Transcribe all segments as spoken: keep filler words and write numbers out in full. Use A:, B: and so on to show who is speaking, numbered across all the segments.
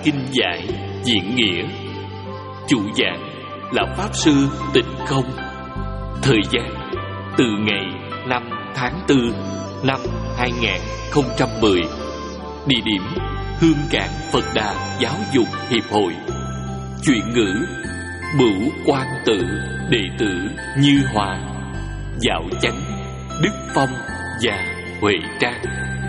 A: Kinh Giải Diễn Nghĩa. Chủ giảng là Pháp Sư Tịnh Không. Thời gian từ ngày năm tháng tư năm hai nghìn không trăm mười. Địa điểm Hương Cảng Phật Đà Giáo dục Hiệp hội. Chuyển ngữ Bửu Quang Tự, đệ tử Như Hòa, Dạo Chánh, Đức Phong và Huệ Trang.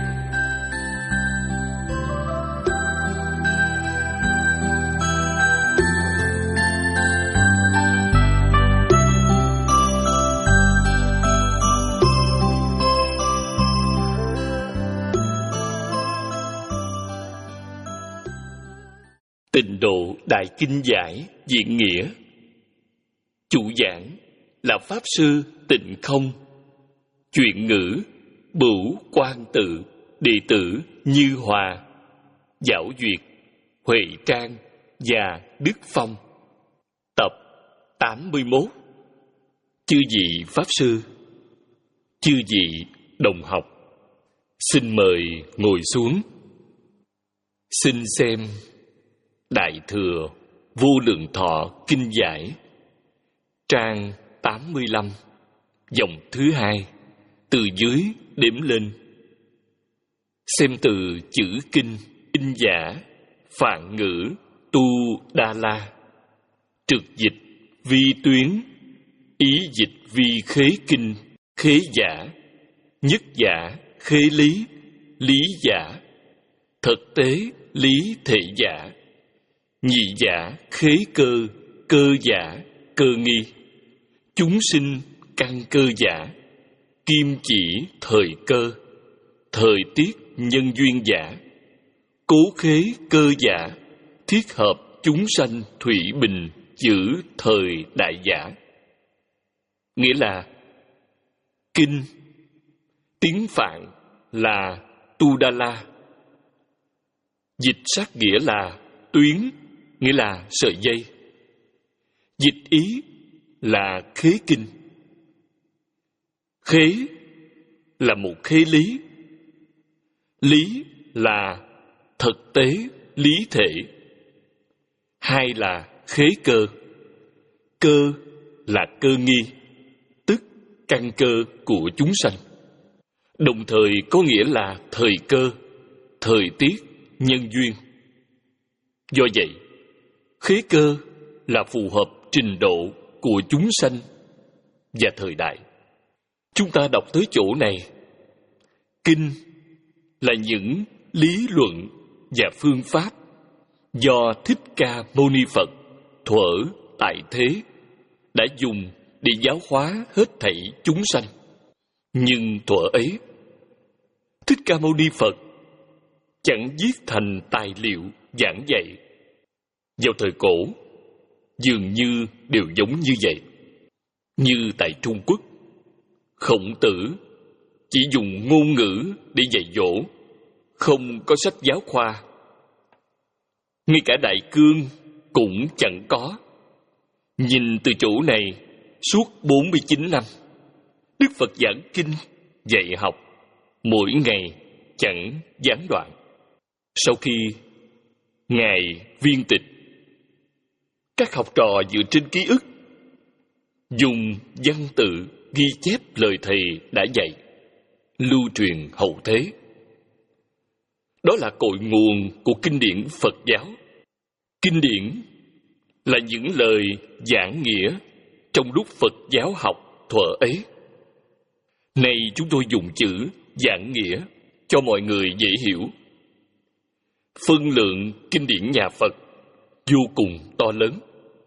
A: Tịnh Độ Đại Kinh Giải Diễn Nghĩa. Chủ giảng là Pháp Sư Tịnh Không. Chuyển ngữ Bửu Quang Tự, đệ tử Như Hòa, Dạo Duyệt, Huệ Trang và Đức Phong. Tập tám mươi mốt. Chư vị Pháp Sư, chư vị đồng học, xin mời ngồi xuống. Xin xem Đại Thừa Vô Lượng Thọ Kinh Giải, trang tám mươi lăm, dòng thứ hai, từ dưới đếm lên. Xem từ chữ kinh, kinh giả, phạn ngữ, tu đa la, trực dịch, vi tuyến, ý dịch vi khế kinh, khế giả, nhất giả, khế lý, lý giả, thực tế, lý thể giả, nhị giả, khế cơ, cơ giả, cơ nghi, chúng sinh, căn cơ giả, kim chỉ, thời cơ, thời tiết, nhân duyên giả, cố khế, cơ giả, thiết hợp, chúng sanh, thủy bình, giữ, thời, đại giả. Nghĩa là kinh, tiếng Phạn là tu đa la, dịch sát nghĩa là tuyến, nghĩa là sợi dây. Dịch ý là khế kinh. Khế là một khế lý. Lý là thực tế, lý thể. Hai là khế cơ. Cơ là cơ nghi, tức căn cơ của chúng sanh. Đồng thời có nghĩa là thời cơ, thời tiết, nhân duyên. Do vậy, khế cơ là phù hợp trình độ của chúng sanh và thời đại. Chúng ta đọc tới chỗ này, kinh là những lý luận và phương pháp do Thích Ca Mâu Ni Phật thuở tại thế đã dùng để giáo hóa hết thảy chúng sanh. Nhưng thuở ấy, Thích Ca Mâu Ni Phật chẳng viết thành tài liệu giảng dạy. Vào thời cổ, dường như đều giống như vậy. Như tại Trung Quốc, Khổng Tử chỉ dùng ngôn ngữ để dạy dỗ, không có sách giáo khoa. Ngay cả Đại Cương cũng chẳng có. Nhìn từ chỗ này, suốt bốn mươi chín năm, Đức Phật giảng kinh, dạy học, mỗi ngày chẳng gián đoạn. Sau khi Ngài viên tịch, các học trò dựa trên ký ức, dùng văn tự ghi chép lời Thầy đã dạy, lưu truyền hậu thế. Đó là cội nguồn của kinh điển Phật giáo. Kinh điển là những lời giảng nghĩa trong lúc Phật giáo học thuở ấy. Nay chúng tôi dùng chữ giảng nghĩa cho mọi người dễ hiểu. Phân lượng kinh điển nhà Phật vô cùng to lớn.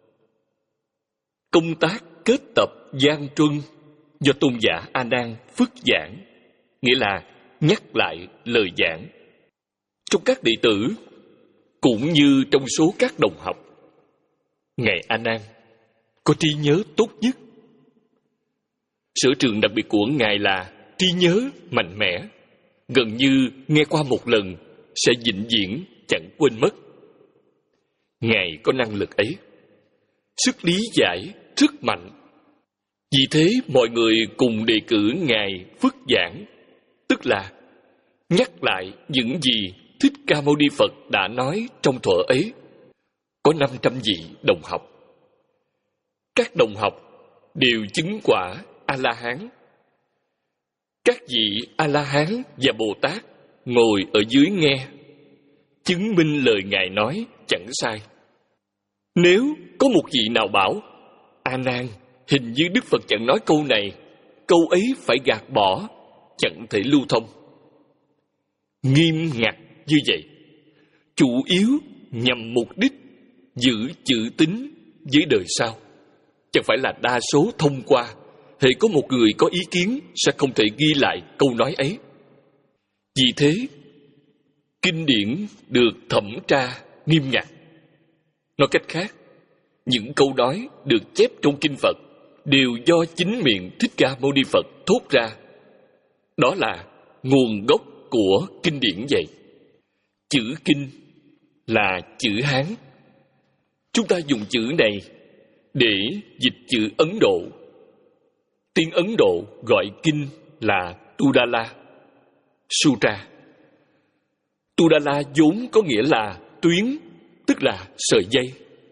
A: Công tác kết tập gian truân do tôn giả A Nan phức giảng, nghĩa là nhắc lại lời giảng. Trong các đệ tử cũng như trong số các đồng học, Ngài A Nan có trí nhớ tốt nhất. Sở trường đặc biệt của Ngài là trí nhớ mạnh mẽ, gần như nghe qua một lần sẽ vĩnh viễn chẳng quên mất. Ngài có năng lực ấy, sức lý giải rất mạnh. Vì thế mọi người cùng đề cử Ngài phức giảng, tức là nhắc lại những gì Thích Ca Mâu Ni Phật đã nói trong thuở ấy, có năm trăm vị đồng học. Các đồng học đều chứng quả A-la-hán. Các vị A-la-hán và Bồ Tát ngồi ở dưới nghe, chứng minh lời Ngài nói chẳng sai. Nếu có một vị nào bảo, A Nan, hình như Đức Phật chẳng nói câu này, câu ấy phải gạt bỏ, chẳng thể lưu thông. Nghiêm ngặt như vậy, chủ yếu nhằm mục đích giữ chữ tín với đời sau. Chẳng phải là đa số thông qua, hễ có một người có ý kiến sẽ không thể ghi lại câu nói ấy. Vì thế, kinh điển được thẩm tra nghiêm ngặt. Nói cách khác, những câu nói được chép trong kinh Phật đều do chính miệng Thích Ca Mâu Ni Phật thốt ra. Đó là nguồn gốc của kinh điển vậy. Chữ kinh là chữ Hán. Chúng ta dùng chữ này để dịch chữ Ấn Độ. Tiếng Ấn Độ gọi kinh là Tudala, Sutra. Tudala vốn có nghĩa là tuyến, tức là sợi dây.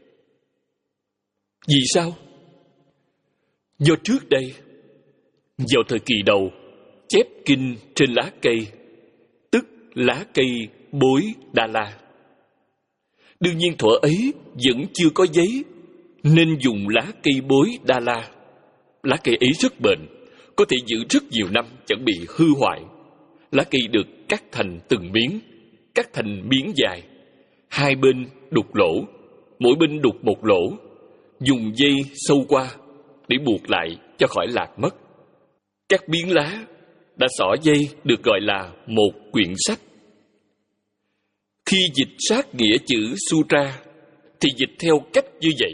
A: Vì sao? Do trước đây, vào thời kỳ đầu, chép kinh trên lá cây, tức lá cây bối Đà La. Đương nhiên thuở ấy vẫn chưa có giấy, nên dùng lá cây bối Đà La. Lá cây ấy rất bền, có thể giữ rất nhiều năm chẳng bị hư hoại. Lá cây được cắt thành từng miếng, cắt thành miếng dài, hai bên đục lỗ, mỗi bên đục một lỗ, dùng dây sâu qua để buộc lại cho khỏi lạc mất. Các miếng lá đã xỏ dây được gọi là một quyển sách. Khi dịch sát nghĩa chữ Sutra thì dịch theo cách như vậy.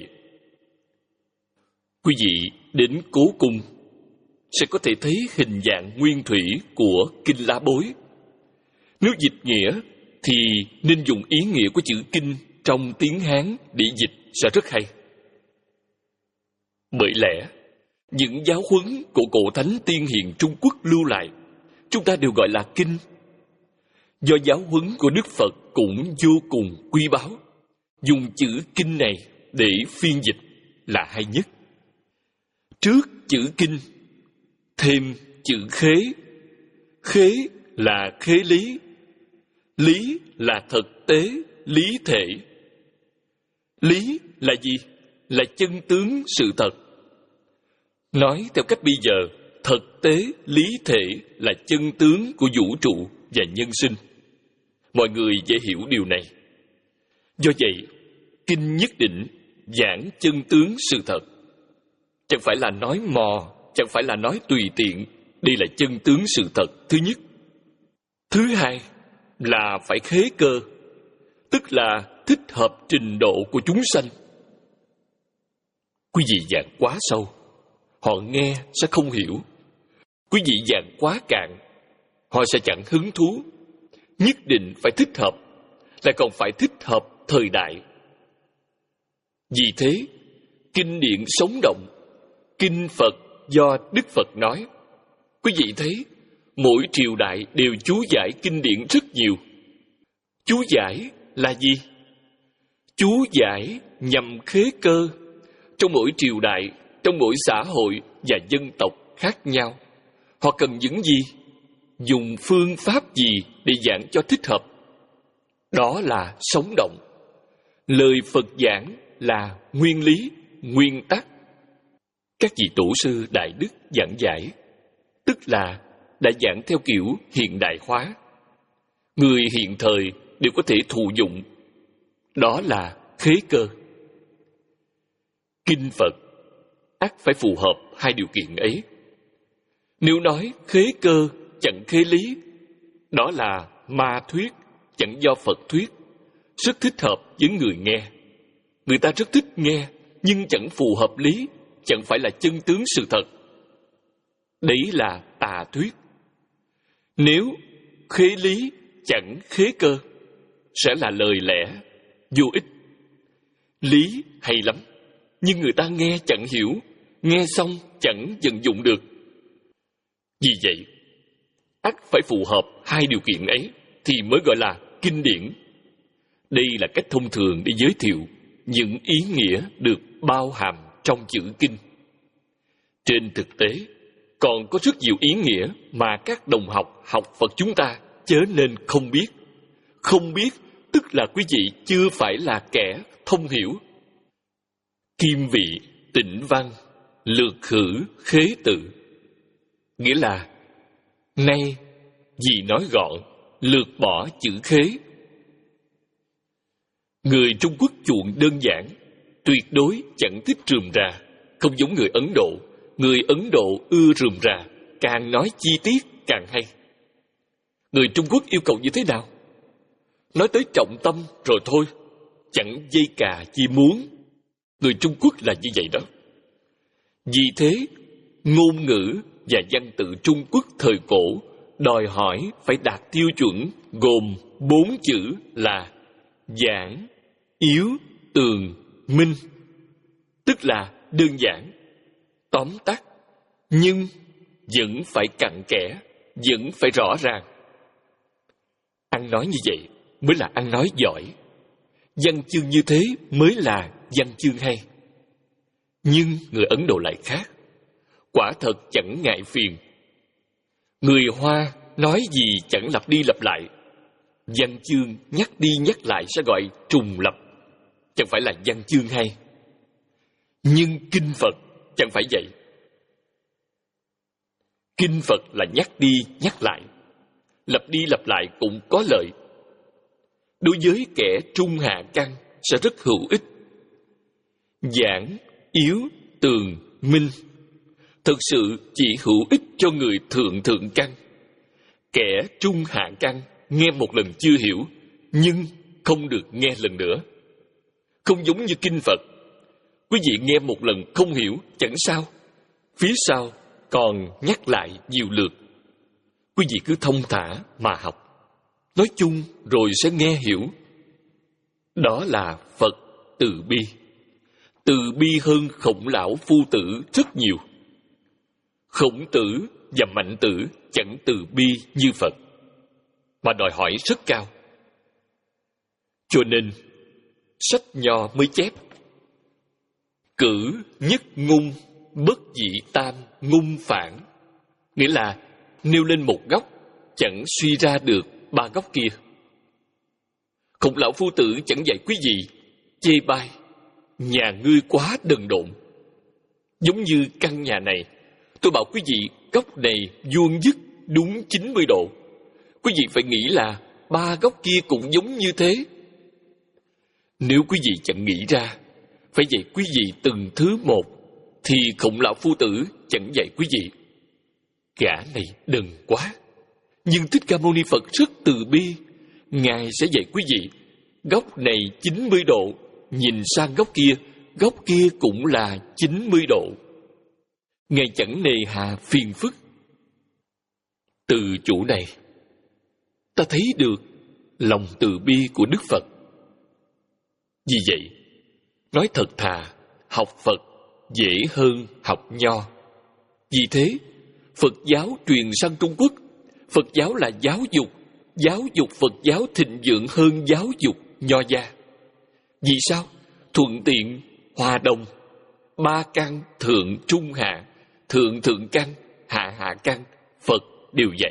A: Quý vị đến Cố Cung sẽ có thể thấy hình dạng nguyên thủy của kinh lá bối. Nếu dịch nghĩa thì nên dùng ý nghĩa của chữ kinh trong tiếng Hán để dịch sẽ rất hay. Bởi lẽ, những giáo huấn của cổ thánh tiên hiền Trung Quốc lưu lại, chúng ta đều gọi là kinh. Do giáo huấn của Đức Phật cũng vô cùng quý báu, dùng chữ kinh này để phiên dịch là hay nhất. Trước chữ kinh, thêm chữ khế. Khế là khế lý. Lý là thực tế, lý thể. Lý là gì? Là chân tướng sự thật. Nói theo cách bây giờ, thực tế, lý thể là chân tướng của vũ trụ và nhân sinh. Mọi người dễ hiểu điều này. Do vậy, kinh nhất định giảng chân tướng sự thật. Chẳng phải là nói mò, chẳng phải là nói tùy tiện. Đây là chân tướng sự thật thứ nhất. Thứ hai là phải khế cơ, tức là thích hợp trình độ của chúng sanh. Quý vị giảng quá sâu, họ nghe sẽ không hiểu. Quý vị giảng quá cạn, họ sẽ chẳng hứng thú. Nhất định phải thích hợp, lại còn phải thích hợp thời đại. Vì thế, kinh điển sống động, kinh Phật do Đức Phật nói. Quý vị thấy, mỗi triều đại đều chú giải kinh điển rất nhiều. Chú giải là gì? Chú giải nhằm khế cơ. Trong mỗi triều đại, trong mỗi xã hội và dân tộc khác nhau, họ cần những gì? Dùng phương pháp gì để giảng cho thích hợp? Đó là sống động. Lời Phật giảng là nguyên lý, nguyên tắc. Các vị tổ sư Đại Đức giảng giải, tức là đã giảng theo kiểu hiện đại hóa. Người hiện thời đều có thể thụ dụng. Đó là khế cơ. Kinh Phật ắt phải phù hợp hai điều kiện ấy. Nếu nói khế cơ chẳng khế lý, đó là ma thuyết, chẳng do Phật thuyết, rất thích hợp với người nghe. Người ta rất thích nghe, nhưng chẳng phù hợp lý, chẳng phải là chân tướng sự thật. Đấy là tà thuyết. Nếu khế lý chẳng khế cơ, sẽ là lời lẽ vô ích. Lý hay lắm, nhưng người ta nghe chẳng hiểu, nghe xong chẳng vận dụng được. Vì vậy, ắt phải phù hợp hai điều kiện ấy thì mới gọi là kinh điển. Đây là cách thông thường để giới thiệu những ý nghĩa được bao hàm trong chữ kinh. Trên thực tế, còn có rất nhiều ý nghĩa mà các đồng học học Phật chúng ta chớ nên không biết. Không biết tức là quý vị chưa phải là kẻ thông hiểu. Kim vị, tịnh văn, lược khử, khế tự. Nghĩa là, nay vì nói gọn, lược bỏ chữ khế. Người Trung Quốc chuộng đơn giản, tuyệt đối chẳng thích rườm rà, không giống người Ấn Độ. Người Ấn Độ ưa rườm rà, càng nói chi tiết càng hay. Người Trung Quốc yêu cầu như thế nào? Nói tới trọng tâm rồi thôi, chẳng dây cà chi muốn. Người Trung Quốc là như vậy đó. Vì thế, ngôn ngữ và văn tự Trung Quốc thời cổ đòi hỏi phải đạt tiêu chuẩn gồm bốn chữ là giản, yếu, tường, minh. Tức là đơn giản, tóm tắt, nhưng vẫn phải cặn kẽ, vẫn phải rõ ràng. Ăn nói như vậy mới là ăn nói giỏi. Văn chương như thế mới là văn chương hay. Nhưng người Ấn Độ lại khác. Quả thật chẳng ngại phiền. Người Hoa nói gì chẳng lặp đi lặp lại. Văn chương nhắc đi nhắc lại sẽ gọi trùng lặp. Chẳng phải là văn chương hay. Nhưng kinh Phật chẳng phải vậy. Kinh Phật là nhắc đi nhắc lại. Lặp đi lặp lại cũng có lợi. Đối với kẻ trung hạ căn sẽ rất hữu ích. Giản, yếu, tường, minh thực sự chỉ hữu ích cho người thượng thượng căn. Kẻ trung hạ căn nghe một lần chưa hiểu, nhưng không được nghe lần nữa. Không giống như kinh Phật. Quý vị nghe một lần không hiểu chẳng sao, phía sau còn nhắc lại nhiều lượt. Quý vị cứ thông thả mà học. Nói chung rồi sẽ nghe hiểu. Đó là Phật từ bi. Từ bi hơn Khổng lão phu tử rất nhiều. Khổng tử và Mạnh tử chẳng từ bi như Phật, mà đòi hỏi rất cao. Cho nên sách Nho mới chép: cử nhất ngung, bất dị tam ngung phản. Nghĩa là nêu lên một góc, chẳng suy ra được ba góc kia. Khổng lão phu tử chẳng dạy quý vị chê bai nhà ngươi quá đần độn. Giống như căn nhà này, tôi bảo quý vị góc này vuông vức đúng chín mươi độ. Quý vị phải nghĩ là ba góc kia cũng giống như thế. Nếu quý vị chẳng nghĩ ra, phải dạy quý vị từng thứ một, thì Khổng lão phu tử chẳng dạy quý vị. Gã này đần quá. Nhưng Thích Ca Mâu Ni Phật rất từ bi. Ngài sẽ dạy quý vị góc này chín mươi độ, nhìn sang góc kia, góc kia cũng là chín mươi độ. Ngài chẳng nề hà phiền phức. Từ chỗ này, ta thấy được lòng từ bi của Đức Phật. Vì vậy, nói thật thà, học Phật dễ hơn học Nho. Vì thế, Phật giáo truyền sang Trung Quốc. Phật giáo là giáo dục. Giáo dục Phật giáo thịnh vượng hơn giáo dục Nho gia. Vì sao? Thuận tiện, hòa đồng. Ba căn thượng trung hạ, thượng thượng căn, hạ hạ căn, Phật đều dạy.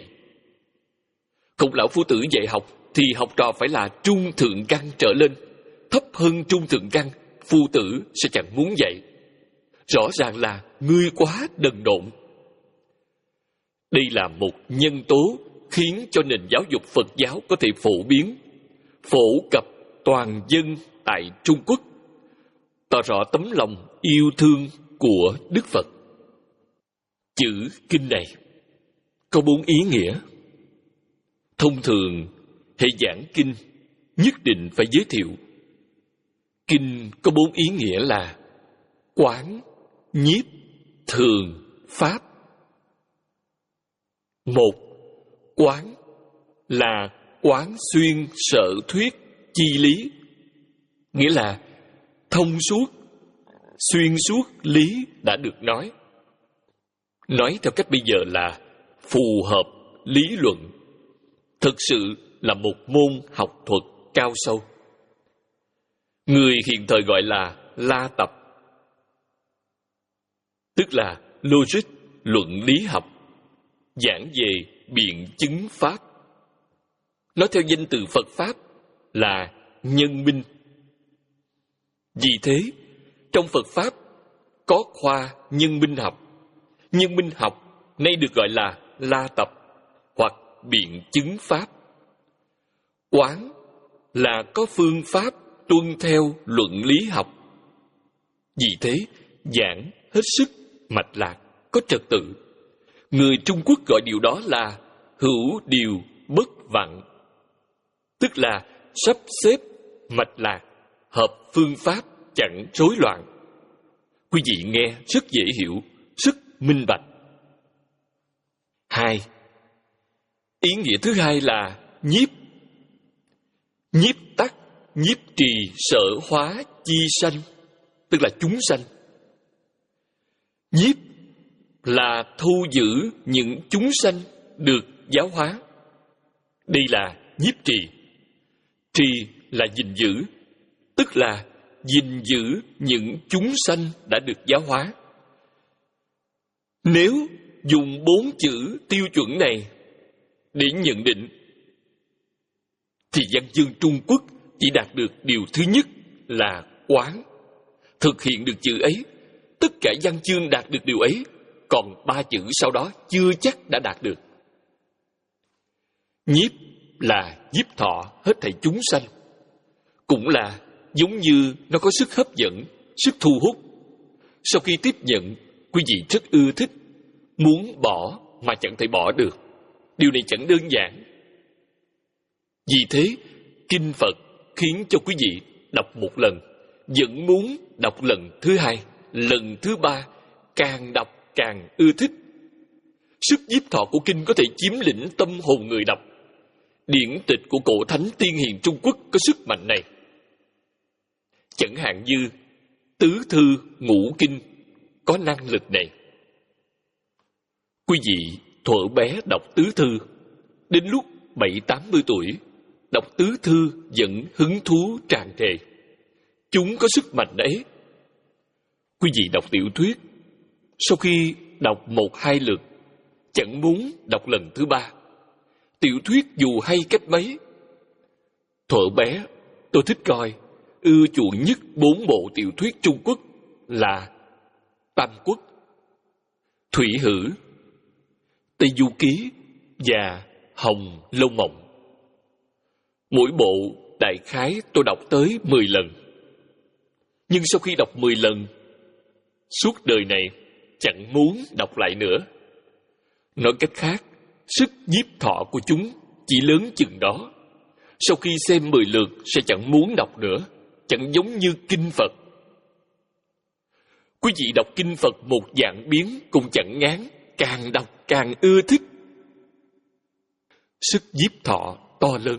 A: Khổng lão phu tử dạy học thì học trò phải là trung thượng căn trở lên. Thấp hơn trung thượng căn, phu tử sẽ chẳng muốn dạy. Rõ ràng là ngươi quá đần độn. Đây là một nhân tố khiến cho nền giáo dục Phật giáo có thể phổ biến, phổ cập toàn dân tại Trung Quốc, tỏ rõ tấm lòng yêu thương của Đức Phật. Chữ kinh này có bốn ý nghĩa. Thông thường, hệ giảng kinh nhất định phải giới thiệu. Kinh có bốn ý nghĩa là quán, nhiếp, thường, pháp. Một, quán là quán xuyên sở thuyết chi lý. Nghĩa là thông suốt, xuyên suốt lý đã được nói. Nói theo cách bây giờ là phù hợp lý luận. Thực sự là một môn học thuật cao sâu. Người hiện thời gọi là la tập, tức là logic, luận lý học, giảng về biện chứng pháp. Nói theo danh từ Phật Pháp là nhân minh. Vì thế, trong Phật Pháp có khoa nhân minh học. Nhân minh học nay được gọi là la tập hoặc biện chứng pháp. Quán là có phương pháp tuân theo luận lý học. Vì thế, giảng hết sức mạch lạc, có trật tự. Người Trung Quốc gọi điều đó là hữu điều bất vặn, tức là sắp xếp mạch lạc, hợp phương pháp, chẳng rối loạn. Quý vị nghe rất dễ hiểu, rất minh bạch. Hai, ý nghĩa thứ hai là nhiếp. Nhiếp tắc, nhiếp trì sở hóa chi sanh, tức là chúng sanh. Nhiếp là thu giữ những chúng sanh được giáo hóa. Đây là nhiếp trì. Trì là gìn giữ, tức là gìn giữ những chúng sanh đã được giáo hóa. Nếu dùng bốn chữ tiêu chuẩn này để nhận định, thì văn chương Trung Quốc chỉ đạt được điều thứ nhất là quán. Thực hiện được chữ ấy, tất cả văn chương đạt được điều ấy, còn ba chữ sau đó chưa chắc đã đạt được. Nhiếp là nhiếp thọ hết thảy chúng sanh, cũng là giống như nó có sức hấp dẫn, sức thu hút. Sau khi tiếp nhận, quý vị rất ưa thích, muốn bỏ mà chẳng thể bỏ được. Điều này chẳng đơn giản. Vì thế, kinh Phật khiến cho quý vị đọc một lần, vẫn muốn đọc lần thứ hai, lần thứ ba, càng đọc càng ưa thích. Sức nhiếp thọ của kinh có thể chiếm lĩnh tâm hồn người đọc. Điển tịch của cổ thánh tiên hiền Trung Quốc có sức mạnh này. Chẳng hạn như tứ thư ngũ kinh có năng lực này. Quý vị thuở bé đọc tứ thư, đến lúc bảy tám mươi tuổi, đọc tứ thư vẫn hứng thú tràn trề. Chúng có sức mạnh đấy. Quý vị đọc tiểu thuyết, sau khi đọc một hai lượt, chẳng muốn đọc lần thứ ba. Tiểu thuyết dù hay cách mấy. Thuở bé, tôi thích coi, ưa chuộng nhất bốn bộ tiểu thuyết Trung Quốc là Tam Quốc, Thủy Hử, Tây Du Ký và Hồng Lâu Mộng. Mỗi bộ đại khái tôi đọc tới mười lần. Nhưng sau khi đọc mười lần, suốt đời này chẳng muốn đọc lại nữa. Nói cách khác, sức nhiếp thọ của chúng chỉ lớn chừng đó. Sau khi xem mười lượt sẽ chẳng muốn đọc nữa, chẳng giống như kinh Phật. Quý vị đọc kinh Phật một dạng biến cũng chẳng ngán, càng đọc càng ưa thích. Sức nhiếp thọ to lớn.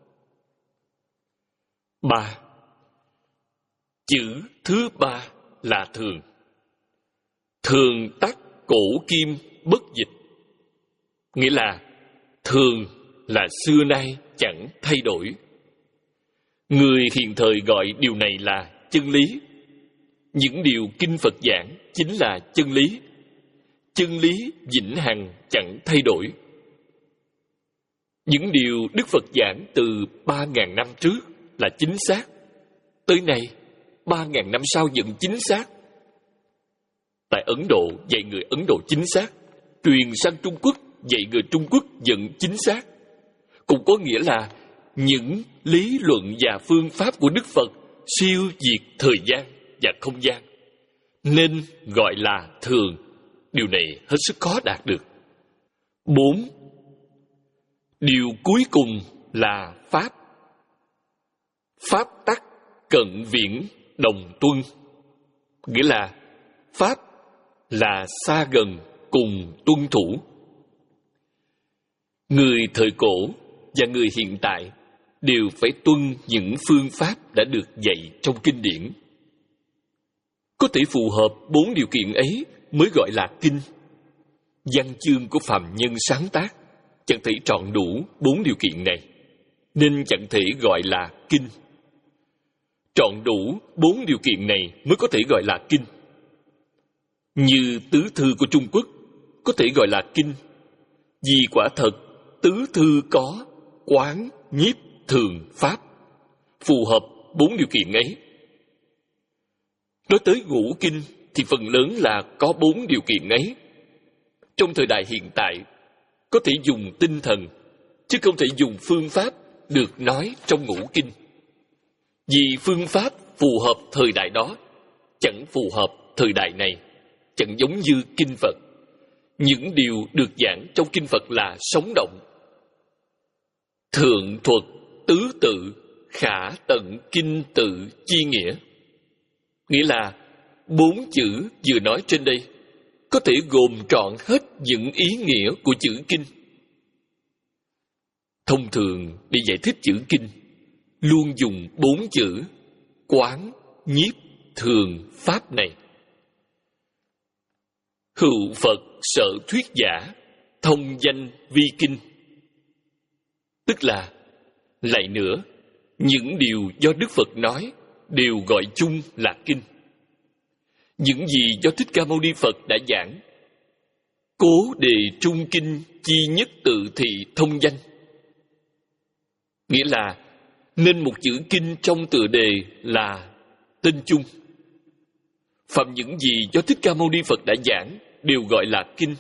A: Ba. Chữ thứ ba là thường. Thường tắc cổ kim bất dịch. Nghĩa là thường là xưa nay chẳng thay đổi. Người hiện thời gọi điều này là chân lý. Những điều kinh Phật giảng chính là chân lý. Chân lý vĩnh hằng chẳng thay đổi. Những điều Đức Phật giảng từ ba ngàn năm trước là chính xác. Tới nay, ba ngàn năm sau vẫn chính xác. Tại Ấn Độ dạy người Ấn Độ chính xác, truyền sang Trung Quốc dạy người Trung Quốc vẫn chính xác. Cũng có nghĩa là những lý luận và phương pháp của Đức Phật siêu việt thời gian và không gian, nên gọi là thường. Điều này hết sức khó đạt được. Bốn. Điều cuối cùng là pháp. Pháp tắc cận viễn đồng tuân. Nghĩa là pháp là xa gần cùng tuân thủ. Người thời cổ và người hiện tại đều phải tuân những phương pháp đã được dạy trong kinh điển. Có thể phù hợp bốn điều kiện ấy mới gọi là kinh. Văn chương của phàm nhân sáng tác chẳng thể trọn đủ bốn điều kiện này. nên chẳng thể gọi là kinh. Trọn đủ bốn điều kiện này mới có thể gọi là kinh. Như tứ thư của Trung Quốc có thể gọi là kinh, vì quả thật tứ thư có quán, nhiếp, thường, pháp, phù hợp bốn điều kiện ấy. Nói tới ngũ kinh thì phần lớn là có bốn điều kiện ấy. Trong thời đại hiện tại, có thể dùng tinh thần, chứ không thể dùng phương pháp được nói trong ngũ kinh. Vì phương pháp phù hợp thời đại đó, chẳng phù hợp thời đại này, chẳng giống như kinh Phật. Những điều được giảng trong kinh Phật là sống động. Thượng thuật, tứ tự, khả tận kinh tự chi nghĩa. Nghĩa là bốn chữ vừa nói trên đây có thể gồm trọn hết những ý nghĩa của chữ kinh. Thông thường để giải thích chữ kinh luôn dùng bốn chữ quán, nhiếp, thường, pháp này. Hữu Phật sở thuyết giả, thông danh vi kinh. Tức là, lại nữa, những điều do Đức Phật nói đều gọi chung là kinh. Những gì do Thích Ca Mâu Ni Phật đã giảng, cố đề trung kinh chi nhất tự thị thông danh. Nghĩa là, nên một chữ kinh trong tựa đề là tên chung. Phạm những gì do Thích Ca Mâu Ni Phật đã giảng đều gọi là kinh.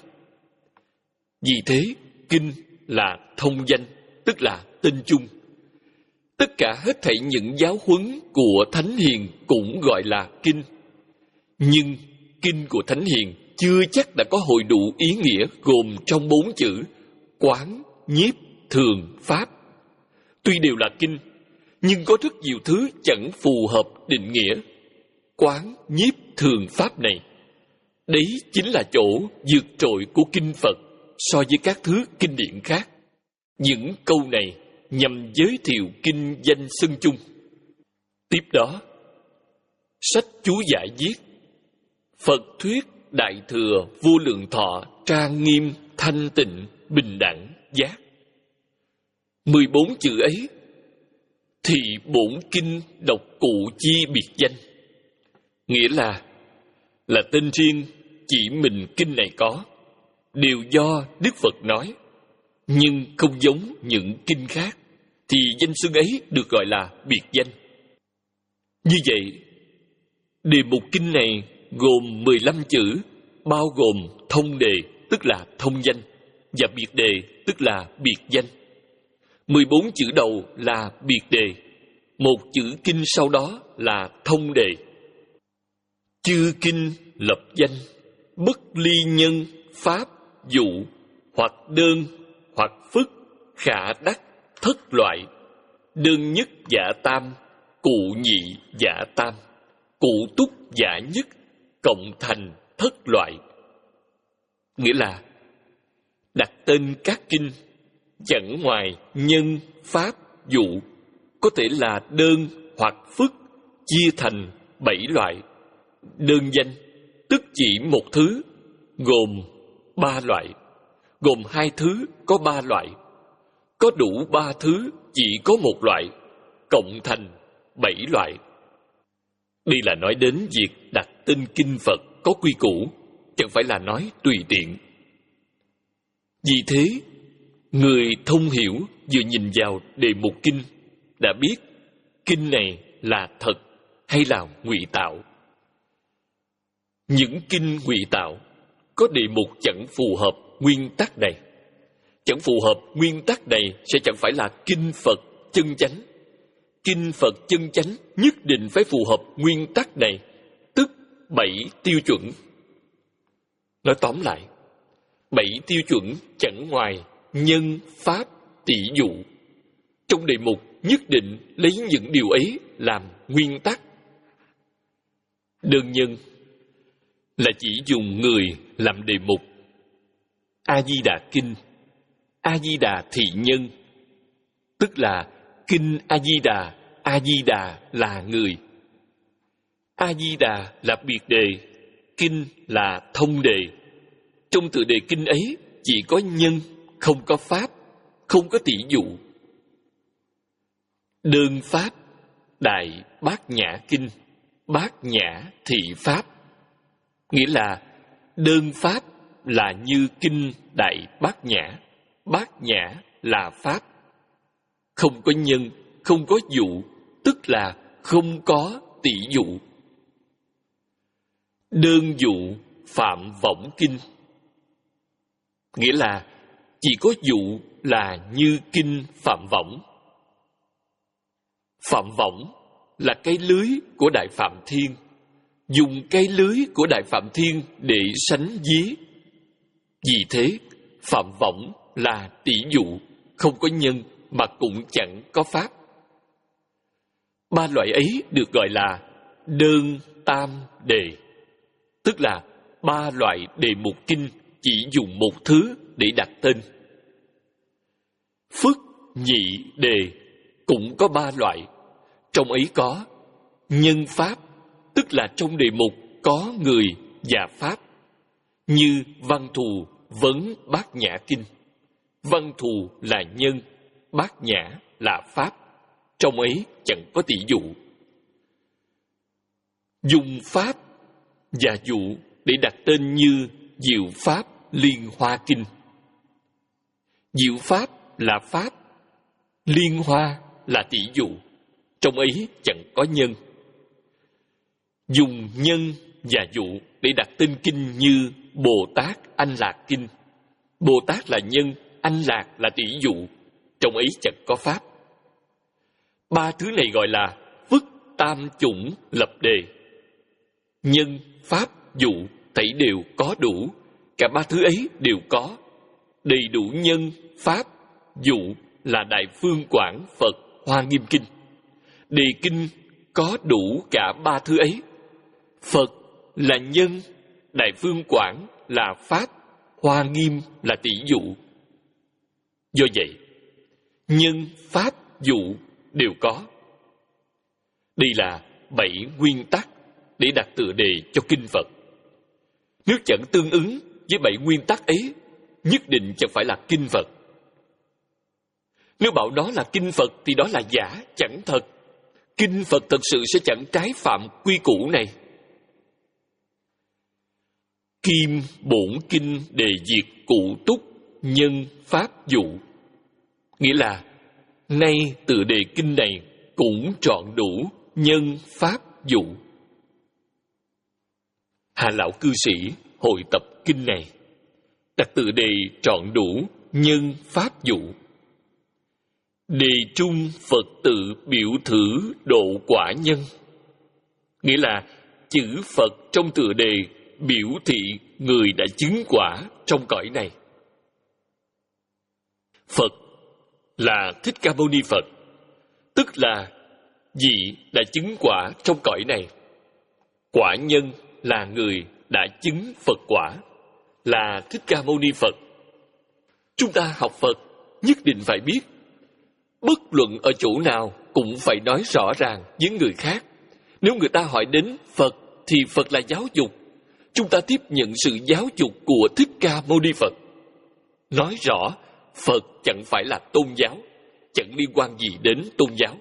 A: Vì thế, kinh là thông danh, tức là tên chung. Tất cả hết thảy những giáo huấn của Thánh Hiền cũng gọi là kinh. Nhưng kinh của Thánh Hiền chưa chắc đã có hội đủ ý nghĩa gồm trong bốn chữ quán, nhiếp, thường, pháp. Tuy đều là kinh, nhưng có rất nhiều thứ chẳng phù hợp định nghĩa quán, nhiếp, thường, pháp này. Đấy chính là chỗ vượt trội của kinh Phật so với các thứ kinh điển khác. Những câu này nhằm giới thiệu kinh danh xưng chung. Tiếp đó, sách chú giải viết: Phật thuyết đại thừa vô lượng thọ trang nghiêm thanh tịnh bình đẳng giác. Mười bốn chữ ấy thì bổn kinh độc cụ chi biệt danh. Nghĩa là là tên riêng chỉ mình kinh này có, đều do Đức Phật nói, nhưng không giống những kinh khác, thì danh xưng ấy được gọi là biệt danh. Như vậy, đề mục kinh này gồm mười lăm chữ, bao gồm thông đề tức là thông danh và biệt đề tức là biệt danh. mười bốn chữ đầu là biệt đề, một chữ kinh sau đó là thông đề. Chư kinh lập danh, bất ly nhân, pháp, dụ, hoặc đơn, hoặc phức, khả đắc, thất loại, đơn nhất giả tam, cụ nhị giả tam, cụ túc giả nhất, cộng thành thất loại. Nghĩa là đặt tên các kinh chẳng ngoài nhân, pháp, dụ, có thể là đơn hoặc phức, chia thành bảy loại. Đơn danh tức chỉ một thứ gồm ba loại, gồm hai thứ có ba loại, có đủ ba thứ chỉ có một loại, cộng thành bảy loại. Đây là nói đến việc đặt tên kinh Phật có quy củ, chẳng phải là nói tùy tiện. Vì thế, người thông hiểu vừa nhìn vào đề mục kinh đã biết kinh này là thật hay là ngụy tạo. Những kinh ngụy tạo có đề mục chẳng phù hợp nguyên tắc này. Chẳng phù hợp nguyên tắc này sẽ chẳng phải là kinh Phật chân chánh. Kinh Phật chân chánh nhất định phải phù hợp nguyên tắc này, tức bảy tiêu chuẩn. Nói tóm lại, bảy tiêu chuẩn chẳng ngoài nhân, pháp, tỷ dụ. Trong đề mục nhất định lấy những điều ấy làm nguyên tắc. Đơn nhân là chỉ dùng người làm đề mục. A-di-đà kinh, A-di-đà thị nhân, tức là kinh A-di-đà, A-di-đà là người. A-di-đà là biệt đề, kinh là thông đề. Trong tựa đề kinh ấy chỉ có nhân, không có pháp, không có tỷ dụ. Đơn Pháp, Đại Bát Nhã Kinh, Bát Nhã Thị Pháp. Nghĩa là đơn Pháp là như Kinh Đại Bát Nhã, Bát Nhã là Pháp. Không có nhân, không có dụ, tức là không có tỷ dụ. Đơn dụ Phạm Võng Kinh. Nghĩa là chỉ có dụ là như Kinh Phạm Võng. Phạm Võng là cái lưới của Đại Phạm Thiên, dùng cái lưới của Đại Phạm Thiên để sánh vía. Vì thế, Phạm Võng là tỷ dụ, không có nhân mà cũng chẳng có pháp. Ba loại ấy được gọi là đơn tam đề, tức là ba loại đề mục kinh chỉ dùng một thứ để đặt tên. Phức nhị đề cũng có ba loại, trong ấy có nhân pháp, tức là trong đề mục có người và pháp, như Văn Thù Vấn Bát Nhã Kinh. Văn Thù là nhân, Bát Nhã là pháp, trong ấy chẳng có tỷ dụ. Dùng pháp và dụ để đặt tên như Diệu Pháp Liên Hoa Kinh. Diệu Pháp là pháp, Liên Hoa là tỷ dụ, trong ấy chẳng có nhân. Dùng nhân và dụ để đặt tên kinh như Bồ Tát Anh Lạc Kinh. Bồ Tát là nhân, Anh Lạc là tỷ dụ, trong ấy chẳng có pháp. Ba thứ này gọi là phức tam chủng lập đề. Nhân, pháp, dụ thảy đều có đủ, cả ba thứ ấy đều có. Đầy đủ nhân, pháp, dụ là Đại Phương Quảng Phật Hoa Nghiêm Kinh. Đề kinh có đủ cả ba thứ ấy. Phật là nhân, Đại Phương Quảng là pháp, Hoa Nghiêm là tỷ dụ. Do vậy, nhân, pháp, dụ đều có. Đây là bảy nguyên tắc để đặt tựa đề cho kinh Phật. Nếu chẳng tương ứng với bảy nguyên tắc ấy, nhất định chẳng phải là kinh Phật. Nếu bảo đó là kinh Phật thì đó là giả, chẳng thật. Kinh Phật thật sự sẽ chẳng trái phạm quy củ này. Kim bổn kinh đề diệt cụ túc nhân pháp dụ. Nghĩa là nay tựa đề kinh này cũng trọn đủ nhân pháp dụ. Hà lão cư sĩ hội tập kinh này đặt tựa đề trọn đủ nhân pháp dụ. Đề trung Phật tự biểu thử độ quả nhân. Nghĩa là chữ Phật trong tựa đề biểu thị người đã chứng quả trong cõi này. Phật là Thích Ca Mâu Ni Phật, tức là vị đã chứng quả trong cõi này. Quả nhân là người đã chứng Phật quả, là Thích Ca Mâu Ni Phật. Chúng ta học Phật nhất định phải biết, bất luận ở chỗ nào cũng phải nói rõ ràng với người khác. Nếu người ta hỏi đến Phật thì Phật là giáo dục. Chúng ta tiếp nhận sự giáo dục của Thích Ca Mâu Ni Phật. Nói rõ Phật chẳng phải là tôn giáo, chẳng liên quan gì đến tôn giáo.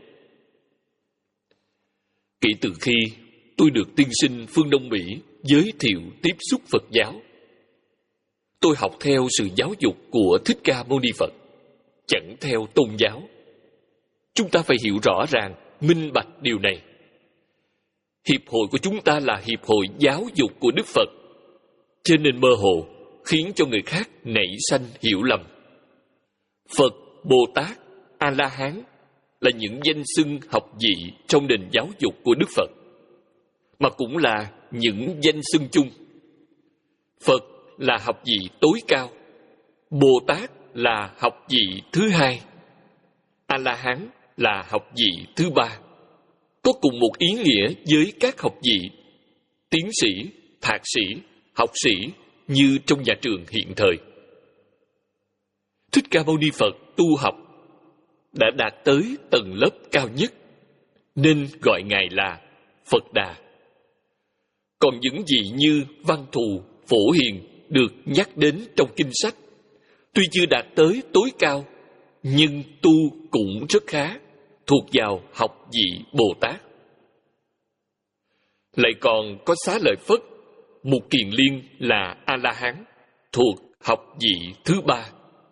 A: Kể từ khi tôi được tiên sinh Phương Đông Mỹ giới thiệu tiếp xúc Phật giáo, tôi học theo sự giáo dục của Thích Ca Mâu Ni Phật, chẳng theo tôn giáo. Chúng ta phải hiểu rõ ràng, minh bạch điều này. Hiệp hội của chúng ta là hiệp hội giáo dục của Đức Phật, cho nên mơ hồ, khiến cho người khác nảy sanh hiểu lầm. Phật, Bồ Tát, A-la-hán là những danh xưng học vị trong nền giáo dục của Đức Phật, mà cũng là những danh xưng chung. Phật là học vị tối cao, Bồ Tát là học vị thứ hai, A-la-hán là học vị thứ ba, có cùng một ý nghĩa với các học vị tiến sĩ, thạc sĩ, học sĩ như trong nhà trường hiện thời. Thích Ca Mâu Ni Phật tu học đã đạt tới tầng lớp cao nhất, nên gọi Ngài là Phật Đà. Còn những vị như Văn Thù, Phổ Hiền được nhắc đến trong kinh sách, tuy chưa đạt tới tối cao, nhưng tu cũng rất khá, thuộc vào học vị Bồ Tát. Lại còn có Xá Lợi Phất, Mục Kiền Liên là A-la-hán, thuộc học vị thứ ba.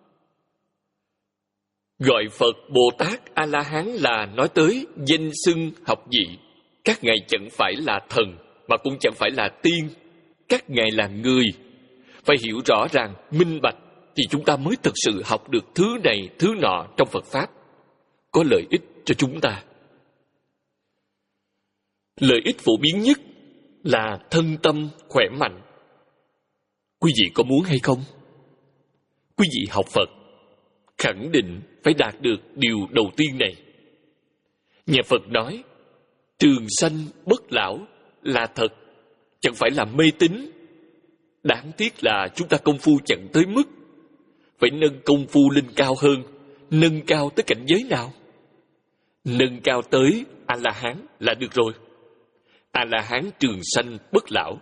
A: Gọi Phật Bồ Tát A-la-hán là nói tới danh xưng học vị. Các ngài chẳng phải là thần, mà cũng chẳng phải là tiên. Các ngài là người. Phải hiểu rõ ràng, minh bạch, thì chúng ta mới thực sự học được thứ này, thứ nọ trong Phật Pháp, có lợi ích cho chúng ta. Lợi ích phổ biến nhất là thân tâm khỏe mạnh. Quý vị có muốn hay không? Quý vị học Phật, khẳng định phải đạt được điều đầu tiên này. Nhà Phật nói, trường sanh bất lão là thật, chẳng phải là mê tín. Đáng tiếc là chúng ta công phu chẳng tới mức. Phải nâng công phu lên cao hơn. Nâng cao tới cảnh giới nào? Nâng cao tới A-la-hán là được rồi. A-la-hán trường sanh bất lão.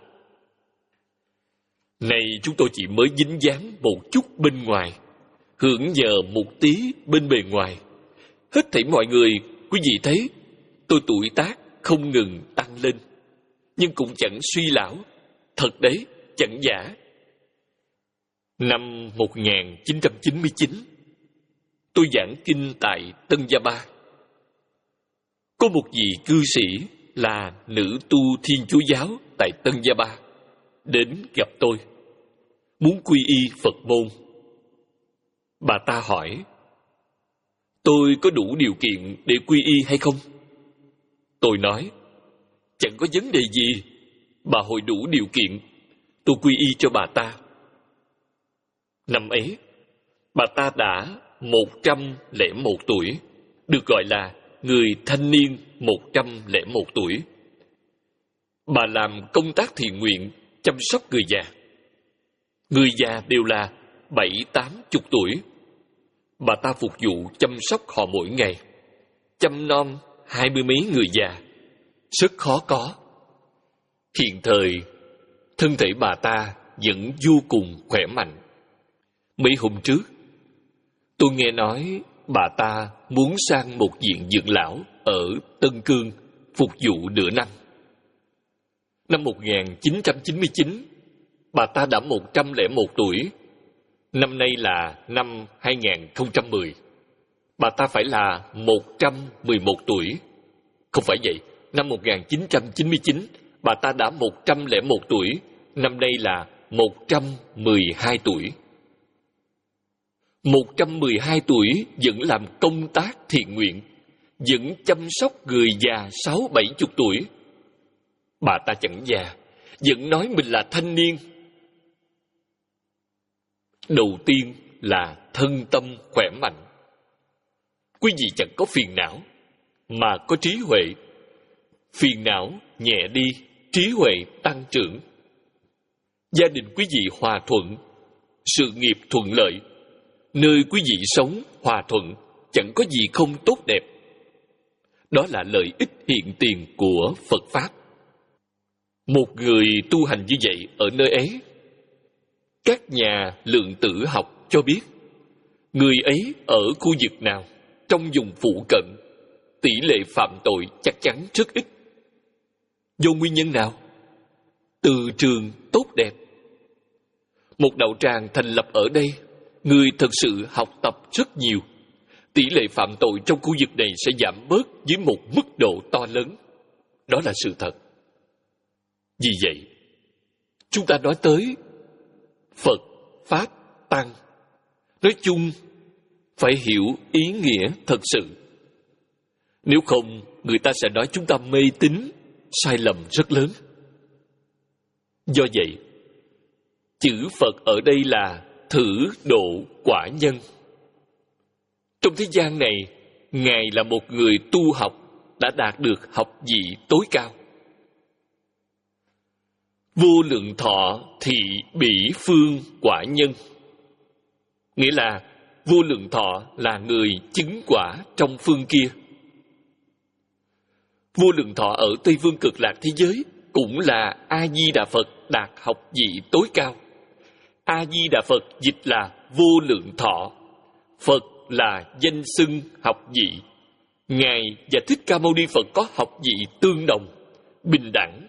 A: Này chúng tôi chỉ mới dính dáng một chút bên ngoài, hưởng nhờ một tí bên bề ngoài. Hết thảy mọi người, quý vị thấy, tôi tuổi tác không ngừng tăng lên, nhưng cũng chẳng suy lão. Thật đấy, chẳng giả. Năm một nghìn chín trăm chín mươi chín, tôi giảng kinh tại Tân Gia Ba. Có một vị cư sĩ là nữ tu Thiên Chúa giáo tại Tân Gia Ba đến gặp tôi, muốn quy y Phật môn. Bà ta hỏi, tôi có đủ điều kiện để quy y hay không? Tôi nói, chẳng có vấn đề gì. Bà hội đủ điều kiện, tôi quy y cho bà ta. Năm ấy, bà ta đã một trăm lẻ một tuổi, được gọi là người thanh niên một trăm lẻ một tuổi. Bà làm công tác thiện nguyện, chăm sóc người già. Người già đều là bảy tám chục tuổi. Bà ta phục vụ chăm sóc họ mỗi ngày, chăm nom hai mươi mấy người già, rất khó có. Hiện thời, thân thể bà ta vẫn vô cùng khỏe mạnh. Mấy hôm trước, tôi nghe nói bà ta muốn sang một viện dưỡng lão ở Tân Cương phục vụ nửa năm. Năm một nghìn chín trăm chín mươi chín, bà ta đã một trăm lẻ một tuổi. Năm nay là năm hai nghìn không trăm mười. Bà ta phải là một trăm mười một tuổi. Không phải vậy, năm một nghìn chín trăm chín mươi chín, bà ta đã một trăm lẻ một tuổi. Năm nay là một trăm mười hai tuổi. một trăm mười hai tuổi vẫn làm công tác thiện nguyện, vẫn chăm sóc người già sáu bảy chục tuổi. Bà ta chẳng già, vẫn nói mình là thanh niên. Đầu tiên là thân tâm khỏe mạnh. Quý vị chẳng có phiền não, mà có trí huệ. Phiền não nhẹ đi, trí huệ tăng trưởng. Gia đình quý vị hòa thuận, sự nghiệp thuận lợi. Nơi quý vị sống hòa thuận, chẳng có gì không tốt đẹp. Đó là lợi ích hiện tiền của Phật Pháp. Một người tu hành như vậy ở nơi ấy, các nhà lượng tử học cho biết, người ấy ở khu vực nào, trong vùng phụ cận, tỷ lệ phạm tội chắc chắn rất ít. Do nguyên nhân nào? Từ trường tốt đẹp. Một đạo tràng thành lập ở đây, người thật sự học tập rất nhiều. Tỷ lệ phạm tội trong khu vực này sẽ giảm bớt với một mức độ to lớn. Đó là sự thật. Vì vậy, chúng ta nói tới Phật, Pháp, Tăng. Nói chung, phải hiểu ý nghĩa thật sự. Nếu không, người ta sẽ nói chúng ta mê tín, sai lầm rất lớn. Do vậy, chữ Phật ở đây là thử độ quả nhân. Trong thế gian này, Ngài là một người tu học đã đạt được học vị tối cao. Vô lượng thọ thị bỉ phương quả nhân. Nghĩa là vô lượng thọ là người chứng quả trong phương kia. Vô lượng thọ ở Tây Phương Cực Lạc thế giới cũng là A-di-đà Phật đạt học vị tối cao. A-di-đà Phật dịch là vô lượng thọ. Phật là danh xưng học vị. Ngài và Thích Ca Mâu Ni Phật có học vị tương đồng, bình đẳng.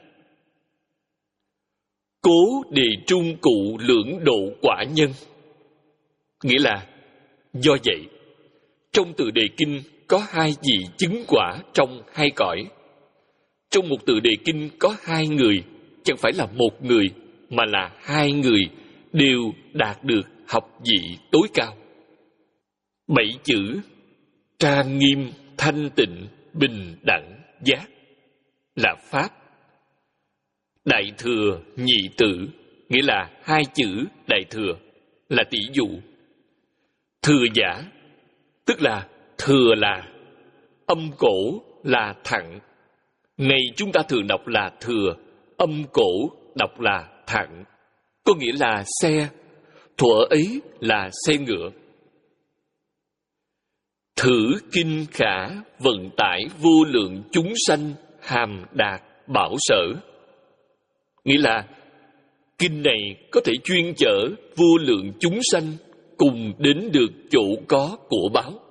A: Cố đề trung cụ lưỡng độ quả nhân. Nghĩa là, do vậy, trong Từ Đề Kinh có hai vị chứng quả trong hai cõi. Trong một Từ Đề Kinh có hai người, chẳng phải là một người, mà là hai người đều đạt được học vị tối cao. Bảy chữ trang nghiêm, thanh tịnh, bình đẳng, giác là Pháp. Đại thừa, nhị tự, nghĩa là hai chữ đại thừa, là tỷ dụ. Thừa giả, tức là thừa là, âm cổ là thặng. Này chúng ta thường đọc là thừa, âm cổ đọc là thặng, có nghĩa là xe, thuở ấy là xe ngựa. Thử kinh khả vận tải vô lượng chúng sanh hàm đạt bảo sở. Nghĩa là kinh này có thể chuyên chở vô lượng chúng sanh cùng đến được chỗ có của báo.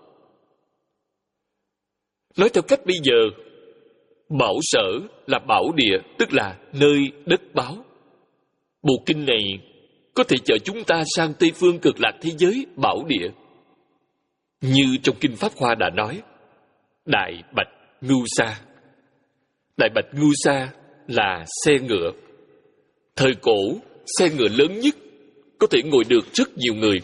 A: Nói theo cách bây giờ, bảo sở là bảo địa, tức là nơi đất báo. Bộ kinh này có thể chở chúng ta sang Tây Phương Cực Lạc thế giới bảo địa. Như trong Kinh Pháp Hoa đã nói, Đại Bạch Ngưu Sa. Đại Bạch Ngưu Sa là xe ngựa. Thời cổ, xe ngựa lớn nhất có thể ngồi được rất nhiều người.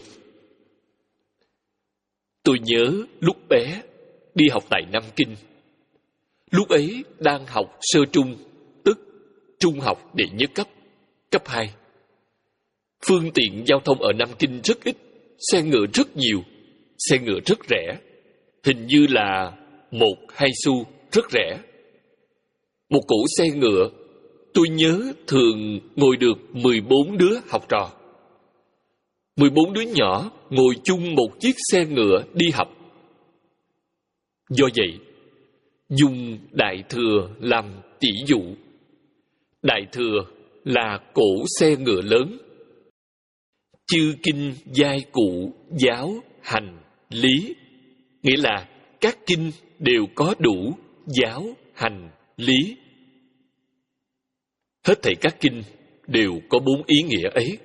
A: Tôi nhớ lúc bé đi học tại Nam Kinh. Lúc ấy đang học sơ trung, tức trung học đệ nhất cấp, cấp hai. Phương tiện giao thông ở Nam Kinh rất ít, xe ngựa rất nhiều, xe ngựa rất rẻ. Hình như là một hai xu, rất rẻ. Một cỗ xe ngựa, tôi nhớ thường ngồi được mười bốn đứa học trò. mười bốn đứa nhỏ ngồi chung một chiếc xe ngựa đi học. Do vậy, dùng Đại Thừa làm tỷ dụ. Đại Thừa là cổ xe ngựa lớn. Chư kinh giai cụ giáo hành lý, nghĩa là các kinh đều có đủ giáo hành lý. Hết thảy các kinh đều có bốn ý nghĩa ấy.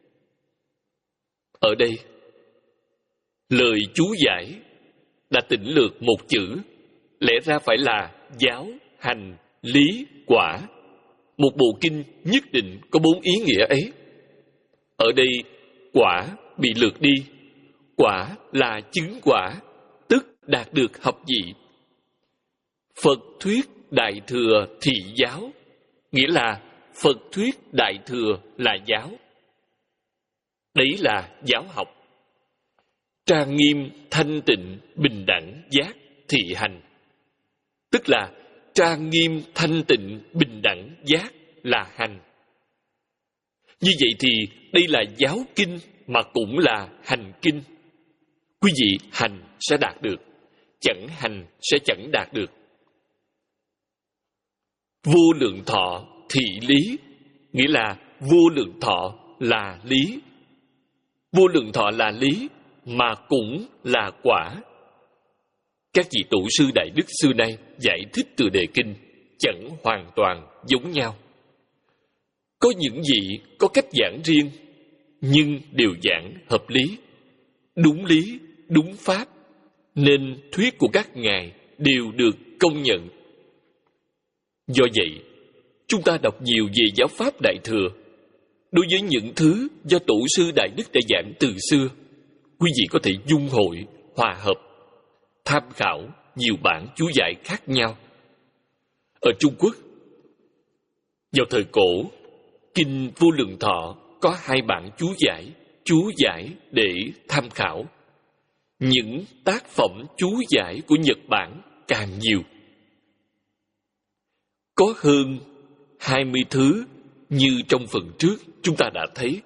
A: Ở đây, lời chú giải đã tỉnh lược một chữ, lẽ ra phải là giáo, hành, lý, quả. Một bộ kinh nhất định có bốn ý nghĩa ấy. Ở đây, quả bị lược đi. Quả là chứng quả, tức đạt được học vị. Phật thuyết Đại Thừa thị giáo, nghĩa là Phật thuyết Đại Thừa là giáo. Đấy là giáo học. Trang nghiêm, thanh tịnh, bình đẳng, giác, thị hành, tức là trang nghiêm, thanh tịnh, bình đẳng, giác là hành. Như vậy thì đây là giáo kinh mà cũng là hành kinh. Quý vị hành sẽ đạt được, chẳng hành sẽ chẳng đạt được. Vô lượng thọ thị lý, nghĩa là vô lượng thọ là lý. Vô lượng thọ là lý mà cũng là quả. Các vị tổ sư Đại Đức xưa nay giải thích Từ Đề Kinh chẳng hoàn toàn giống nhau. Có những vị có cách giảng riêng, nhưng đều giảng hợp lý, đúng lý, đúng pháp, nên thuyết của các ngài đều được công nhận. Do vậy, chúng ta đọc nhiều về giáo pháp Đại Thừa. Đối với những thứ do tổ sư Đại Đức đã giảng từ xưa, quý vị có thể dung hội, hòa hợp, tham khảo nhiều bản chú giải khác nhau. Ở Trung Quốc, vào thời cổ, Kinh Vô Lượng Thọ có hai bản chú giải, chú giải để tham khảo. Những tác phẩm chú giải của Nhật Bản càng nhiều. Có hơn hai mươi thứ như trong phần trước chúng ta đã thấy.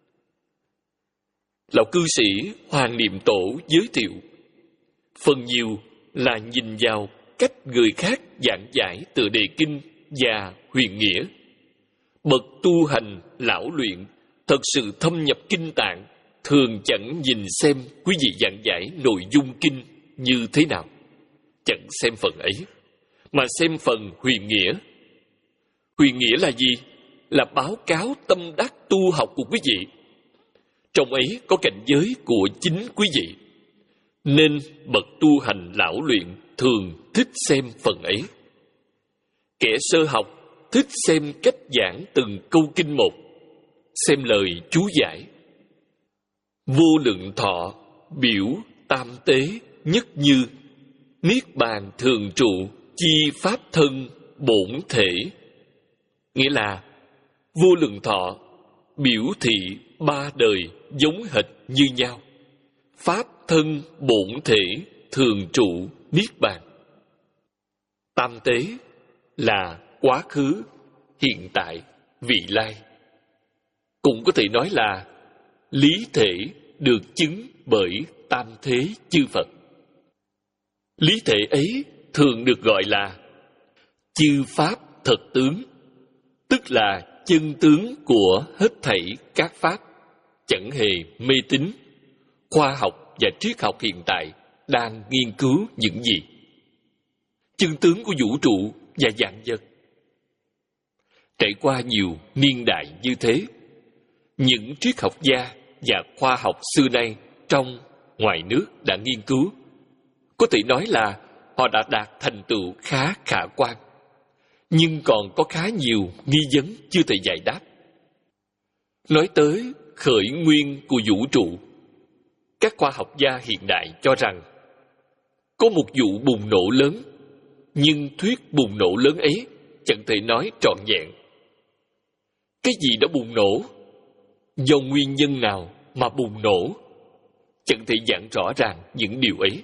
A: Lão cư sĩ Hoàng Niệm Tổ giới thiệu, phần nhiều là nhìn vào cách người khác giảng giải Từ Đề Kinh và huyền nghĩa. Bậc tu hành lão luyện thật sự thâm nhập kinh tạng, thường chẳng nhìn xem quý vị giảng giải nội dung kinh như thế nào, chẳng xem phần ấy, mà xem phần huyền nghĩa. Huyền nghĩa là gì? Là báo cáo tâm đắc tu học của quý vị. Trong ấy có cảnh giới của chính quý vị, nên bậc tu hành lão luyện thường thích xem phần ấy. Kẻ sơ học thích xem cách giảng từng câu kinh một, xem lời chú giải. Vô lượng thọ biểu tam tế nhất như, niết bàn thường trụ chi pháp thân bổn thể. Nghĩa là vô lượng thọ biểu thị ba đời giống hệt như nhau, pháp thân bổn thể thường trụ niết bàn. Tam tế là quá khứ, hiện tại, vị lai. Cũng có thể nói là lý thể được chứng bởi tam thế chư Phật. Lý thể ấy thường được gọi là chư pháp thật tướng, tức là chân tướng của hết thảy các pháp, chẳng hề mê tín. Khoa học và triết học hiện tại đang nghiên cứu những gì? Chân tướng của vũ trụ và vạn vật. Trải qua nhiều niên đại như thế, những triết học gia và khoa học xưa nay trong, ngoài nước đã nghiên cứu. Có thể nói là họ đã đạt thành tựu khá khả quan, nhưng còn có khá nhiều nghi vấn chưa thể giải đáp. Nói tới khởi nguyên của vũ trụ, các khoa học gia hiện đại cho rằng có một vụ bùng nổ lớn, nhưng thuyết bùng nổ lớn ấy chẳng thể nói trọn vẹn. Cái gì đã bùng nổ? Do nguyên nhân nào mà bùng nổ? Chẳng thể giảng rõ ràng những điều ấy.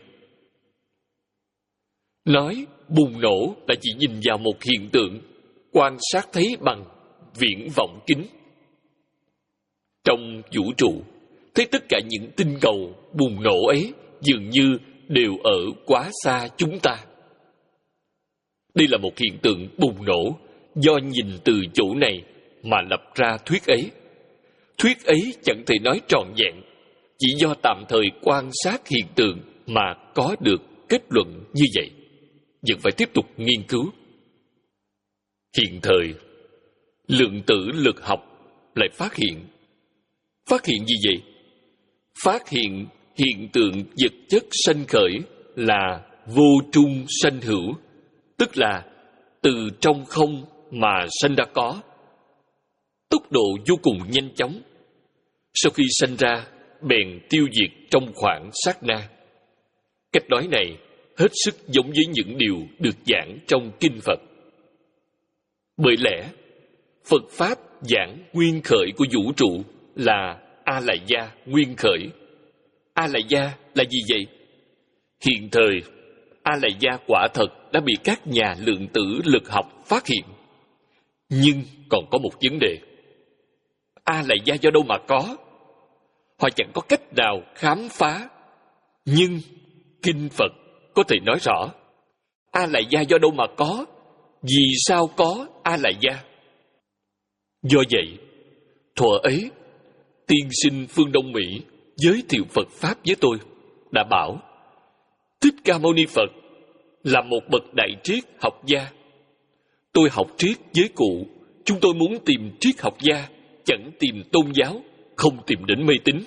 A: Nói bùng nổ là chỉ nhìn vào một hiện tượng, quan sát thấy bằng viễn vọng kính. Trong vũ trụ, thấy tất cả những tinh cầu bùng nổ ấy dường như đều ở quá xa chúng ta. Đây là một hiện tượng bùng nổ do nhìn từ chỗ này mà lập ra thuyết ấy. Thuyết ấy chẳng thể nói trọn vẹn, chỉ do tạm thời quan sát hiện tượng mà có được kết luận như vậy. Vẫn phải tiếp tục nghiên cứu. Hiện thời, lượng tử lực học lại phát hiện. Phát hiện gì vậy? Phát hiện hiện tượng vật chất sanh khởi là vô trung sanh hữu, tức là từ trong không mà sanh ra có. Tốc độ vô cùng nhanh chóng. Sau khi sanh ra, bèn tiêu diệt trong khoảng sát na. Cách nói này hết sức giống với những điều được giảng trong kinh Phật. Bởi lẽ, Phật Pháp giảng nguyên khởi của vũ trụ là A-lại gia nguyên khởi. A-lại gia là gì vậy? Hiện thời, A-lại gia quả thật đã bị các nhà lượng tử lực học phát hiện. Nhưng còn có một vấn đề. A-lại gia do đâu mà có? Họ chẳng có cách nào khám phá. Nhưng kinh Phật có thể nói rõ. A-lại gia do đâu mà có? Vì sao có A-lại gia? Do vậy, thuở ấy, tiên sinh phương Đông Mỹ giới thiệu Phật Pháp với tôi, đã bảo Thích Ca Mâu Ni Phật là một bậc đại triết học gia. Tôi học triết với cụ, chúng tôi muốn tìm triết học gia, chẳng tìm tôn giáo, không tìm đến mê tín.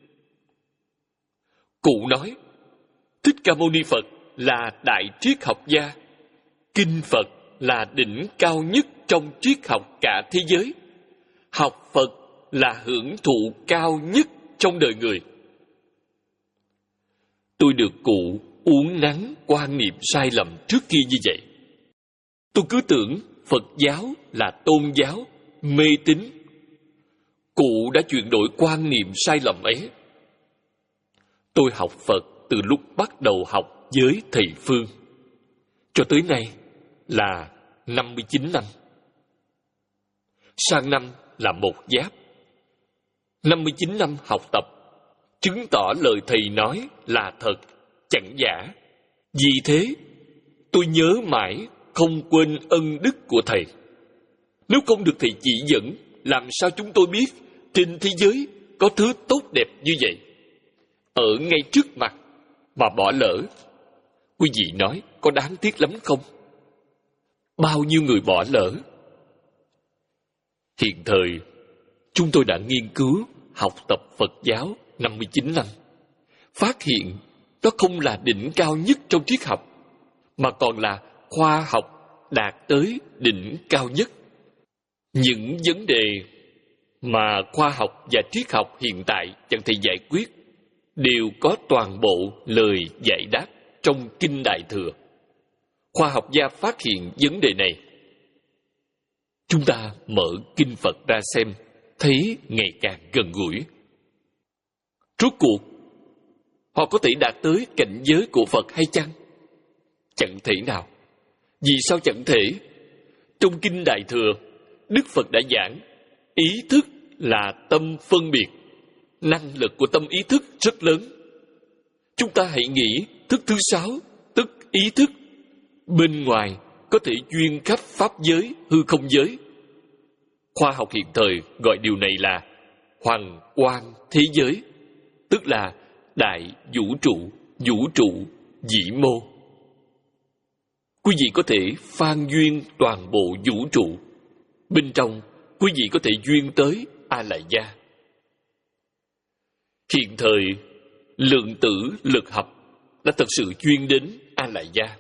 A: Cụ nói, Thích Ca Mâu Ni Phật là đại triết học gia. Kinh Phật là đỉnh cao nhất trong triết học cả thế giới. Học Phật là hưởng thụ cao nhất trong đời người. Tôi được cụ uốn nắn quan niệm sai lầm trước kia như vậy. Tôi cứ tưởng Phật giáo là tôn giáo, mê tín. Cụ đã chuyển đổi quan niệm sai lầm ấy. Tôi học Phật từ lúc bắt đầu học với thầy Phương, cho tới nay là năm mươi chín năm. Sang năm là một giáp. năm mươi chín năm học tập, chứng tỏ lời thầy nói là thật, chẳng giả. Vì thế, tôi nhớ mãi không quên ân đức của thầy. Nếu không được thầy chỉ dẫn, làm sao chúng tôi biết trên thế giới có thứ tốt đẹp như vậy? Ở ngay trước mặt mà bỏ lỡ. Quý vị nói có đáng tiếc lắm không? Bao nhiêu người bỏ lỡ. Hiện thời, chúng tôi đã nghiên cứu, học tập Phật giáo năm mươi chín năm, phát hiện đó không là đỉnh cao nhất trong triết học, mà còn là khoa học đạt tới đỉnh cao nhất. Những vấn đề mà khoa học và triết học hiện tại chẳng thể giải quyết đều có toàn bộ lời giải đáp trong Kinh Đại Thừa. Khoa học gia phát hiện vấn đề này. Chúng ta mở Kinh Phật ra xem, thấy ngày càng gần gũi. Rốt cuộc, họ có thể đạt tới cảnh giới của Phật hay chăng? Chẳng thể nào. Vì sao chẳng thể? Trong Kinh Đại Thừa, Đức Phật đã giảng, ý thức là tâm phân biệt. Năng lực của tâm ý thức rất lớn. Chúng ta hãy nghĩ thức thứ sáu, tức ý thức. Bên ngoài có thể duyên khắp pháp giới, hư không giới. Khoa học hiện thời gọi điều này là hoằng quang thế giới, tức là đại vũ trụ, vũ trụ vĩ mô. Quý vị có thể phan duyên toàn bộ vũ trụ. Bên trong, quý vị có thể duyên tới A Lại Gia. Hiện thời, lượng tử lực học đã thật sự duyên đến A Lại Gia.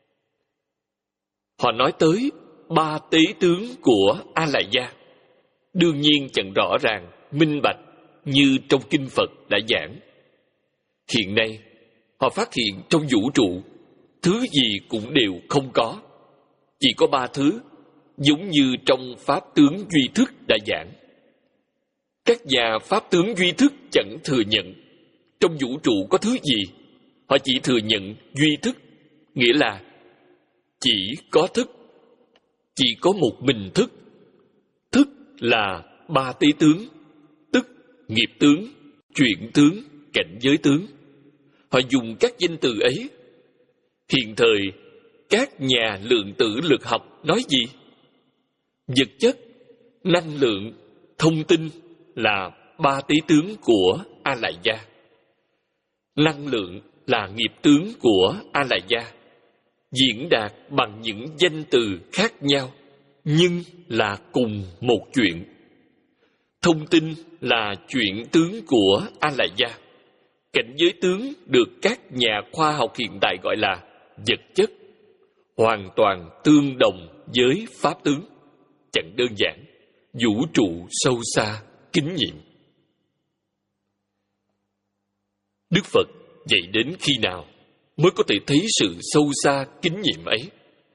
A: Họ nói tới ba tế tướng của A Lại Gia. Đương nhiên chẳng rõ ràng, minh bạch như trong Kinh Phật đã giảng. Hiện nay, họ phát hiện trong vũ trụ, thứ gì cũng đều không có. Chỉ có ba thứ, giống như trong Pháp tướng duy thức đã giảng. Các nhà Pháp tướng duy thức chẳng thừa nhận trong vũ trụ có thứ gì. Họ chỉ thừa nhận duy thức, nghĩa là chỉ có thức, chỉ có một mình thức. Thức là ba tế tướng, tức nghiệp tướng, chuyển tướng, cảnh giới tướng. Họ dùng các danh từ ấy. Hiện thời, các nhà lượng tử lực học nói gì? Vật chất, năng lượng, thông tin là ba tế tướng của A Lại Gia. Năng lượng là nghiệp tướng của A Lại Gia, diễn đạt bằng những danh từ khác nhau, nhưng là cùng một chuyện. Thông tin là chuyện tướng của A Lại Gia. Cảnh giới tướng được các nhà khoa học hiện tại gọi là vật chất, hoàn toàn tương đồng với pháp tướng. Chẳng đơn giản, vũ trụ sâu xa, kính nhiệm. Đức Phật dạy đến khi nào mới có thể thấy sự sâu xa, kính nhiệm ấy?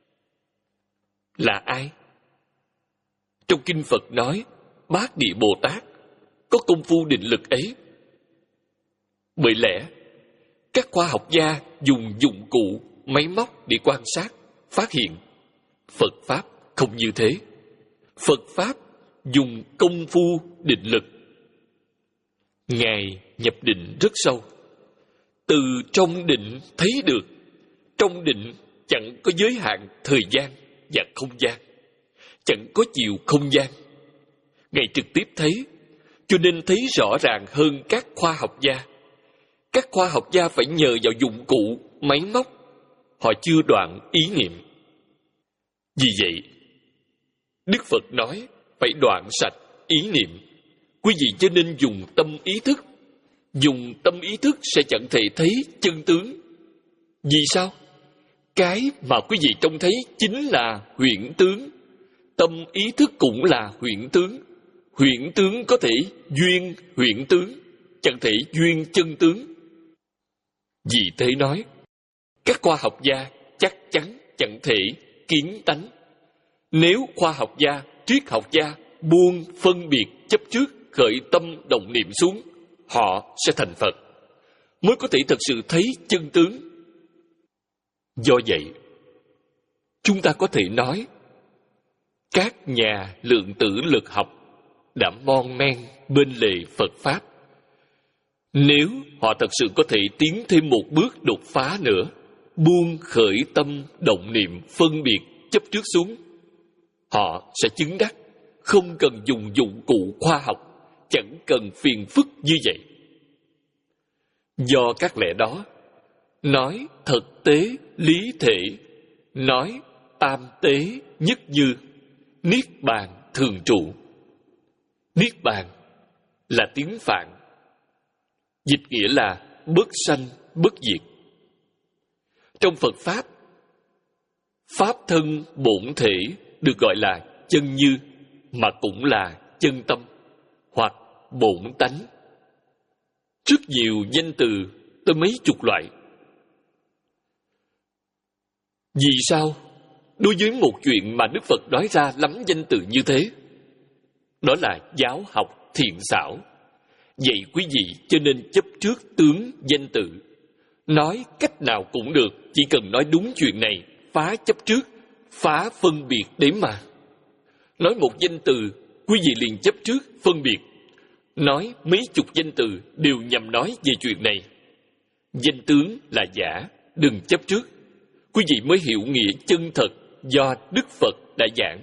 A: Là ai? Trong Kinh Phật nói, Bát Địa Bồ Tát có công phu định lực ấy. Bởi lẽ, các khoa học gia dùng dụng cụ, máy móc để quan sát, phát hiện. Phật Pháp không như thế. Phật Pháp dùng công phu định lực. Ngài nhập định rất sâu. Từ trong định thấy được. Trong định chẳng có giới hạn thời gian và không gian. Chẳng có chiều không gian. Ngài trực tiếp thấy, cho nên thấy rõ ràng hơn các khoa học gia. Các khoa học gia phải nhờ vào dụng cụ, máy móc. Họ chưa đoạn ý niệm. Vì vậy, Đức Phật nói phải đoạn sạch ý niệm. Quý vị cho nên dùng tâm ý thức. Dùng tâm ý thức sẽ chẳng thể thấy chân tướng. Vì sao? Cái mà quý vị trông thấy chính là huyễn tướng. Tâm ý thức cũng là huyễn tướng. Huyễn tướng có thể duyên huyễn tướng, chẳng thể duyên chân tướng. Vì thế nói, các khoa học gia chắc chắn chẳng thể kiến tánh. Nếu khoa học gia, triết học gia buông phân biệt chấp trước, khởi tâm động niệm xuống, họ sẽ thành Phật, mới có thể thật sự thấy chân tướng. Do vậy, chúng ta có thể nói, các nhà lượng tử lực học đã mon men bên lề Phật Pháp. Nếu họ thật sự có thể tiến thêm một bước đột phá nữa, buông khởi tâm động niệm phân biệt chấp trước xuống, họ sẽ chứng đắc, không cần dùng dụng cụ khoa học, chẳng cần phiền phức như vậy. Do các lẽ đó, nói thực tế lý thể, nói tam tế nhất như, niết bàn thường trụ. Niết bàn là tiếng Phạn, dịch nghĩa là bất sanh bất diệt. Trong Phật Pháp, Pháp thân bổn thể được gọi là chân như, mà cũng là chân tâm hoặc bổn tánh. Rất nhiều danh từ tới mấy chục loại. Vì sao? Đối với một chuyện mà Đức Phật nói ra lắm danh từ như thế, đó là giáo học thiện xảo. Vậy quý vị cho nên chấp trước tướng danh từ. Nói cách nào cũng được, chỉ cần nói đúng chuyện này, phá chấp trước, phá phân biệt đấy mà. Nói một danh từ, quý vị liền chấp trước, phân biệt. Nói mấy chục danh từ đều nhằm nói về chuyện này. Danh tướng là giả, đừng chấp trước. Quý vị mới hiểu nghĩa chân thật do Đức Phật đã giảng.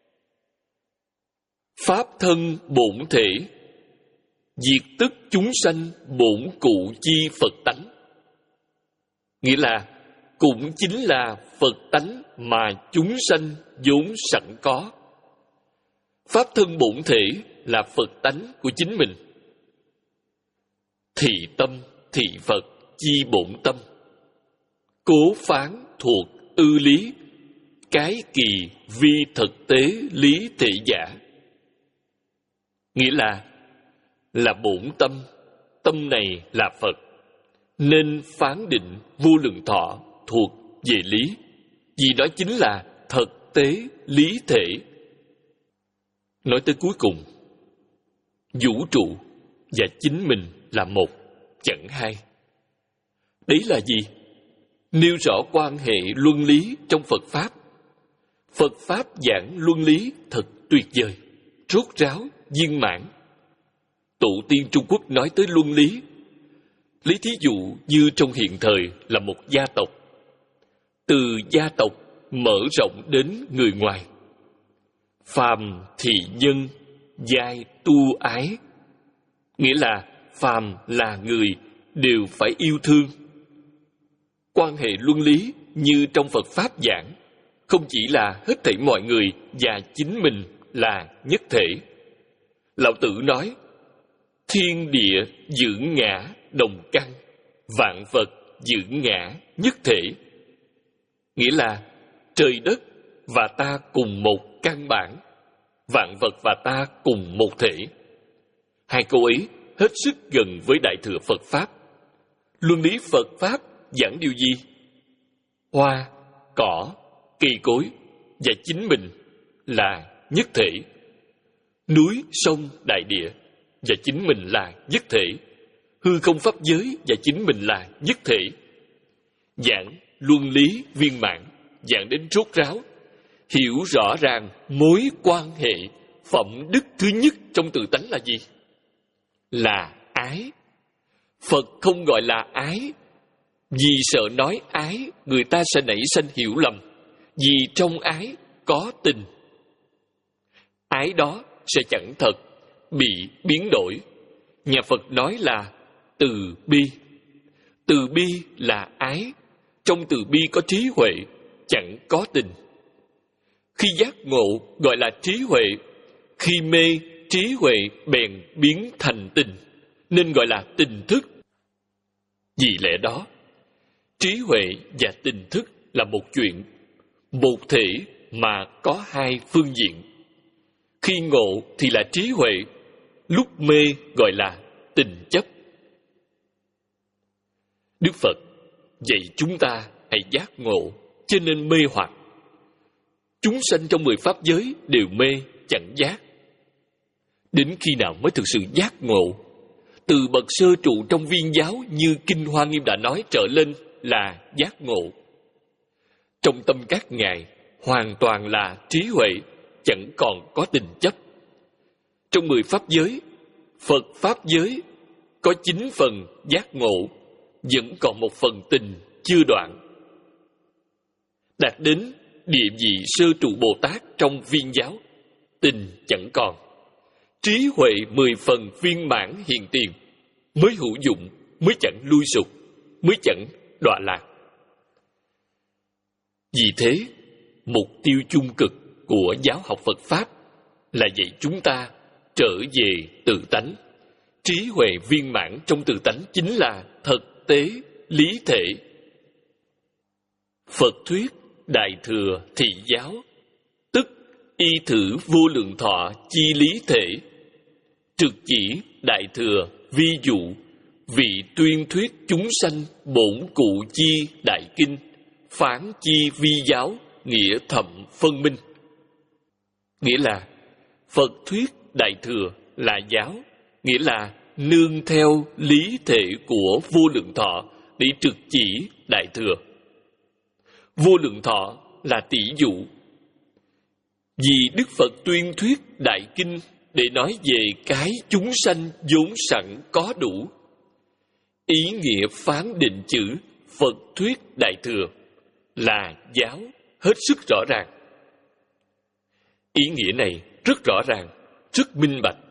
A: Pháp thân bổn thể, diệt tức chúng sanh bổn cụ chi Phật tánh. Nghĩa là cũng chính là Phật tánh mà chúng sanh vốn sẵn có. Pháp thân bổn thể là Phật tánh của chính mình. Thị tâm, thị Phật, chi bổn tâm. Cố phán thuộc ư lý, cái kỳ vi thực tế lý thể giả. Nghĩa là, là bổn tâm, tâm này là Phật, nên phán định vô lượng thọ thuộc về lý, vì đó chính là thực tế lý thể. Nói tới cuối cùng, vũ trụ và chính mình là một, chẳng hai. Đấy là gì? Nêu rõ quan hệ luân lý trong Phật Pháp. Phật Pháp giảng luân lý thật tuyệt vời, rốt ráo, viên mãn. Tổ tiên Trung Quốc nói tới luân lý, lấy thí dụ như trong hiện thời là một gia tộc. Từ gia tộc mở rộng đến người ngoài. Phàm thì nhân, giai tu ái. Nghĩa là phàm là người đều phải yêu thương. Quan hệ luân lý như trong Phật Pháp giảng, không chỉ là hết thảy mọi người và chính mình là nhất thể. Lão Tử nói, thiên địa dưỡng ngã đồng căn, vạn vật dưỡng ngã nhất thể. Nghĩa là trời đất và ta cùng một căn bản, vạn vật và ta cùng một thể. Hai câu ấy hết sức gần với Đại Thừa Phật Pháp. Luân lý Phật Pháp giảng điều gì? Hoa, cỏ, cây cối và chính mình là nhất thể. Núi, sông, đại địa và chính mình là nhất thể. Hư không pháp giới và chính mình là nhất thể. Giảng luân lý viên mãn, giảng đến rốt ráo, hiểu rõ ràng mối quan hệ phẩm đức thứ nhất trong tự tánh là gì? Là ái. Phật không gọi là ái, vì sợ nói ái người ta sẽ nảy sinh hiểu lầm, vì trong ái có tình. Ái đó sẽ chẳng thật, bị biến đổi. Nhà Phật nói là từ bi. Từ bi là ái, trong từ bi có trí huệ, chẳng có tình. Khi giác ngộ gọi là trí huệ, khi mê trí huệ bèn biến thành tình, nên gọi là tình thức. Vì lẽ đó, trí huệ và tình thức là một chuyện, một thể mà có hai phương diện. Khi ngộ thì là trí huệ, lúc mê gọi là tình chấp. Đức Phật dạy chúng ta hãy giác ngộ, cho nên mê hoặc. Chúng sanh trong mười pháp giới đều mê, chẳng giác. Đến khi nào mới thực sự giác ngộ? Từ bậc sơ trụ trong viên giáo như Kinh Hoa Nghiêm đã nói trở lên là giác ngộ. Trong tâm các ngài hoàn toàn là trí huệ, chẳng còn có tình chấp. Trong mười pháp giới, Phật pháp giới có chín phần giác ngộ, vẫn còn một phần tình chưa đoạn. Đạt đến địa vị sơ trụ Bồ Tát trong viên giáo, tình chẳng còn. Trí huệ mười phần viên mãn hiện tiền, mới hữu dụng, mới chẳng lui sụp, mới chẳng đọa lạc. Vì thế, mục tiêu chung cực của giáo học Phật Pháp là dạy chúng ta trở về tự tánh. Trí huệ viên mãn trong tự tánh chính là thực tế, lý thể. Phật thuyết Đại Thừa Thị Giáo, tức y thử vô lượng thọ chi lý thể, trực chỉ Đại Thừa vi dụ, vị tuyên thuyết chúng sanh bổn cụ chi đại kinh, phán chi vi giáo, nghĩa thậm phân minh. Nghĩa là Phật thuyết Đại Thừa là giáo, nghĩa là nương theo lý thể của vô lượng thọ để trực chỉ Đại Thừa. Vô lượng thọ là tỷ dụ. Vì Đức Phật tuyên thuyết Đại Kinh để nói về cái chúng sanh vốn sẵn có đủ. Ý nghĩa phán định chữ Phật thuyết Đại Thừa là giáo hết sức rõ ràng. Ý nghĩa này rất rõ ràng, rất minh bạch.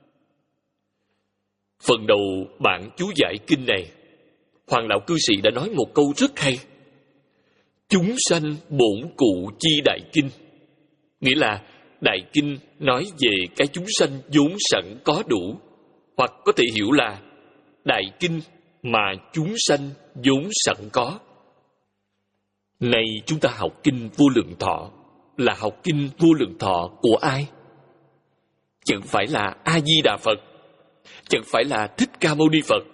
A: Phần đầu bản chú giải kinh này, Hoàng Lão Cư Sĩ đã nói một câu rất hay. Chúng sanh bổn cụ chi đại kinh, nghĩa là đại kinh nói về cái chúng sanh vốn sẵn có đủ, hoặc có thể hiểu là đại kinh mà chúng sanh vốn sẵn có. Này chúng ta học kinh Vô Lượng Thọ là học kinh Vô Lượng Thọ của ai? Chẳng phải là A Di Đà Phật, chẳng phải là Thích Ca Mâu Ni Phật,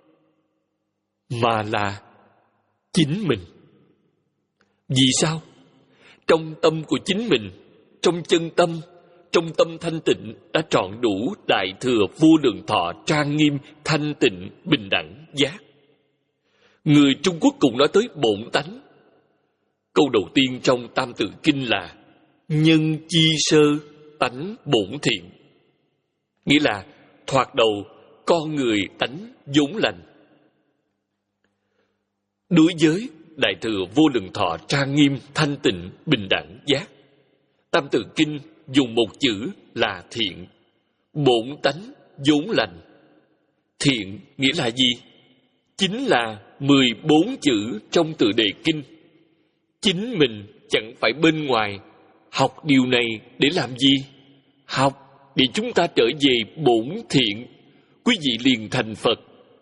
A: mà là chính mình. Vì sao? Trong tâm của chính mình, trong chân tâm, trong tâm thanh tịnh đã trọn đủ Đại Thừa Vô Lượng Thọ trang nghiêm, thanh tịnh, bình đẳng, giác. Người Trung Quốc cũng nói tới bổn tánh. Câu đầu tiên trong Tam Tự Kinh là nhân chi sơ tánh bổn thiện, nghĩa là thoạt đầu con người tánh vốn lành. Đối với Đại Thừa Vô Lượng Thọ trang nghiêm, thanh tịnh, bình đẳng, giác, Tam Tự Kinh dùng một chữ là thiện. Bổn tánh vốn lành. Thiện nghĩa là gì? Chính là mười bốn chữ trong Tự Đề Kinh. Chính mình chẳng phải bên ngoài học điều này để làm gì? Học để chúng ta trở về bổn thiện, quý vị liền thành Phật.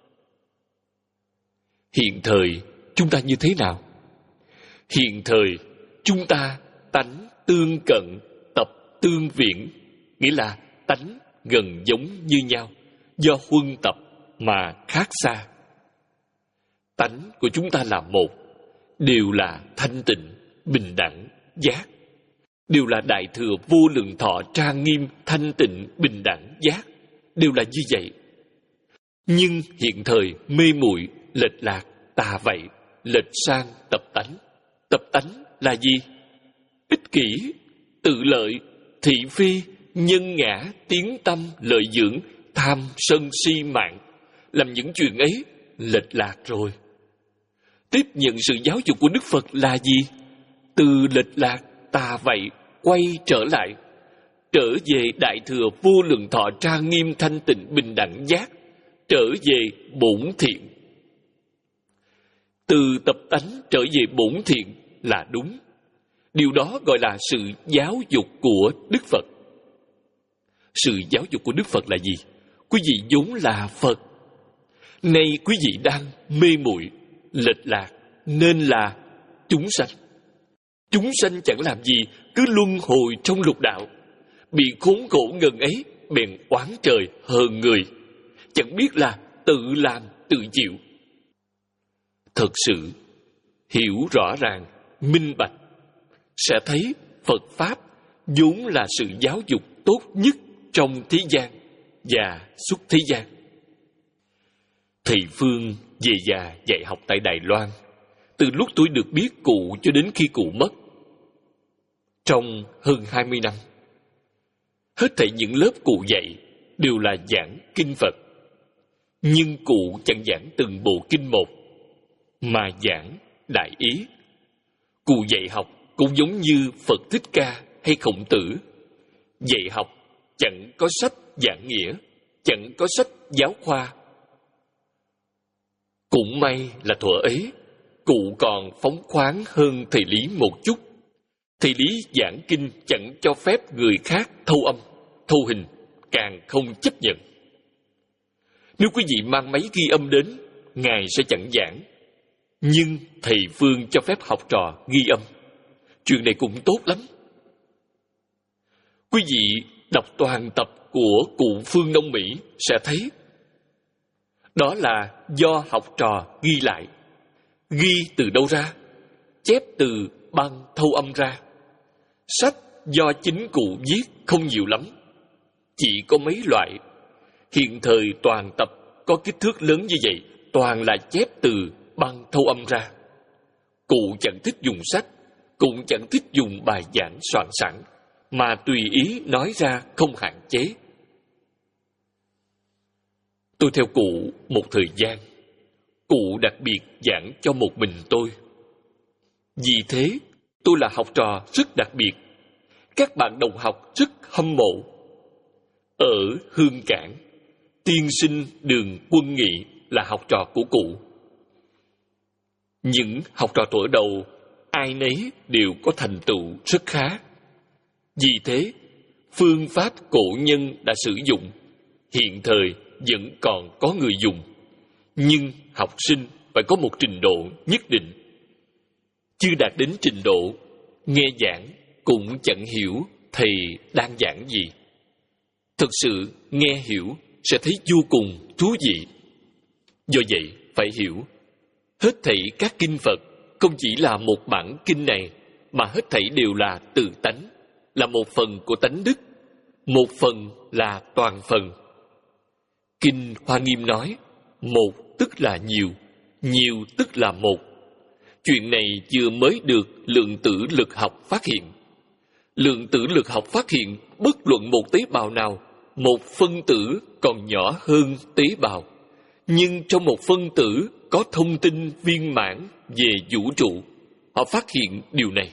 A: Hiện thời chúng ta như thế nào? Hiện thời chúng ta tánh tương cận, tập tương viễn, nghĩa là tánh gần giống như nhau, do huân tập mà khác xa. Tánh của chúng ta là một, đều là thanh tịnh, bình đẳng, giác, đều là Đại Thừa Vô Lượng Thọ trang nghiêm, thanh tịnh, bình đẳng, giác, đều là như vậy. Nhưng hiện thời mê muội, lệch lạc, tà vậy, lệch sang tập tánh. Tập tánh là gì? Ích kỷ, tự lợi, thị phi, nhân ngã, tiếng tâm, lợi dưỡng, tham, sân, si, mạng. Làm những chuyện ấy lệch lạc rồi. Tiếp nhận sự giáo dục của Đức Phật là gì? Từ lệch lạc, tà vậy, quay trở lại, trở về Đại Thừa Vô Lượng Thọ trang nghiêm, thanh tịnh, bình đẳng, giác, trở về bổn thiện. Từ tập tánh trở về bổn thiện là đúng. Điều đó gọi là sự giáo dục của Đức Phật. Sự giáo dục của Đức Phật là gì? Quý vị vốn là Phật. Nay quý vị đang mê muội, lệch lạc, nên là chúng sanh. Chúng sanh chẳng làm gì, cứ luân hồi trong lục đạo. Bị khốn khổ ngần ấy, bèn oán trời hờn người. Chẳng biết là tự làm, tự chịu. Thật sự, hiểu rõ ràng, minh bạch, sẽ thấy Phật Pháp vốn là sự giáo dục tốt nhất trong thế gian và xuất thế gian. Thầy Phương về già dạy học tại Đài Loan, từ lúc tôi được biết cụ cho đến khi cụ mất. Trong hơn hai mươi năm, hết thảy những lớp cụ dạy đều là giảng kinh Phật. Nhưng cụ chẳng giảng từng bộ kinh một, mà giảng đại ý. Cụ dạy học cũng giống như Phật Thích Ca hay Khổng Tử. Dạy học chẳng có sách giảng nghĩa, chẳng có sách giáo khoa. Cũng may là thuở ấy, cụ còn phóng khoáng hơn thầy Lý một chút. Thầy Lý giảng kinh chẳng cho phép người khác thâu âm, thâu hình, càng không chấp nhận. Nếu quý vị mang máy ghi âm đến, Ngài sẽ chẳng giảng. Nhưng thầy Phương cho phép học trò ghi âm. Chuyện này cũng tốt lắm. Quý vị đọc toàn tập của cụ Phương Đông Mỹ sẽ thấy đó là do học trò ghi lại. Ghi từ đâu ra? Chép từ băng thâu âm ra. Sách do chính cụ viết không nhiều lắm, chỉ có mấy loại. Hiện thời toàn tập có kích thước lớn như vậy, toàn là chép từ băng thâu âm ra. Cụ chẳng thích dùng sách, cũng chẳng thích dùng bài giảng soạn sẵn, mà tùy ý nói ra không hạn chế. Tôi theo cụ một thời gian, cụ đặc biệt giảng cho một mình tôi. Vì thế, tôi là học trò rất đặc biệt. Các bạn đồng học rất hâm mộ. Ở Hương Cảng, tiên sinh Đường Quân Nghị là học trò của cụ. Những học trò tuổi đầu, ai nấy đều có thành tựu rất khá. Vì thế, phương pháp cổ nhân đã sử dụng, hiện thời vẫn còn có người dùng. Nhưng học sinh phải có một trình độ nhất định. Chưa đạt đến trình độ, nghe giảng cũng chẳng hiểu thầy đang giảng gì. Thực sự nghe hiểu sẽ thấy vô cùng thú vị. Do vậy phải hiểu, hết thảy các kinh Phật không chỉ là một bản kinh này, mà hết thảy đều là tự tánh, là một phần của tánh đức, một phần là toàn phần. Kinh Hoa Nghiêm nói, một tức là nhiều, nhiều tức là một. Chuyện này vừa mới được lượng tử lực học phát hiện. Lượng tử lực học phát hiện bất luận một tế bào nào, một phân tử còn nhỏ hơn tế bào. Nhưng trong một phân tử có thông tin viên mãn về vũ trụ. Họ phát hiện điều này.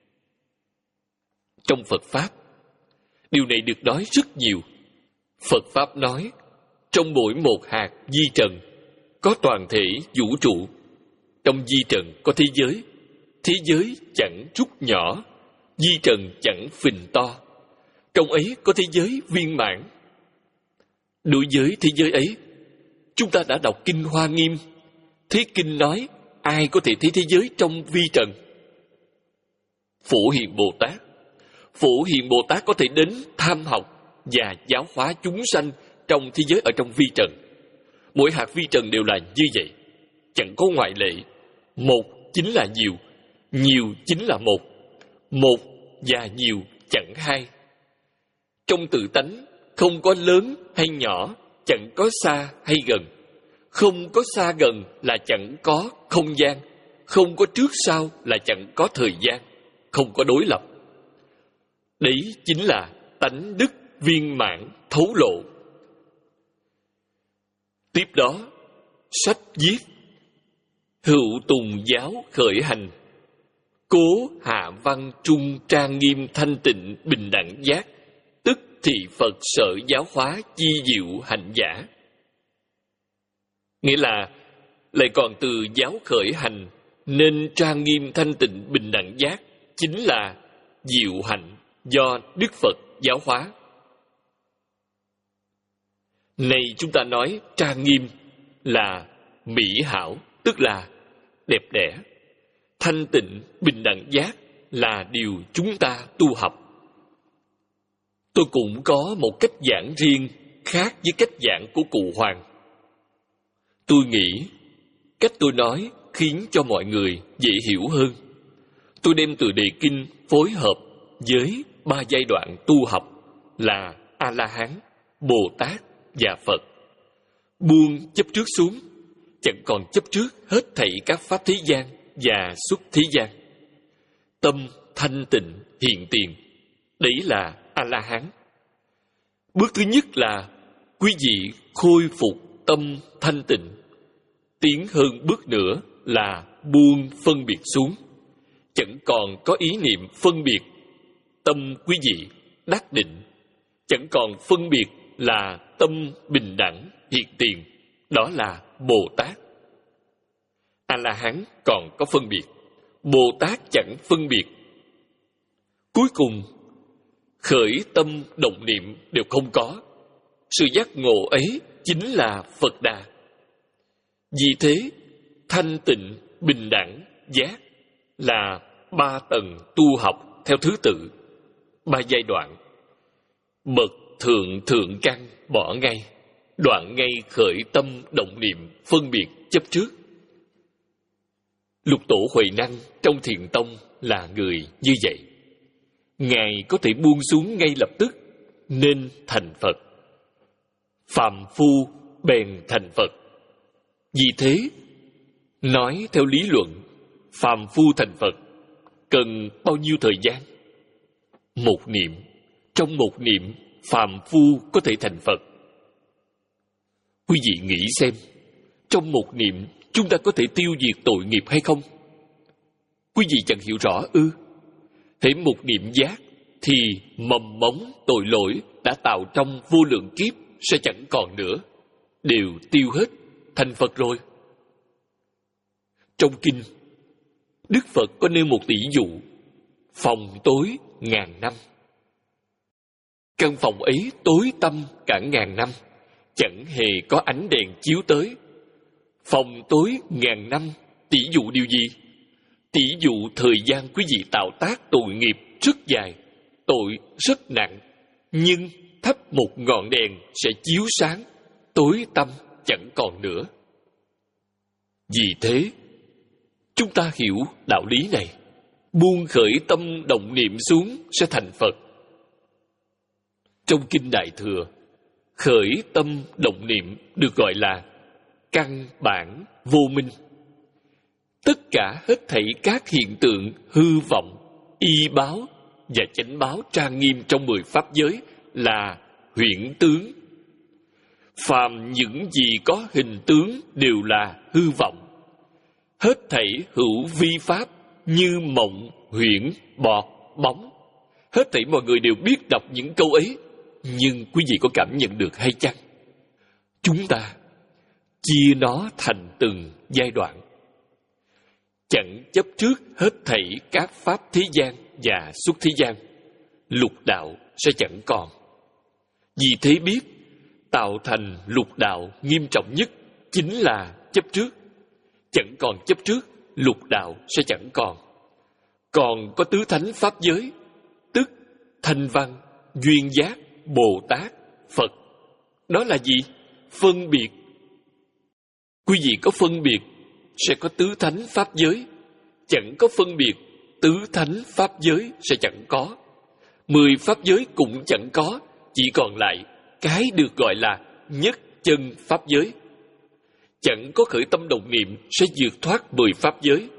A: Trong Phật Pháp, điều này được nói rất nhiều. Phật Pháp nói, trong mỗi một hạt vi trần có toàn thể vũ trụ. Trong vi trần có thế giới. Thế giới chẳng rút nhỏ, vi trần chẳng phình to. Trong ấy có thế giới viên mãn. Đối với thế giới ấy, chúng ta đã đọc Kinh Hoa Nghiêm. Thế Kinh nói, ai có thể thấy thế giới trong vi trần? Phổ Hiền Bồ Tát. Phổ Hiền Bồ Tát có thể đến tham học và giáo hóa chúng sanh trong thế giới ở trong vi trần. Mỗi hạt vi trần đều là như vậy, chẳng có ngoại lệ. Một chính là nhiều, nhiều chính là một. Một và nhiều chẳng hai. Trong tự tánh không có lớn hay nhỏ, chẳng có xa hay gần. Không có xa gần là chẳng có không gian. Không có trước sau là chẳng có thời gian. Không có đối lập. Đấy chính là tánh đức viên mãn thấu lộ. Tiếp đó, sách viết Hữu Tùng Giáo khởi hành, cố hạ văn trung trang nghiêm thanh tịnh bình đẳng giác, tức thị Phật sở giáo hóa chi diệu hạnh giả. Nghĩa là, lại còn từ giáo khởi hành, nên trang nghiêm thanh tịnh bình đẳng giác chính là diệu hạnh do Đức Phật giáo hóa. Này chúng ta nói trang nghiêm là mỹ hảo, tức là đẹp đẽ. Thanh tịnh, bình đẳng giác là điều chúng ta tu học. Tôi cũng có một cách giảng riêng khác với cách giảng của cụ Hoàng. Tôi nghĩ cách tôi nói khiến cho mọi người dễ hiểu hơn. Tôi đem từ đề kinh phối hợp với ba giai đoạn tu học là A-la-hán, Bồ Tát và Phật. Buông chấp trước xuống, chẳng còn chấp trước hết thảy các pháp thế gian và xuất thế gian. Tâm thanh tịnh hiện tiền, đấy là A-la-hán. Bước thứ nhất là quý vị khôi phục tâm thanh tịnh. Tiến hơn bước nữa là buông phân biệt xuống, chẳng còn có ý niệm phân biệt. Tâm quý vị đắc định, chẳng còn phân biệt là tâm bình đẳng hiện tiền, đó là Bồ Tát. A A-la-hán còn có phân biệt, Bồ Tát chẳng phân biệt. Cuối cùng, khởi tâm động niệm đều không có. Sự giác ngộ ấy chính là Phật Đà. Vì thế, thanh tịnh, bình đẳng, giác là ba tầng tu học theo thứ tự, ba giai đoạn. Bậc thượng thượng căn bỏ ngay, đoạn ngay khởi tâm động niệm phân biệt chấp trước. Lục Tổ Huệ Năng trong Thiền Tông là người như vậy. Ngài có thể buông xuống ngay lập tức nên thành Phật. Phàm phu bèn thành Phật. Vì thế, nói theo lý luận, phàm phu thành Phật cần bao nhiêu thời gian? Một niệm. Trong một niệm, phàm phu có thể thành Phật. Quý vị nghĩ xem, trong một niệm chúng ta có thể tiêu diệt tội nghiệp hay không? Quý vị chẳng hiểu rõ ư? Hễ một niệm giác thì mầm mống tội lỗi đã tạo trong vô lượng kiếp sẽ chẳng còn nữa, đều tiêu hết, thành Phật rồi. Trong kinh, Đức Phật có nêu một tỷ dụ, phòng tối ngàn năm. Căn phòng ấy tối tăm cả ngàn năm, chẳng hề có ánh đèn chiếu tới. Phòng tối ngàn năm, tỷ dụ điều gì? Tỷ dụ thời gian quý vị tạo tác tội nghiệp rất dài, tội rất nặng, nhưng thắp một ngọn đèn sẽ chiếu sáng, tối tăm chẳng còn nữa. Vì thế, chúng ta hiểu đạo lý này, buông khởi tâm động niệm xuống sẽ thành Phật. Trong Kinh Đại Thừa, khởi tâm động niệm được gọi là căn bản vô minh. Tất cả hết thảy các hiện tượng hư vọng, y báo và chánh báo trang nghiêm trong mười pháp giới là huyễn tướng. Phàm những gì có hình tướng đều là hư vọng. Hết thảy hữu vi pháp như mộng, huyễn, bọt, bóng. Hết thảy mọi người đều biết đọc những câu ấy, nhưng quý vị có cảm nhận được hay chăng? Chúng ta chia nó thành từng giai đoạn. Chẳng chấp trước hết thảy các pháp thế gian và xuất thế gian, lục đạo sẽ chẳng còn. Vì thế biết, tạo thành lục đạo nghiêm trọng nhất chính là chấp trước. Chẳng còn chấp trước, lục đạo sẽ chẳng còn. Còn có tứ thánh pháp giới, tức Thanh Văn, Duyên Giác, Bồ Tát, Phật. Đó là gì? Phân biệt. Quý vị có phân biệt, sẽ có tứ thánh pháp giới. Chẳng có phân biệt, tứ thánh pháp giới sẽ chẳng có. Mười pháp giới cũng chẳng có, chỉ còn lại cái được gọi là nhất chân pháp giới. Chẳng có khởi tâm động niệm sẽ vượt thoát mười pháp giới.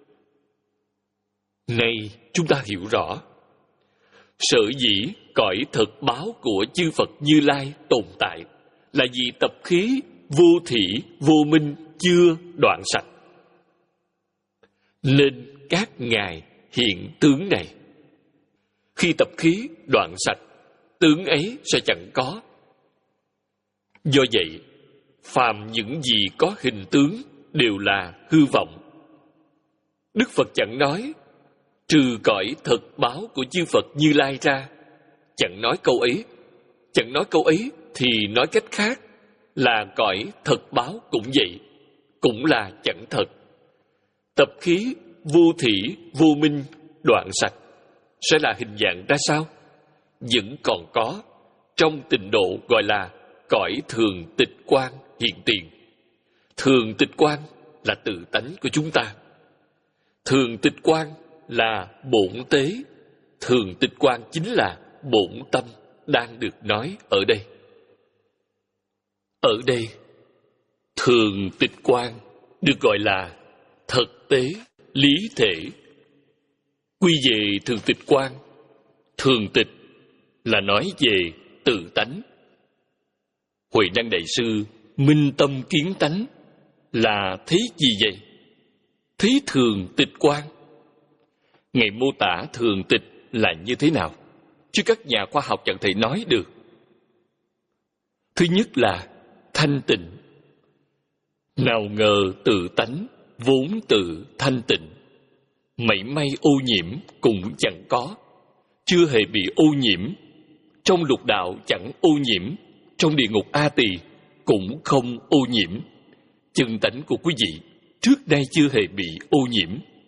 A: Nay chúng ta hiểu rõ, sở dĩ cõi thật báo của chư Phật Như Lai tồn tại là vì tập khí vô thị vô minh chưa đoạn sạch, nên các ngài hiện tướng này. Khi tập khí đoạn sạch, tướng ấy sẽ chẳng có. Do vậy, phàm những gì có hình tướng đều là hư vọng. Đức Phật chẳng nói trừ cõi thật báo của chư Phật Như Lai ra. Chẳng nói câu ấy. Chẳng nói câu ấy thì nói cách khác là cõi thật báo cũng vậy, cũng là chẳng thật. Tập khí vô thị vô minh đoạn sạch sẽ là hình dạng ra sao? Vẫn còn có trong tịnh độ gọi là cõi thường tịch quan hiện tiền. Thường tịch quan là tự tánh của chúng ta. Thường tịch quan là bổn tế. Thường tịch quan chính là bổn tâm đang được nói ở đây. Ở đây, thường tịch quan được gọi là thực tế, lý thể. Quy về thường tịch quan, thường tịch là nói về tự tánh. Huệ Năng Đại Sư minh tâm kiến tánh là thấy gì vậy? Thấy thường tịch quan. Ngài mô tả thường tịch là như thế nào, chứ các nhà khoa học chẳng thể nói được. Thứ nhất là thanh tịnh. Nào ngờ tự tánh vốn tự thanh tịnh, mảy may ô nhiễm cũng chẳng có, chưa hề bị ô nhiễm. Trong lục đạo chẳng ô nhiễm, trong địa ngục A Tỳ cũng không ô nhiễm. Chân tánh của quý vị trước đây chưa hề bị ô nhiễm.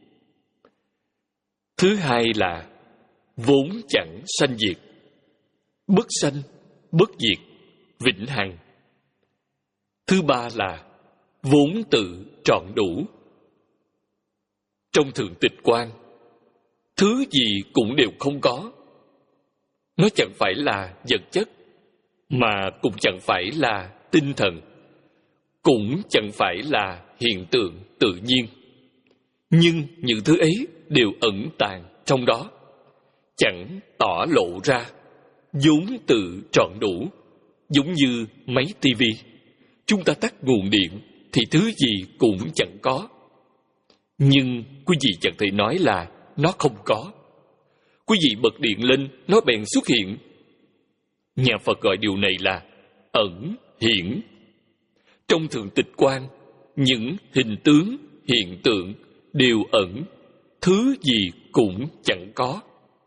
A: Thứ hai là vốn chẳng sanh diệt, bất sanh, bất diệt, vĩnh hằng. Thứ ba là vốn tự trọn đủ. Trong thượng tịch quan, thứ gì cũng đều không có. Nó chẳng phải là vật chất, mà cũng chẳng phải là tinh thần, cũng chẳng phải là hiện tượng tự nhiên. Nhưng những thứ ấy đều ẩn tàng trong đó, chẳng tỏ lộ ra, vốn tự trọn đủ. Giống như máy tivi, chúng ta tắt nguồn điện thì thứ gì cũng chẳng có. Nhưng quý vị chẳng thể nói là nó không có. Quý vị bật điện lên, nó bèn xuất hiện. Nhà Phật gọi điều này là ẩn hiển. Trong thượng tịch quan, những hình tướng, hiện tượng đều ẩn, thứ gì cũng chẳng có.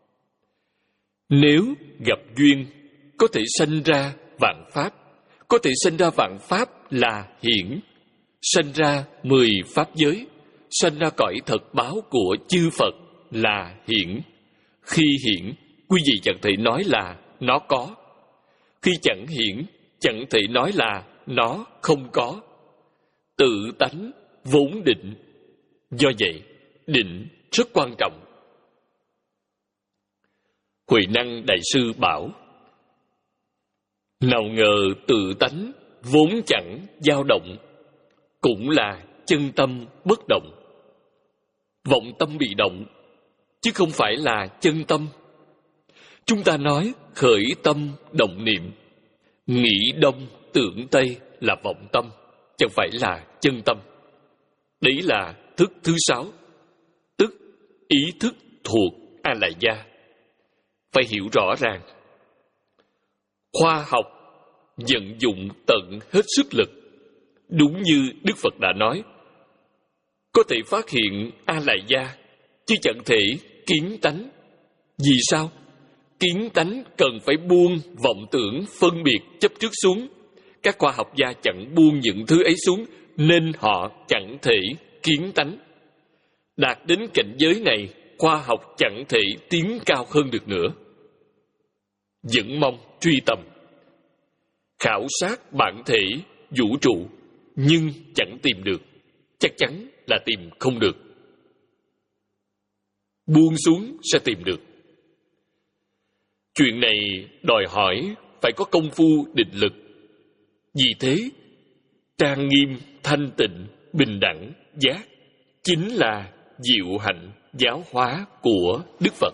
A: Nếu gặp duyên, có thể sanh ra vạn pháp. Có thể sanh ra vạn pháp là hiển. Sanh ra mười pháp giới, sanh ra cõi thật báo của chư Phật là hiển. Khi hiển, quý vị chẳng thể nói là nó có. Khi chẳng hiển, chẳng thể nói là nó không có. Tự tánh vốn định. Do vậy, định rất quan trọng. Huệ Năng Đại Sư bảo, nào ngờ tự tánh vốn chẳng dao động, cũng là chân tâm bất động. Vọng tâm bị động, chứ không phải là chân tâm. Chúng ta nói khởi tâm động niệm, nghĩ đông tưởng tây là vọng tâm, chẳng phải là chân tâm. Đấy là thức thứ sáu, tức ý thức thuộc A Lại Gia. Phải hiểu rõ ràng. Khoa học vận dụng tận hết sức lực. Đúng như Đức Phật đã nói, có thể phát hiện A Lại Gia, chứ chẳng thể kiến tánh. Vì sao? Kiến tánh cần phải buông vọng tưởng phân biệt chấp trước xuống. Các khoa học gia chẳng buông những thứ ấy xuống, nên họ chẳng thể kiến tánh. Đạt đến cảnh giới này, khoa học chẳng thể tiến cao hơn được nữa. Vẫn mong truy tầm, khảo sát bản thể vũ trụ, nhưng chẳng tìm được, chắc chắn là tìm không được. Buông xuống sẽ tìm được. Chuyện này đòi hỏi phải có công phu định lực. Vì thế, trang nghiêm, thanh tịnh, bình đẳng, giác chính là diệu hạnh giáo hóa của Đức Phật.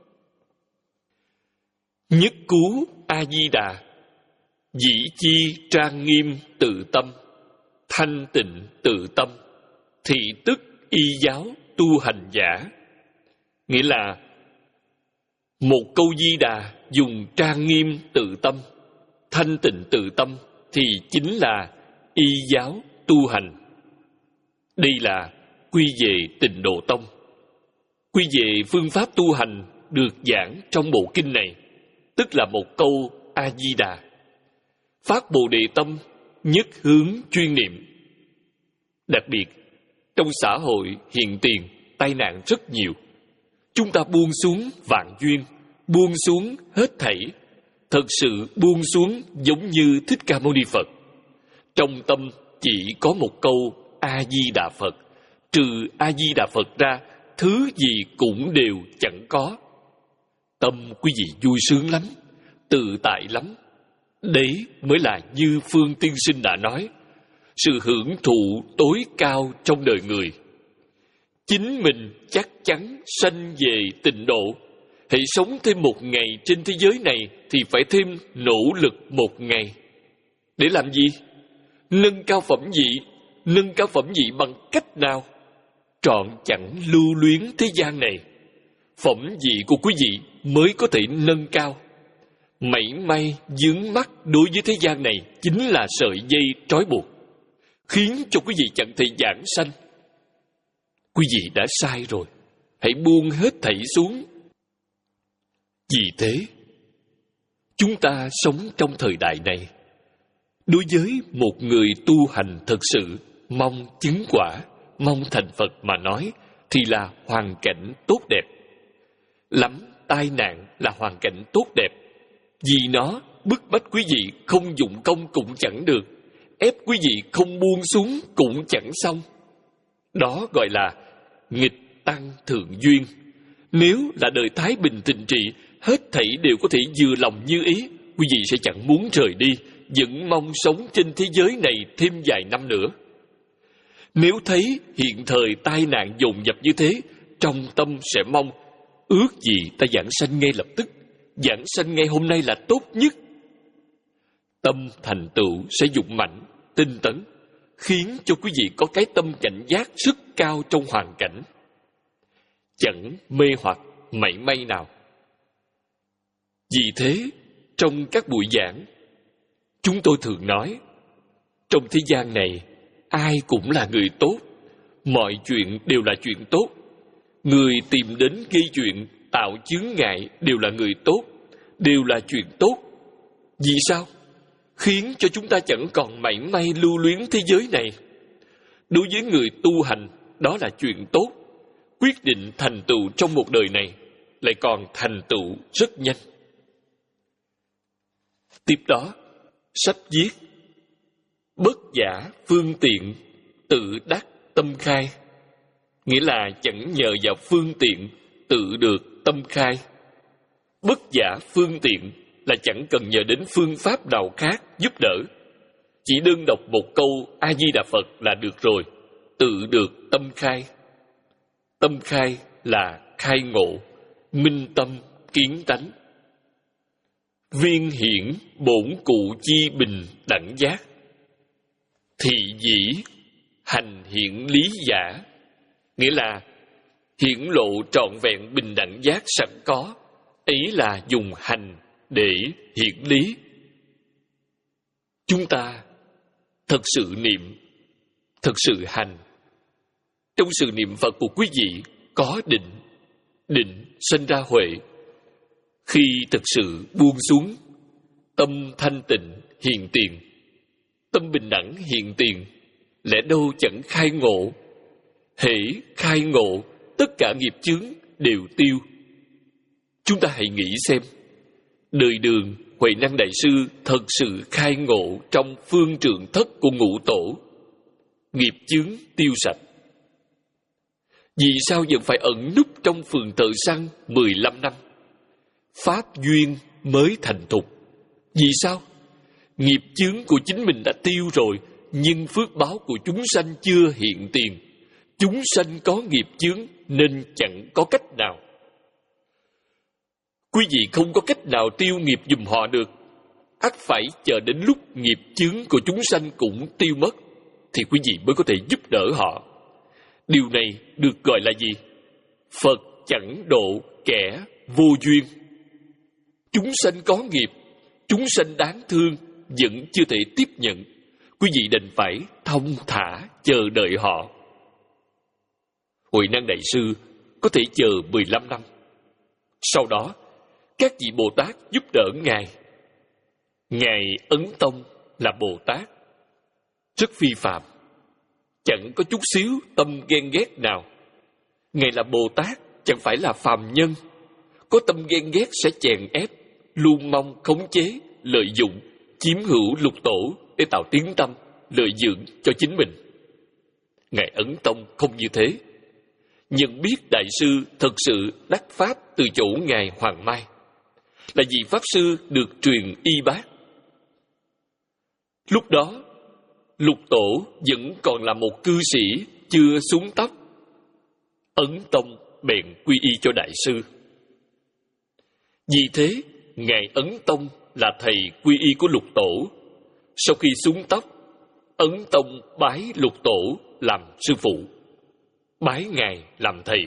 A: Nhất cú A-di-đà, dĩ chi trang nghiêm tự tâm, thanh tịnh tự tâm, thị tức y giáo tu hành giả. Nghĩa là một câu Di Đà dùng trang nghiêm tự tâm, thanh tịnh tự tâm thì chính là y giáo tu hành. Đây là quy về Tịnh Độ Tông. Quy về phương pháp tu hành được giảng trong bộ kinh này, tức là một câu A-di-đà. Phát Bồ Đề tâm, nhất hướng chuyên niệm. Đặc biệt, trong xã hội hiện tiền, tai nạn rất nhiều. Chúng ta buông xuống vạn duyên, buông xuống hết thảy, thật sự buông xuống giống như Thích Ca Mâu Ni Phật. Trong tâm chỉ có một câu A-di-đà Phật, trừ A-di-đà Phật ra, thứ gì cũng đều chẳng có. Tâm quý vị vui sướng lắm, tự tại lắm. Đấy mới là như Phương Tiên Sinh đã nói, sự hưởng thụ tối cao trong đời người. Chính mình chắc chắn sanh về tịnh độ. Hãy sống thêm một ngày trên thế giới này thì phải thêm nỗ lực một ngày. Để làm gì? Nâng cao phẩm vị. Nâng cao phẩm vị bằng cách nào? Trọn chẳng lưu luyến thế gian này. Phẩm vị của quý vị mới có thể nâng cao. Mảy may vướng mắc đối với thế gian này chính là sợi dây trói buộc, khiến cho quý vị chẳng thể giảng sanh. Quý vị đã sai rồi, hãy buông hết thảy xuống. Vì thế, chúng ta sống trong thời đại này, đối với một người tu hành thật sự mong chứng quả, mong thành Phật mà nói, thì là hoàn cảnh tốt đẹp. Lắm tai nạn là hoàn cảnh tốt đẹp, vì nó bức bách quý vị không dụng công cũng chẳng được, ép quý vị không buông xuống cũng chẳng xong. Đó gọi là nghịch tăng thượng duyên. Nếu là đời thái bình thịnh trị, hết thảy đều có thể vừa lòng như ý, quý vị sẽ chẳng muốn rời đi, vẫn mong sống trên thế giới này thêm vài năm nữa. Nếu thấy hiện thời tai nạn dồn dập như thế, trong tâm sẽ mong ước gì ta giảng sanh ngay lập tức, giảng sanh ngay hôm nay là tốt nhất. Tâm thành tựu sẽ dũng mạnh, tinh tấn, khiến cho quý vị có cái tâm cảnh giác rất cao trong hoàn cảnh, chẳng mê hoặc mảy may nào. Vì thế, trong các buổi giảng, chúng tôi thường nói, trong thế gian này, ai cũng là người tốt, mọi chuyện đều là chuyện tốt. Người tìm đến gây chuyện, tạo chướng ngại đều là người tốt, đều là chuyện tốt. Vì sao? Khiến cho chúng ta chẳng còn mảy may lưu luyến thế giới này. Đối với người tu hành, đó là chuyện tốt. Quyết định thành tựu trong một đời này, lại còn thành tựu rất nhanh. Tiếp đó, sách viết bất giả phương tiện, tự đắc tâm khai. Nghĩa là chẳng nhờ vào phương tiện, tự được tâm khai. Bất giả phương tiện là chẳng cần nhờ đến phương pháp nào khác giúp đỡ. Chỉ đơn đọc một câu A-di-đà Phật là được rồi, tự được tâm khai. Tâm khai là khai ngộ, minh tâm, kiến tánh. Viên hiển bổn cụ chi bình đẳng giác. Thị dĩ hành hiện lý giả. Nghĩa là hiển lộ trọn vẹn bình đẳng giác sẵn có. Ấy là dùng hành để hiển lý. Chúng ta thật sự niệm, thật sự hành. Trong sự niệm Phật của quý vị có định, định sinh ra huệ. Khi thực sự buông xuống, tâm thanh tịnh hiện tiền, tâm bình đẳng hiện tiền, lẽ đâu chẳng khai ngộ. Hễ khai ngộ, tất cả nghiệp chướng đều tiêu. Chúng ta hãy nghĩ xem, đời Đường Huệ Năng Đại Sư thật sự khai ngộ trong phương trượng thất của ngũ tổ, nghiệp chướng tiêu sạch. Vì sao vẫn phải ẩn núp trong phường thợ săn mười lăm năm? Pháp duyên mới thành thục. Vì sao? Nghiệp chướng của chính mình đã tiêu rồi, nhưng phước báo của chúng sanh chưa hiện tiền. Chúng sanh có nghiệp chướng nên chẳng có cách nào. Quý vị không có cách nào tiêu nghiệp giùm họ được. Ắt phải chờ đến lúc nghiệp chướng của chúng sanh cũng tiêu mất, thì quý vị mới có thể giúp đỡ họ. Điều này được gọi là gì? Phật chẳng độ kẻ vô duyên. Chúng sanh có nghiệp, chúng sanh đáng thương, vẫn chưa thể tiếp nhận. Quý vị đành phải thông thả chờ đợi họ. Huệ Năng Đại Sư có thể chờ mười lăm năm. Sau đó, các vị Bồ Tát giúp đỡ Ngài. Ngài Ấn Tông là Bồ Tát, rất phi phạm, chẳng có chút xíu tâm ghen ghét nào. Ngài là Bồ Tát, chẳng phải là phàm nhân. Có tâm ghen ghét sẽ chèn ép, luôn mong khống chế, lợi dụng, chiếm hữu lục tổ để tạo tiếng tâm, lợi dưỡng cho chính mình. Ngài Ấn Tông không như thế. Nhận biết Đại sư thật sự đắc pháp từ chỗ Ngài Hoàng Mai, là vì Pháp Sư được truyền y bác. Lúc đó, lục tổ vẫn còn là một cư sĩ chưa xuống tóc. Ấn Tông bèn quy y cho Đại sư. Vì thế, Ngài Ấn Tông là thầy quy y của lục tổ. Sau khi xuống tóc, Ấn Tông bái lục tổ làm sư phụ, bái Ngài làm thầy.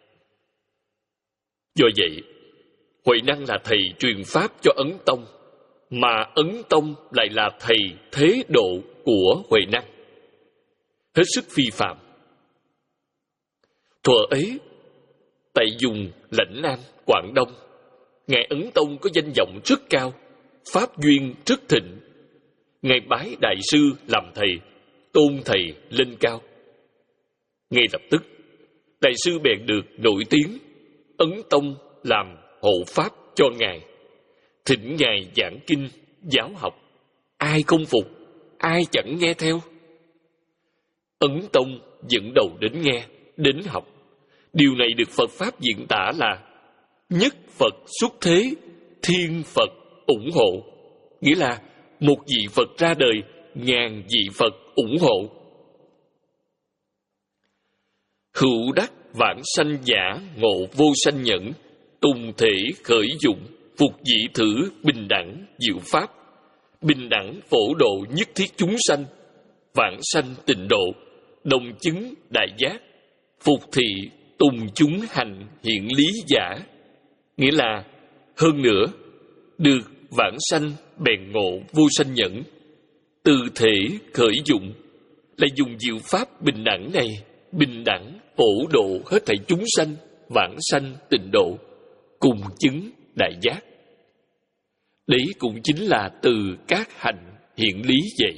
A: Do vậy, Huệ Năng là thầy truyền pháp cho Ấn Tông, mà Ấn Tông lại là thầy thế độ của Huệ Năng. Hết sức phi phạm. Thuở ấy, tại vùng lãnh Nam, Quảng Đông, Ngài Ấn Tông có danh vọng rất cao, pháp duyên rất thịnh. Ngài bái đại sư làm thầy, tôn thầy lên cao. Ngay lập tức, đại sư bèn được nổi tiếng, Ấn Tông làm hộ pháp cho Ngài, thỉnh Ngài giảng kinh, giáo học. Ai không phục, ai chẳng nghe theo. Ấn Tông dẫn đầu đến nghe, đến học. Điều này được Phật Pháp diễn tả là nhất Phật xuất thế, thiên Phật ủng hộ. Nghĩa là một vị Phật ra đời, ngàn vị Phật ủng hộ. Hữu đắc vãng sanh giả, ngộ vô sanh nhẫn, tùng thể khởi dụng, phục dị thử, bình đẳng diệu pháp. Bình đẳng phổ độ nhất thiết chúng sanh, vãng sanh tịnh độ, đồng chứng đại giác, phục thị tùng chúng hành hiện lý giả. Nghĩa là hơn nữa, được vãng sanh bèn ngộ vô sanh nhẫn, từ thể khởi dụng, là dùng diệu pháp bình đẳng này, bình đẳng phổ độ hết thảy chúng sanh, vãng sanh tịnh độ, cùng chứng đại giác. Đấy cũng chính là từ các hành hiện lý vậy.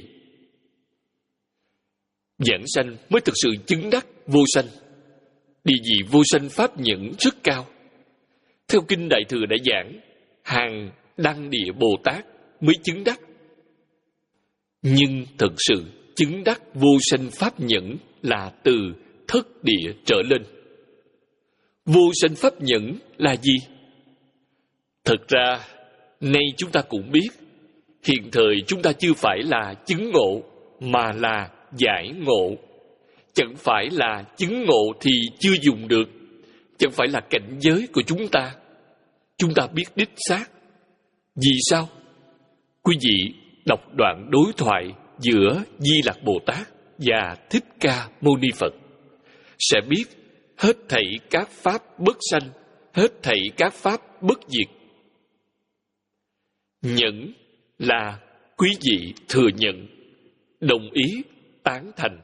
A: Giảng sanh mới thực sự chứng đắc vô sanh. Địa vị vô sanh pháp nhẫn rất cao. Theo Kinh Đại Thừa đã giảng, hàng đăng địa Bồ Tát mới chứng đắc. Nhưng thực sự chứng đắc vô sanh pháp nhẫn là từ thất địa trở lên. Vô sanh pháp nhẫn là gì? Thật ra, nay chúng ta cũng biết, hiện thời chúng ta chưa phải là chứng ngộ, mà là giải ngộ. Chẳng phải là chứng ngộ thì chưa dùng được, chẳng phải là cảnh giới của chúng ta. Chúng ta biết đích xác. Vì sao? Quý vị đọc đoạn đối thoại giữa Di Lặc Bồ Tát và Thích Ca Mâu Ni Phật, sẽ biết hết thảy các pháp bất sanh, hết thảy các pháp bất diệt. Nhẫn là quý vị thừa nhận, đồng ý, tán thành.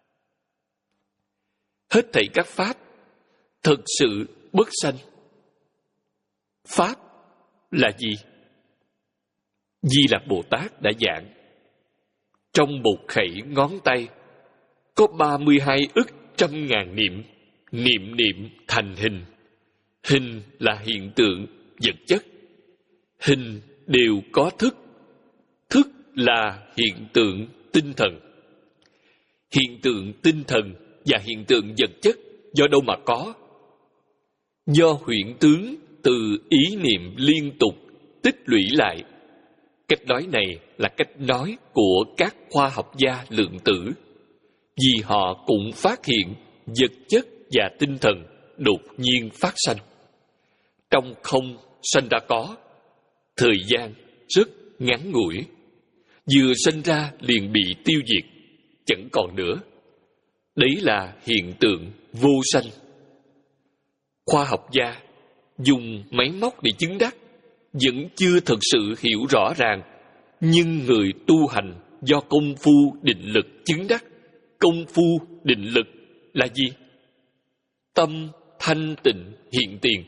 A: Hết thảy các pháp thực sự bất sanh. Pháp là gì? Di Lặc Bồ Tát đã giảng, trong một khẩy ngón tay có ba mươi hai ức trăm ngàn niệm, niệm niệm thành hình. Hình là hiện tượng vật chất, hình đều có thức, thức là hiện tượng tinh thần. Hiện tượng tinh thần và hiện tượng vật chất do đâu mà có? Do huyễn tướng từ ý niệm liên tục tích lũy lại. Cách nói này là cách nói của các khoa học gia lượng tử, vì họ cũng phát hiện vật chất và tinh thần đột nhiên phát sanh. Trong không sanh ra có, thời gian rất ngắn ngủi, vừa sanh ra liền bị tiêu diệt, chẳng còn nữa. Đấy là hiện tượng vô sanh. Khoa học gia dùng máy móc để chứng đắc vẫn chưa thực sự hiểu rõ ràng, nhưng người tu hành do công phu định lực chứng đắc. Công phu định lực là gì? Tâm thanh tịnh hiện tiền.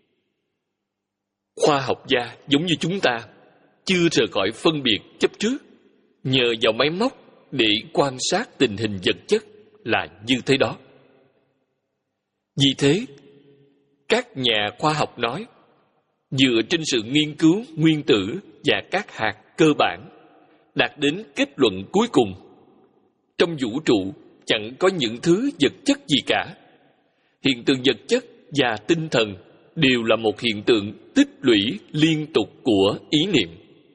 A: Khoa học gia giống như chúng ta, chưa rời khỏi phân biệt chấp trước, nhờ vào máy móc để quan sát tình hình vật chất là như thế đó. Vì thế, các nhà khoa học nói, dựa trên sự nghiên cứu nguyên tử và các hạt cơ bản, đạt đến kết luận cuối cùng. Trong vũ trụ chẳng có những thứ vật chất gì cả. Hiện tượng vật chất và tinh thần đều là một hiện tượng tích lũy liên tục của ý niệm.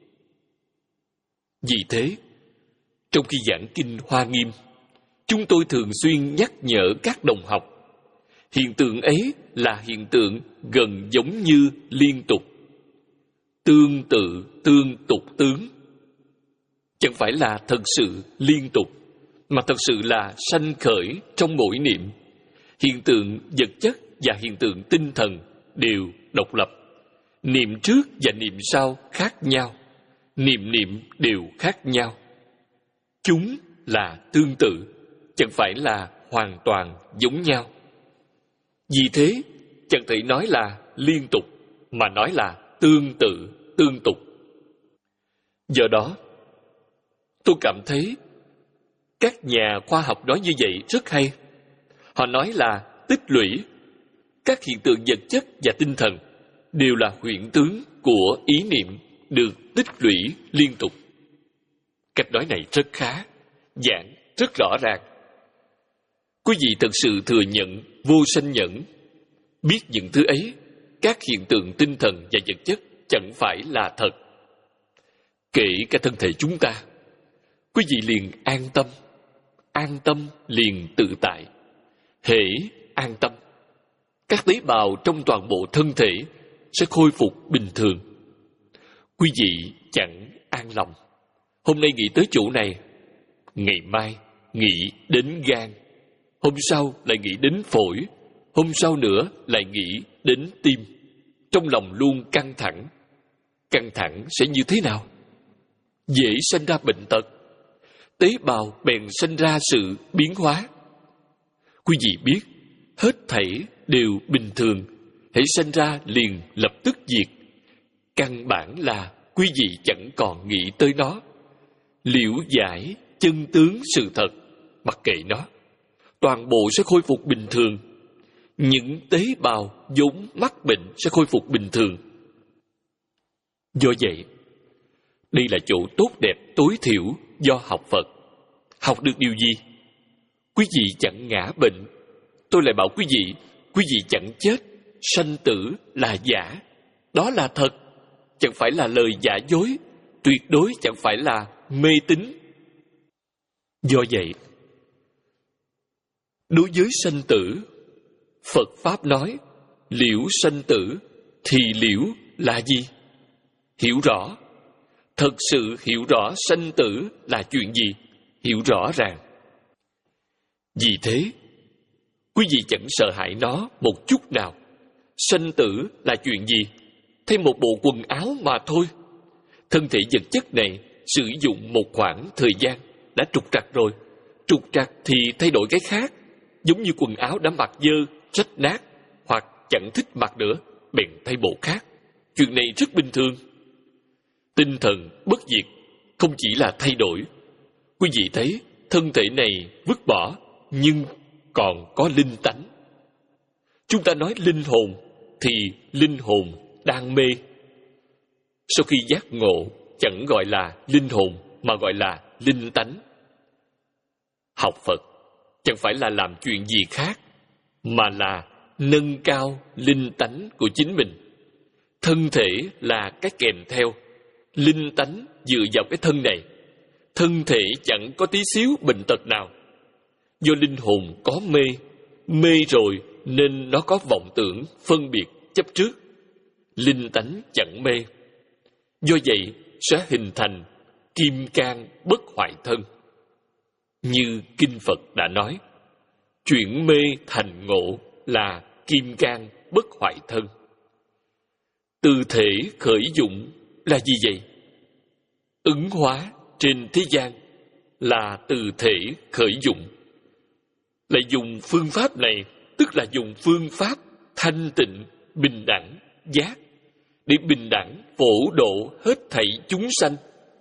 A: Vì thế, trong khi giảng kinh Hoa Nghiêm, chúng tôi thường xuyên nhắc nhở các đồng học, hiện tượng ấy là hiện tượng gần giống như liên tục, tương tự tương tục tướng. Chẳng phải là thật sự liên tục, mà thật sự là sanh khởi trong mỗi niệm. Hiện tượng vật chất và hiện tượng tinh thần đều độc lập. Niệm trước và niệm sau khác nhau. Niệm niệm đều khác nhau. Chúng là tương tự, chẳng phải là hoàn toàn giống nhau. Vì thế, chẳng thể nói là liên tục, mà nói là tương tự, tương tục. Do đó, tôi cảm thấy các nhà khoa học nói như vậy rất hay. Họ nói là tích lũy, các hiện tượng vật chất và tinh thần đều là huyễn tướng của ý niệm được tích lũy liên tục. Cách nói này rất khá, giảng rất rõ ràng. Quý vị thật sự thừa nhận vô sanh nhẫn, biết những thứ ấy, các hiện tượng tinh thần và vật chất chẳng phải là thật. Kể cả thân thể chúng ta, quý vị liền an tâm, an tâm liền tự tại. Hễ an tâm, các tế bào trong toàn bộ thân thể sẽ khôi phục bình thường. Quý vị chẳng an lòng. Hôm nay nghĩ tới chỗ này, ngày mai nghĩ đến gan, hôm sau lại nghĩ đến phổi, hôm sau nữa lại nghĩ đến tim. Trong lòng luôn căng thẳng. Căng thẳng sẽ như thế nào? Dễ sinh ra bệnh tật. Tế bào bèn sinh ra sự biến hóa. Quý vị biết, hết thảy đều bình thường, hãy sinh ra liền lập tức diệt. Căn bản là quý vị chẳng còn nghĩ tới nó. Liễu giải chân tướng sự thật, mặc kệ nó, toàn bộ sẽ khôi phục bình thường. Những tế bào vốn mắc bệnh sẽ khôi phục bình thường. Do vậy, đây là chỗ tốt đẹp tối thiểu do học Phật. Học được điều gì? Quý vị chẳng ngã bệnh. Tôi lại bảo quý vị, quý vị chẳng chết. Sanh tử là giả, đó là thật, chẳng phải là lời giả dối, tuyệt đối chẳng phải là mê tín. Do vậy, đối với sanh tử, Phật Pháp nói, liễu sanh tử, thì liễu là gì? Hiểu rõ. Thật sự hiểu rõ sanh tử là chuyện gì, hiểu rõ ràng. Vì thế, quý vị chẳng sợ hãi nó một chút nào. Sanh tử là chuyện gì? Thêm một bộ quần áo mà thôi. Thân thể vật chất này sử dụng một khoảng thời gian đã trục trặc rồi. Trục trặc thì thay đổi cái khác. Giống như quần áo đã mặc dơ, rách nát, hoặc chẳng thích mặc nữa, bèn thay bộ khác. Chuyện này rất bình thường. Tinh thần bất diệt không chỉ là thay đổi. Quý vị thấy thân thể này vứt bỏ, nhưng còn có linh tánh. Chúng ta nói linh hồn, thì linh hồn đang mê. Sau khi giác ngộ, chẳng gọi là linh hồn, mà gọi là linh tánh. Học Phật chẳng phải là làm chuyện gì khác, mà là nâng cao linh tánh của chính mình. Thân thể là cái kèm theo, linh tánh dựa vào cái thân này. Thân thể chẳng có tí xíu bệnh tật nào. Do linh hồn có mê, mê rồi nên nó có vọng tưởng, phân biệt, chấp trước. Linh tánh chẳng mê. Do vậy sẽ hình thành kim cang bất hoại thân. Như Kinh Phật đã nói, chuyển mê thành ngộ là kim cang bất hoại thân. Từ thể khởi dụng là gì vậy? Ứng hóa trên thế gian là từ thể khởi dụng. Lại dùng phương pháp này, tức là dùng phương pháp thanh tịnh, bình đẳng, giác, để bình đẳng phổ độ hết thảy chúng sanh.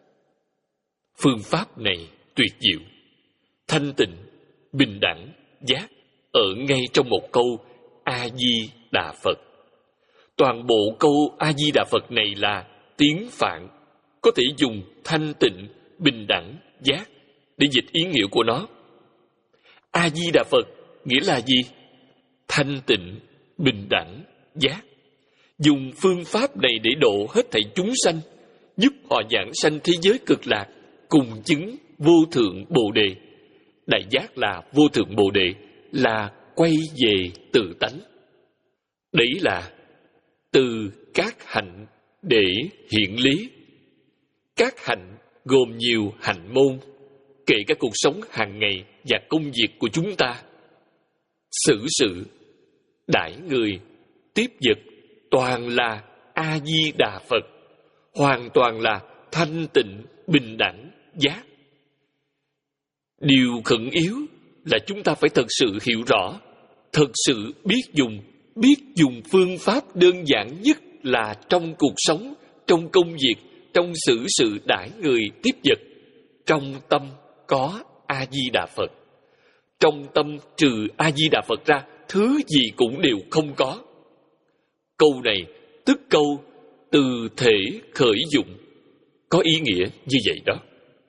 A: Phương pháp này tuyệt diệu. Thanh tịnh, bình đẳng, giác ở ngay trong một câu A-di-đà Phật. Toàn bộ câu A-di-đà Phật này là tiếng Phạn, có thể dùng thanh tịnh, bình đẳng, giác để dịch ý nghĩa của nó. A-di-đà Phật nghĩa là gì? Thanh tịnh, bình đẳng, giác. Dùng phương pháp này để độ hết thảy chúng sanh, giúp họ giảng sanh thế giới cực lạc, cùng chứng vô thượng Bồ Đề. Đại giác là vô thượng Bồ Đề, là quay về tự tánh. Đấy là từ các hạnh để hiện lý. Các hạnh gồm nhiều hạnh môn, kể cả cuộc sống hàng ngày và công việc của chúng ta. Xử sự, đãi người, tiếp vật, toàn là A-di-đà Phật, hoàn toàn là thanh tịnh, bình đẳng, giác. Điều khẩn yếu là chúng ta phải thật sự hiểu rõ, thật thật sự biết dùng, biết dùng phương pháp đơn giản nhất là trong cuộc sống, trong công việc, trong xử sự đãi người tiếp vật. Trong tâm có A-di-đà Phật. Trong tâm trừ A-di-đà Phật ra, thứ gì cũng đều không có. Câu này tức câu từ thể khởi dụng, có ý nghĩa như vậy đó.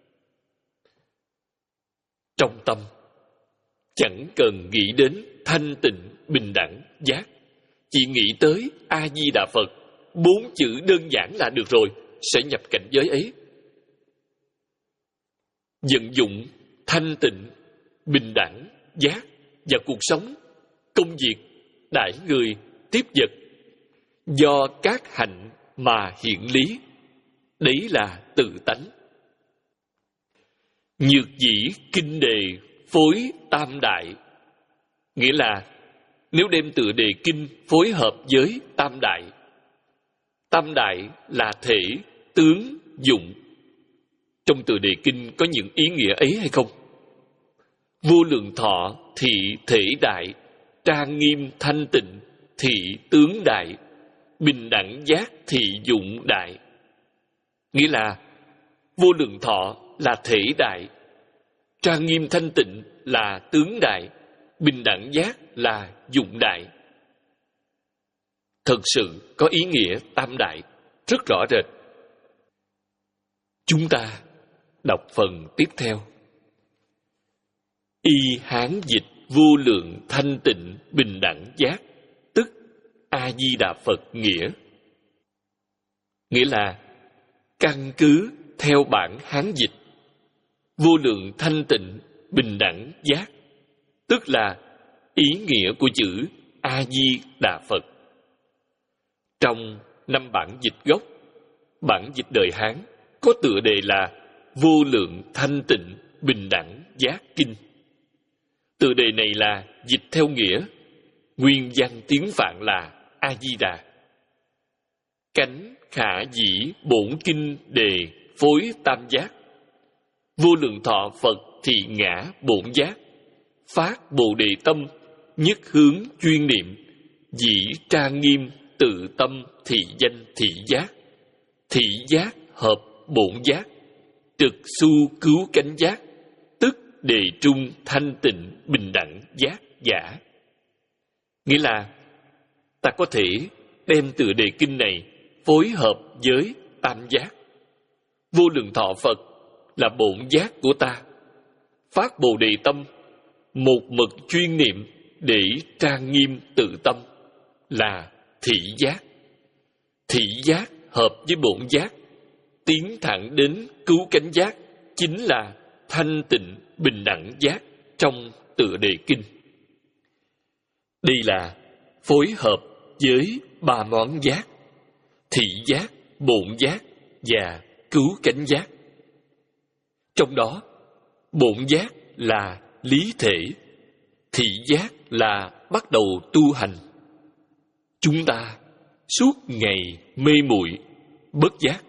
A: Trong tâm chẳng cần nghĩ đến thanh tịnh, bình đẳng, giác, chỉ nghĩ tới A-di-đà Phật, bốn chữ đơn giản là được rồi, sẽ nhập cảnh giới ấy. Vận dụng thanh tịnh, bình đẳng, giác và cuộc sống, công việc, đãi người, tiếp vật, do các hạnh mà hiện lý, đấy là tự tánh. Nhược dĩ kinh đề phối tam đại, nghĩa là nếu đem tựa đề kinh phối hợp với tam đại. Tam đại là thể, tướng, dụng. Trong tựa đề kinh có những ý nghĩa ấy hay không? Vô lượng thọ thị thể đại, trang nghiêm thanh tịnh thị tướng đại, bình đẳng giác thị dụng đại. Nghĩa là vô lượng thọ là thể đại, trang nghiêm thanh tịnh là tướng đại, bình đẳng giác là dụng đại. Thật sự có ý nghĩa tam đại rất rõ rệt. Chúng ta đọc phần tiếp theo. Y hán dịch vô lượng thanh tịnh bình đẳng giác, tức A-di-đà Phật nghĩa. Nghĩa là căn cứ theo bản Hán dịch, vô lượng thanh tịnh bình đẳng giác, tức là ý nghĩa của chữ A-di-đà Phật. Trong năm bản dịch gốc, bản dịch đời Hán có tựa đề là Vô lượng thanh tịnh bình đẳng giác kinh. Tựa đề này là dịch theo nghĩa, nguyên văn tiếng Phạn là A-di-đà. Cánh khả dĩ bổn kinh đề phối tam giác, vô lượng thọ Phật thị ngã bổn giác, phát bồ đề tâm nhất hướng chuyên niệm, dĩ trang nghiêm tự tâm thị danh thị giác, thị giác hợp bổn giác, trực su cứu cánh giác, tức đề trung thanh tịnh bình đẳng giác giả. Nghĩa là ta có thể đem tựa đề kinh này phối hợp với tam giác. Vô lượng thọ Phật là bổn giác của ta, phát bồ đề tâm, một mực chuyên niệm để trang nghiêm tự tâm là thị giác. Thị giác hợp với bổn giác, tiến thẳng đến cứu cánh giác, chính là thanh tịnh bình đẳng giác trong tựa đề kinh. Đây là phối hợp với ba món giác: thị giác, bổn giác và cứu cánh giác. Trong đó, bổn giác là lý thể, thị giác là bắt đầu tu hành. Chúng ta suốt ngày mê muội, bất giác.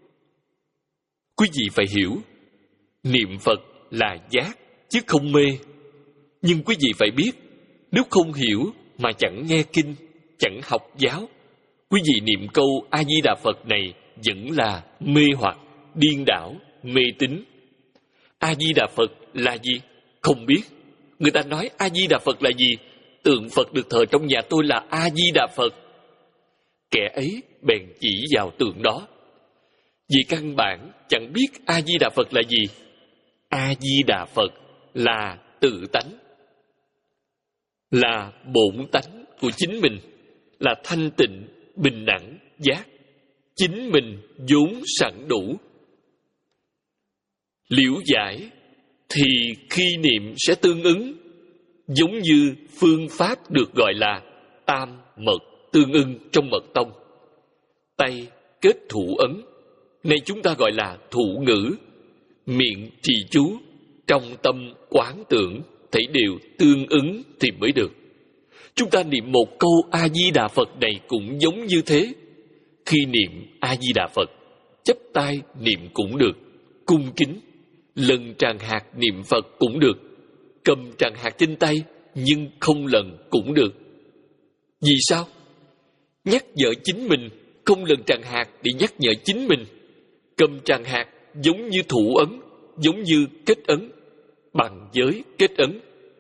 A: Quý vị phải hiểu, niệm Phật là giác chứ không mê. Nhưng quý vị phải biết, nếu không hiểu mà chẳng nghe kinh, chẳng học giáo, quý vị niệm câu A-di-đà Phật này vẫn là mê hoặc, điên đảo, mê tín. A-di-đà Phật là gì? Không biết. Người ta nói A-di-đà Phật là gì? Tượng Phật được thờ trong nhà tôi là A-di-đà Phật. Kẻ ấy bèn chỉ vào tượng đó. Vì căn bản chẳng biết A-di-đà Phật là gì. A-di-đà Phật là tự tánh, là bổn tánh của chính mình, là thanh tịnh, bình đẳng, giác. Chính mình vốn sẵn đủ. Liễu giải thì khi niệm sẽ tương ứng, giống như phương pháp được gọi là tam mật tương ưng trong mật tông. Tay kết thủ ấn, này chúng ta gọi là thủ ngữ. Miệng trì chú, trong tâm quán tưởng, thấy đều tương ứng thì mới được. Chúng ta niệm một câu A-di-đà Phật này cũng giống như thế. Khi niệm A-di-đà Phật, chắp tay niệm cũng được, cung kính. Lần tràng hạt niệm Phật cũng được, cầm tràng hạt trên tay nhưng không lần cũng được. Vì sao? Nhắc nhở chính mình, không lần tràng hạt để nhắc nhở chính mình. Cầm tràng hạt giống như thủ ấn, giống như kết ấn, bằng giới kết ấn.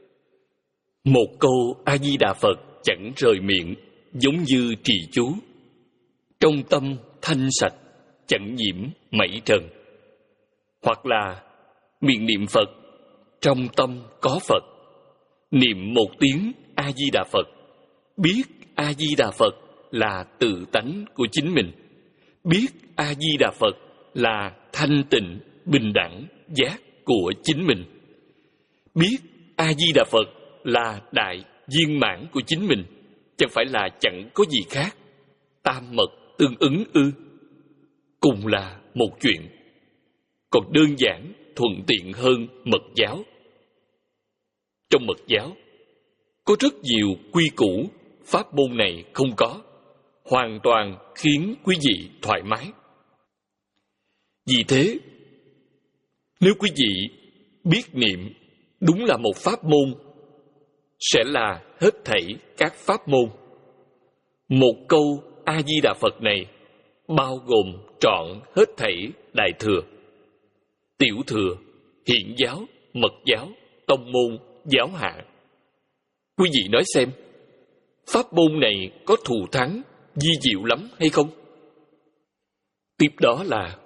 A: Một câu A-di-đà Phật chẳng rời miệng, giống như trì chú. Trong tâm thanh sạch, chẳng nhiễm mảy trần. Hoặc là miệng niệm Phật, trong tâm có Phật. Niệm một tiếng A-di-đà Phật, biết A-di-đà Phật là tự tánh của chính mình. Biết A-di-đà Phật là thanh tịnh, bình đẳng, giác của chính mình. Biết A-di-đà Phật là đại viên mãn của chính mình, chẳng phải là chẳng có gì khác. Tam mật tương ứng ư? Cùng là một chuyện, còn đơn giản thuận tiện hơn mật giáo. Trong mật giáo có rất nhiều quy củ, pháp môn này không có, hoàn toàn khiến quý vị thoải mái. Vì thế, nếu quý vị biết niệm đúng là một pháp môn, sẽ là hết thảy các pháp môn. Một câu A-di-đà Phật này bao gồm trọn hết thảy Đại Thừa, Tiểu Thừa, Hiện giáo, Mật giáo, Tông môn, Giáo hạ. Quý vị nói xem, pháp môn này có thù thắng, vi diệu lắm hay không? Tiếp đó là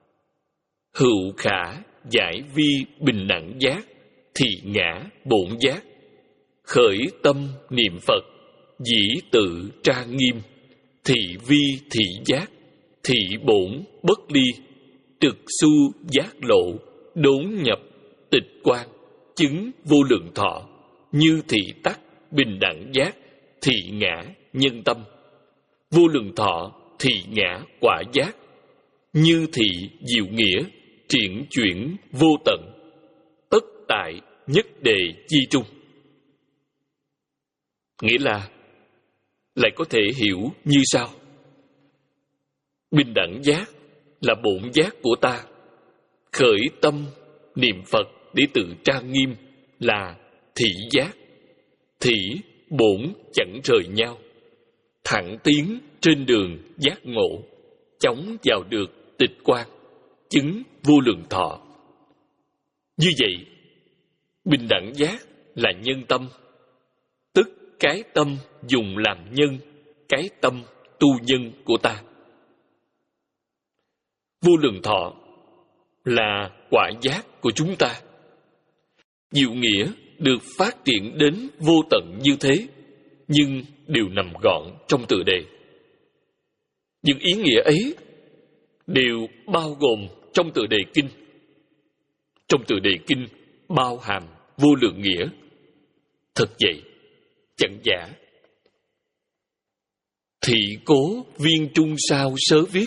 A: hữu khả giải vi bình đẳng giác, thị ngã bổn giác. Khởi tâm niệm Phật, dĩ tự tra nghiêm. Thị vi thị giác, thị bổn bất ly. Trực su giác lộ, đốn nhập tịch quan. Chứng vô lượng thọ, như thị tắc bình đẳng giác, thị ngã nhân tâm. Vô lượng thọ, thị ngã quả giác. Như thị diệu nghĩa, triển chuyển vô tận. Tất tại nhất đề chi trung. Nghĩa là lại có thể hiểu như sau. Bình đẳng giác là bổn giác của ta. Khởi tâm niệm Phật để tự trang nghiêm là thị giác. Thị bổn chẳng rời nhau, thẳng tiến trên đường giác ngộ, chóng vào được tịch quan, chứng vô lượng thọ. Như vậy, bình đẳng giác là nhân tâm, tức cái tâm dùng làm nhân, cái tâm tu nhân của ta. Vô lượng thọ là quả giác của chúng ta. Diệu nghĩa được phát triển đến vô tận như thế, nhưng đều nằm gọn trong tựa đề. Những ý nghĩa ấy đều bao gồm trong tựa đề kinh. Trong tựa đề kinh bao hàm vô lượng nghĩa. Thật vậy, chẳng giả. Thị cố viên trung sao sớ viết.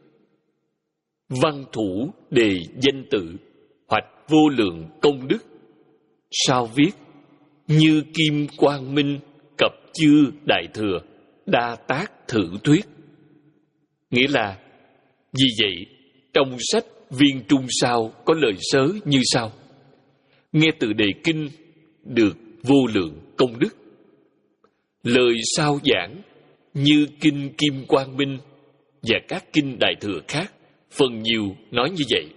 A: Văn thủ đề danh tự, hoạch vô lượng công đức. Sao viết? Như kim quang minh, cập chư đại thừa, đa tác thử thuyết. Nghĩa là, vì vậy, trong sách Viên Trung Sao có lời sớ như sau. Nghe từ đề kinh, được vô lượng công đức. Lời sao giảng, như kinh Kim Quang Minh và các kinh đại thừa khác, phần nhiều nói như vậy.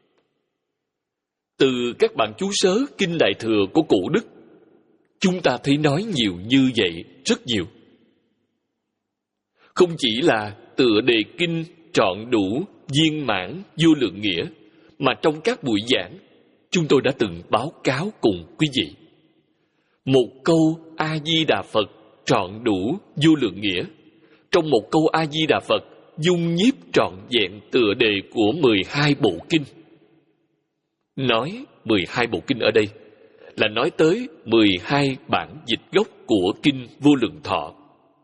A: Từ các bản chú sớ kinh đại thừa của Cụ Đức, chúng ta thấy nói nhiều như vậy, rất nhiều. Không chỉ là tựa đề kinh trọn đủ viên mãn vô lượng nghĩa, mà trong các buổi giảng, chúng tôi đã từng báo cáo cùng quý vị. Một câu A-di-đà Phật trọn đủ vô lượng nghĩa, trong một câu A-di-đà Phật dung nhiếp trọn vẹn tựa đề của mười hai bộ kinh. Nói mười hai bộ kinh ở đây là nói tới mười hai bản dịch gốc của kinh Vô Lượng Thọ.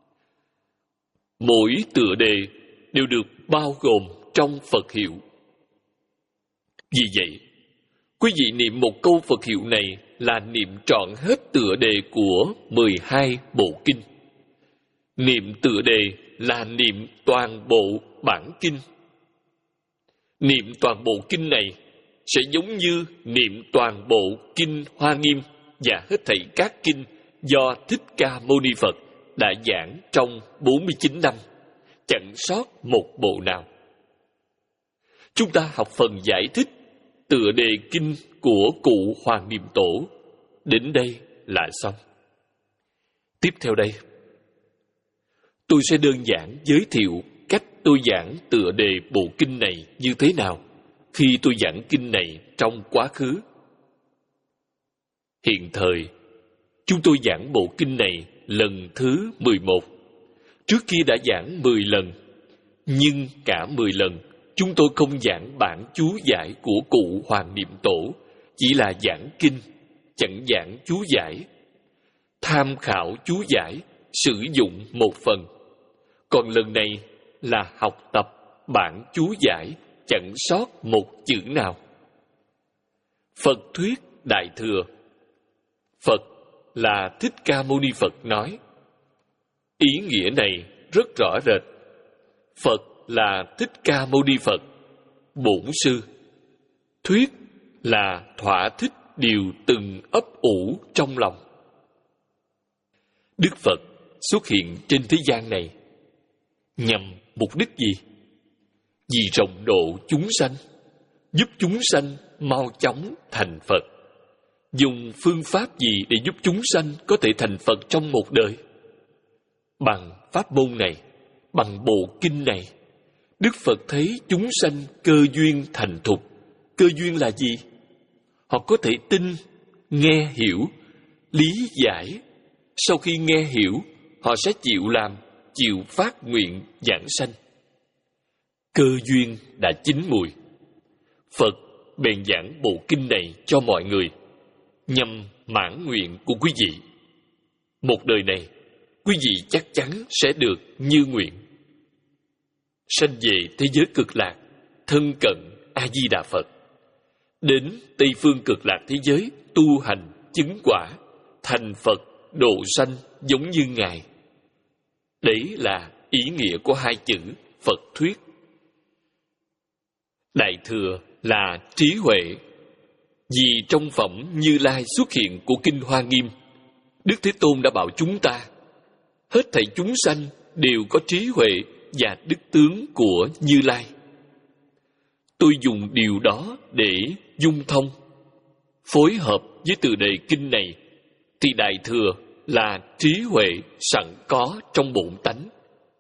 A: Mỗi tựa đề đều được bao gồm trong Phật hiệu. Vì vậy, quý vị niệm một câu Phật hiệu này là niệm trọn hết tựa đề của mười hai bộ kinh. Niệm tựa đề là niệm toàn bộ bản kinh. Niệm toàn bộ kinh này sẽ giống như niệm toàn bộ kinh Hoa Nghiêm và hết thảy các kinh do Thích Ca Mâu Ni Phật đã giảng trong bốn mươi chín năm, chẳng sót một bộ nào. Chúng ta học phần giải thích tựa đề kinh của cụ Hoàng Niệm Tổ. Đến đây là xong. Tiếp theo đây, tôi sẽ đơn giản giới thiệu cách tôi giảng tựa đề bộ kinh này như thế nào khi tôi giảng kinh này trong quá khứ. Hiện thời, chúng tôi giảng bộ kinh này lần thứ mười một. Trước kia đã giảng mười lần, nhưng cả mười lần chúng tôi không giảng bản chú giải của cụ Hoàng Niệm Tổ, chỉ là giảng kinh, chẳng giảng chú giải. Tham khảo chú giải, sử dụng một phần. Còn lần này là học tập bản chú giải, chẳng sót một chữ nào. Phật thuyết Đại Thừa. Phật là Thích Ca Mâu Ni Phật nói. Ý nghĩa này rất rõ rệt. Phật là Thích Ca Mâu Ni Phật, bổn sư. Thuyết là thỏa thích điều từng ấp ủ trong lòng. Đức Phật xuất hiện trên thế gian này nhằm mục đích gì? Vì rộng độ chúng sanh, giúp chúng sanh mau chóng thành Phật. Dùng phương pháp gì để giúp chúng sanh có thể thành Phật trong một đời? Bằng pháp môn này, bằng bộ kinh này, Đức Phật thấy chúng sanh cơ duyên thành thục. Cơ duyên là gì? Họ có thể tin, nghe hiểu, lý giải. Sau khi nghe hiểu, họ sẽ chịu làm, chịu phát nguyện giảng sanh. Cơ duyên đã chín mùi. Phật bèn giảng bộ kinh này cho mọi người, nhằm mãn nguyện của quý vị. Một đời này, quý vị chắc chắn sẽ được như nguyện. Sanh về thế giới cực lạc, thân cận A-di-đà Phật. Đến Tây phương cực lạc thế giới, tu hành, chứng quả, thành Phật, độ sanh giống như Ngài. Đấy là ý nghĩa của hai chữ Phật thuyết. Đại Thừa là trí huệ. Vì trong phẩm Như Lai xuất hiện của Kinh Hoa Nghiêm, Đức Thế Tôn đã bảo chúng ta, hết thảy chúng sanh đều có trí huệ và đức tướng của Như Lai. Tôi dùng điều đó để dung thông, phối hợp với từ đề kinh này, thì Đại Thừa là trí huệ sẵn có trong bổn tánh.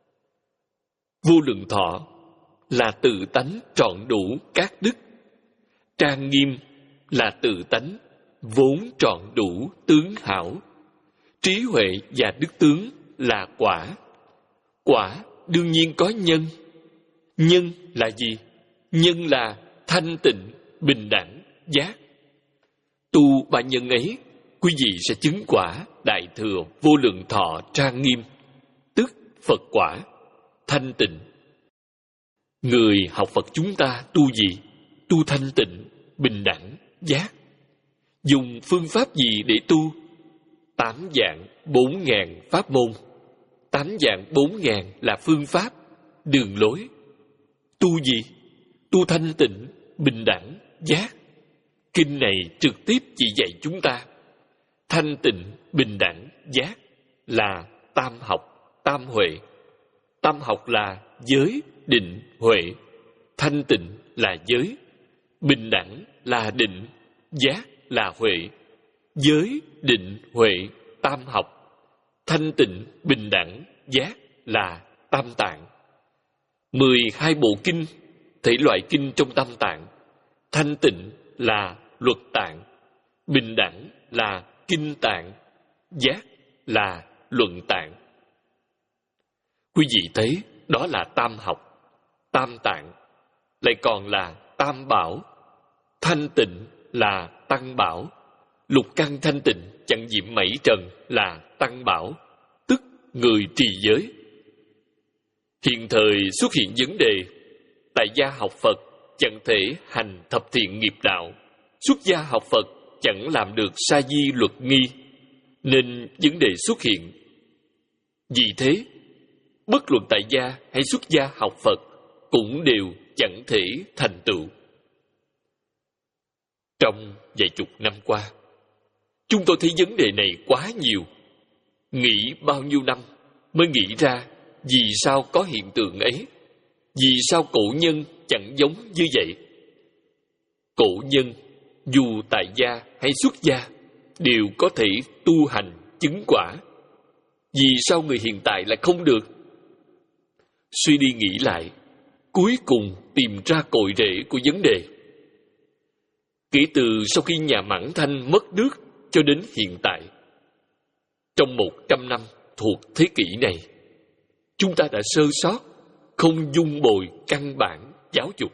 A: Vô Lượng Thọ là tự tánh trọn đủ các đức. Trang Nghiêm là tự tánh vốn trọn đủ tướng hảo. Trí huệ và đức tướng là quả. Quả đương nhiên có nhân. Nhân là gì? Nhân là thanh tịnh, bình đẳng, giác. Tu ba nhân ấy, quý vị sẽ chứng quả Đại Thừa Vô Lượng Thọ Trang Nghiêm, tức Phật quả, thanh tịnh. Người học Phật chúng ta tu gì? Tu thanh tịnh, bình đẳng, giác. Dùng phương pháp gì để tu? Tám dạng bốn ngàn pháp môn. Tám dạng bốn ngàn là phương pháp, đường lối. Tu gì? Tu thanh tịnh, bình đẳng, giác. Kinh này trực tiếp chỉ dạy chúng ta. Thanh tịnh, bình đẳng, giác là tam học, tam huệ. Tam học là giới, định, huệ. Thanh tịnh là giới. Bình đẳng là định. Giác là huệ. Giới, định, huệ, tam học. Thanh tịnh, bình đẳng, giác là tam tạng. Mười hai bộ kinh, thể loại kinh trong tam tạng. Thanh tịnh là luật tạng. Bình đẳng là kinh tạng. Giác là luận tạng. Quý vị thấy đó là tam học, tam tạng, lại còn là tam bảo. Thanh tịnh là tăng bảo. Lục căn thanh tịnh chẳng nhiễm mảy trần là tăng bảo, tức người trì giới. Hiện thời xuất hiện vấn đề, tại gia học Phật chẳng thể hành thập thiện nghiệp đạo, xuất gia học Phật chẳng làm được sa di luật nghi, nên vấn đề xuất hiện. Vì thế, bất luận tại gia hay xuất gia học Phật cũng đều chẳng thể thành tựu. Trong vài chục năm qua, chúng tôi thấy vấn đề này quá nhiều, nghĩ bao nhiêu năm mới nghĩ ra vì sao có hiện tượng ấy, vì sao cổ nhân chẳng giống như vậy. Cổ nhân dù tại gia hay xuất gia đều có thể tu hành chứng quả, vì sao người hiện tại lại không được? Suy đi nghĩ lại, cuối cùng tìm ra cội rễ của vấn đề. Kể từ sau khi nhà Mãn Thanh mất nước cho đến hiện tại, trong một trăm năm thuộc thế kỷ này, chúng ta đã sơ sót, không dung bồi căn bản giáo dục.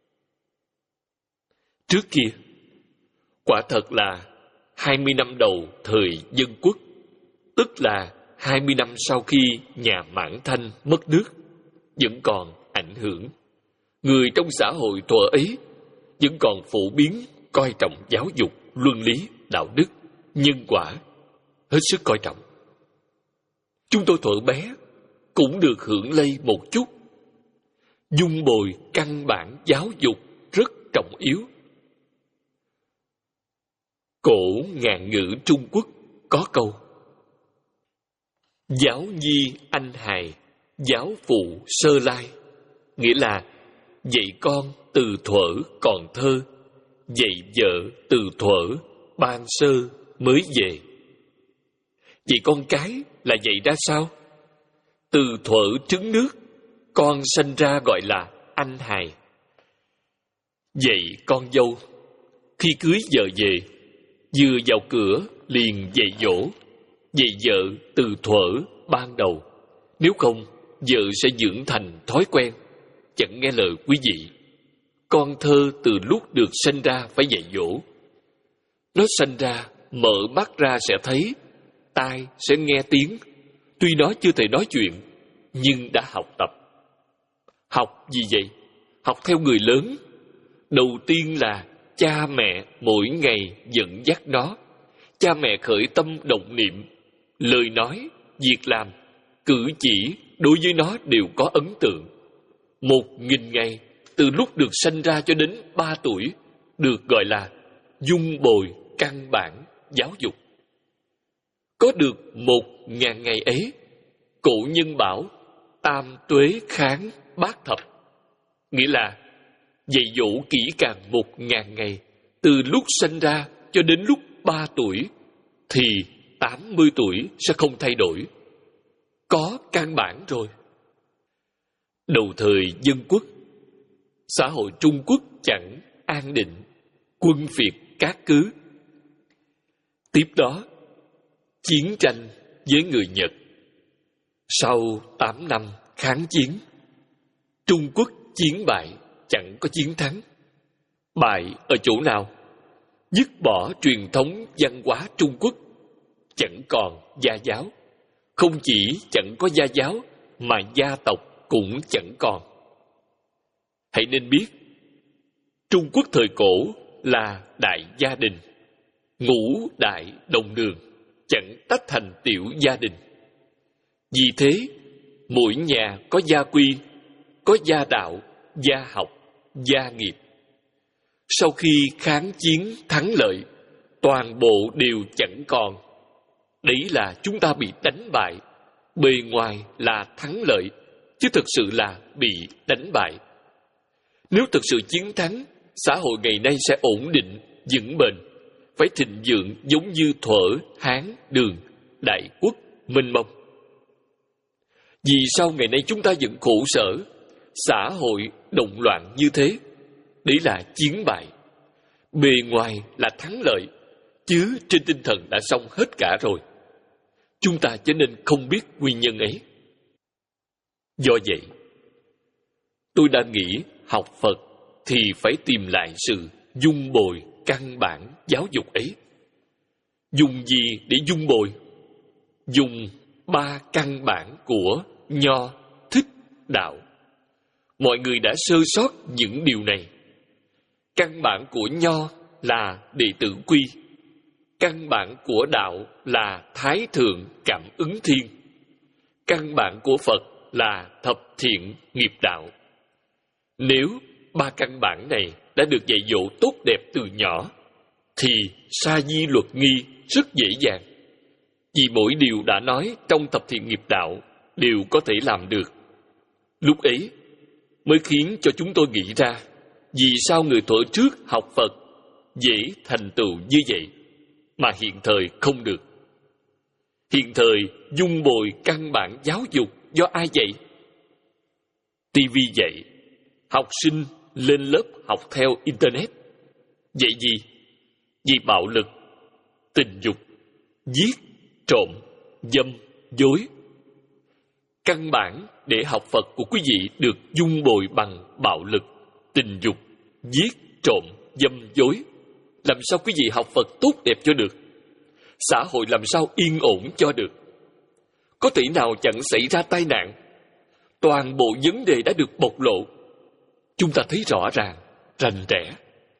A: Trước kia, quả thật là hai mươi năm đầu thời Dân Quốc, tức là hai mươi năm sau khi nhà Mãn Thanh mất nước, vẫn còn ảnh hưởng. Người trong xã hội thuở ấy vẫn còn phổ biến coi trọng giáo dục, luân lý, đạo đức, nhân quả, hết sức coi trọng. Chúng tôi thuở bé cũng được hưởng lây một chút. Dung bồi căn bản giáo dục rất trọng yếu. Cổ ngạn ngữ Trung Quốc có câu: giáo nhi anh hài, giáo phụ sơ lai, nghĩa là dạy con từ thuở còn thơ, dạy vợ từ thuở ban sơ mới về. Vậy con cái là dạy ra sao? Từ thuở trứng nước, con sinh ra gọi là anh hài. Dạy con dâu, khi cưới vợ về, vừa vào cửa liền dạy dỗ, dạy vợ từ thuở ban đầu. Nếu không, vợ sẽ dưỡng thành thói quen, chẳng nghe lời quý vị. Con thơ từ lúc được sinh ra phải dạy dỗ. Nó sinh ra, mở mắt ra sẽ thấy, tai sẽ nghe tiếng. Tuy nó chưa thể nói chuyện, nhưng đã học tập. Học gì vậy? Học theo người lớn. Đầu tiên là cha mẹ mỗi ngày dẫn dắt nó. Cha mẹ khởi tâm động niệm, lời nói, việc làm, cử chỉ đối với nó đều có ấn tượng. Một nghìn ngày từ lúc được sanh ra cho đến ba tuổi được gọi là dung bồi căn bản giáo dục. Có được một ngàn ngày ấy, cổ nhân bảo tam tuế kháng bát thập, nghĩa là dạy dỗ kỹ càng một ngàn ngày từ lúc sanh ra cho đến lúc ba tuổi, thì tám mươi tuổi sẽ không thay đổi. Có căn bản rồi. Đầu thời Dân Quốc, xã hội Trung Quốc chẳng an định, quân phiệt cát cứ. Tiếp đó, chiến tranh với người Nhật. Sau tám năm kháng chiến, Trung Quốc chiến bại, chẳng có chiến thắng. Bại ở chỗ nào? Dứt bỏ truyền thống văn hóa Trung Quốc, chẳng còn gia giáo. Không chỉ chẳng có gia giáo, mà gia tộc cũng chẳng còn. Hãy nên biết, Trung Quốc thời cổ là đại gia đình, ngũ đại đồng đường, chẳng tách thành tiểu gia đình. Vì thế, mỗi nhà có gia quy, có gia đạo, gia học, gia nghiệp. Sau khi kháng chiến thắng lợi, toàn bộ đều chẳng còn. Đấy là chúng ta bị đánh bại. Bề ngoài là thắng lợi, chứ thực sự là bị đánh bại. Nếu thực sự chiến thắng, xã hội ngày nay sẽ ổn định, vững bền, phải thịnh vượng giống như thuở Hán, Đường, Đại Quốc, mênh mông. Vì sao ngày nay chúng ta vẫn khổ sở, xã hội động loạn như thế? Đấy là chiến bại. Bề ngoài là thắng lợi, chứ trên tinh thần đã xong hết cả rồi. Chúng ta cho nên không biết nguyên nhân ấy. Do vậy, tôi đã nghĩ học Phật thì phải tìm lại sự dung bồi căn bản giáo dục ấy. Dùng gì để dung bồi? Dùng ba căn bản của Nho, Thích, Đạo. Mọi người đã sơ sót những điều này. Căn bản của Nho là đệ tử quy. Căn bản của Đạo là Thái Thượng Cảm Ứng Thiên. Căn bản của Phật là Thập Thiện Nghiệp Đạo. Nếu ba căn bản này đã được dạy dỗ tốt đẹp từ nhỏ, thì sa di luật nghi rất dễ dàng. Vì mỗi điều đã nói trong thập thiện nghiệp đạo đều có thể làm được. Lúc ấy mới khiến cho chúng tôi nghĩ ra vì sao người thuở trước học Phật dễ thành tựu như vậy, mà hiện thời không được. Hiện thời dung bồi căn bản giáo dục do ai dạy? ti vi dạy, học sinh lên lớp học theo Internet. Vậy gì? Vì bạo lực, tình dục, giết, trộm, dâm, dối. Căn bản để học Phật của quý vị được dung bồi bằng bạo lực, tình dục, giết, trộm, dâm, dối. Làm sao quý vị học Phật tốt đẹp cho được? Xã hội làm sao yên ổn cho được? Có thể nào chẳng xảy ra tai nạn? Toàn bộ vấn đề đã được bộc lộ. Chúng ta thấy rõ ràng, rành rẽ.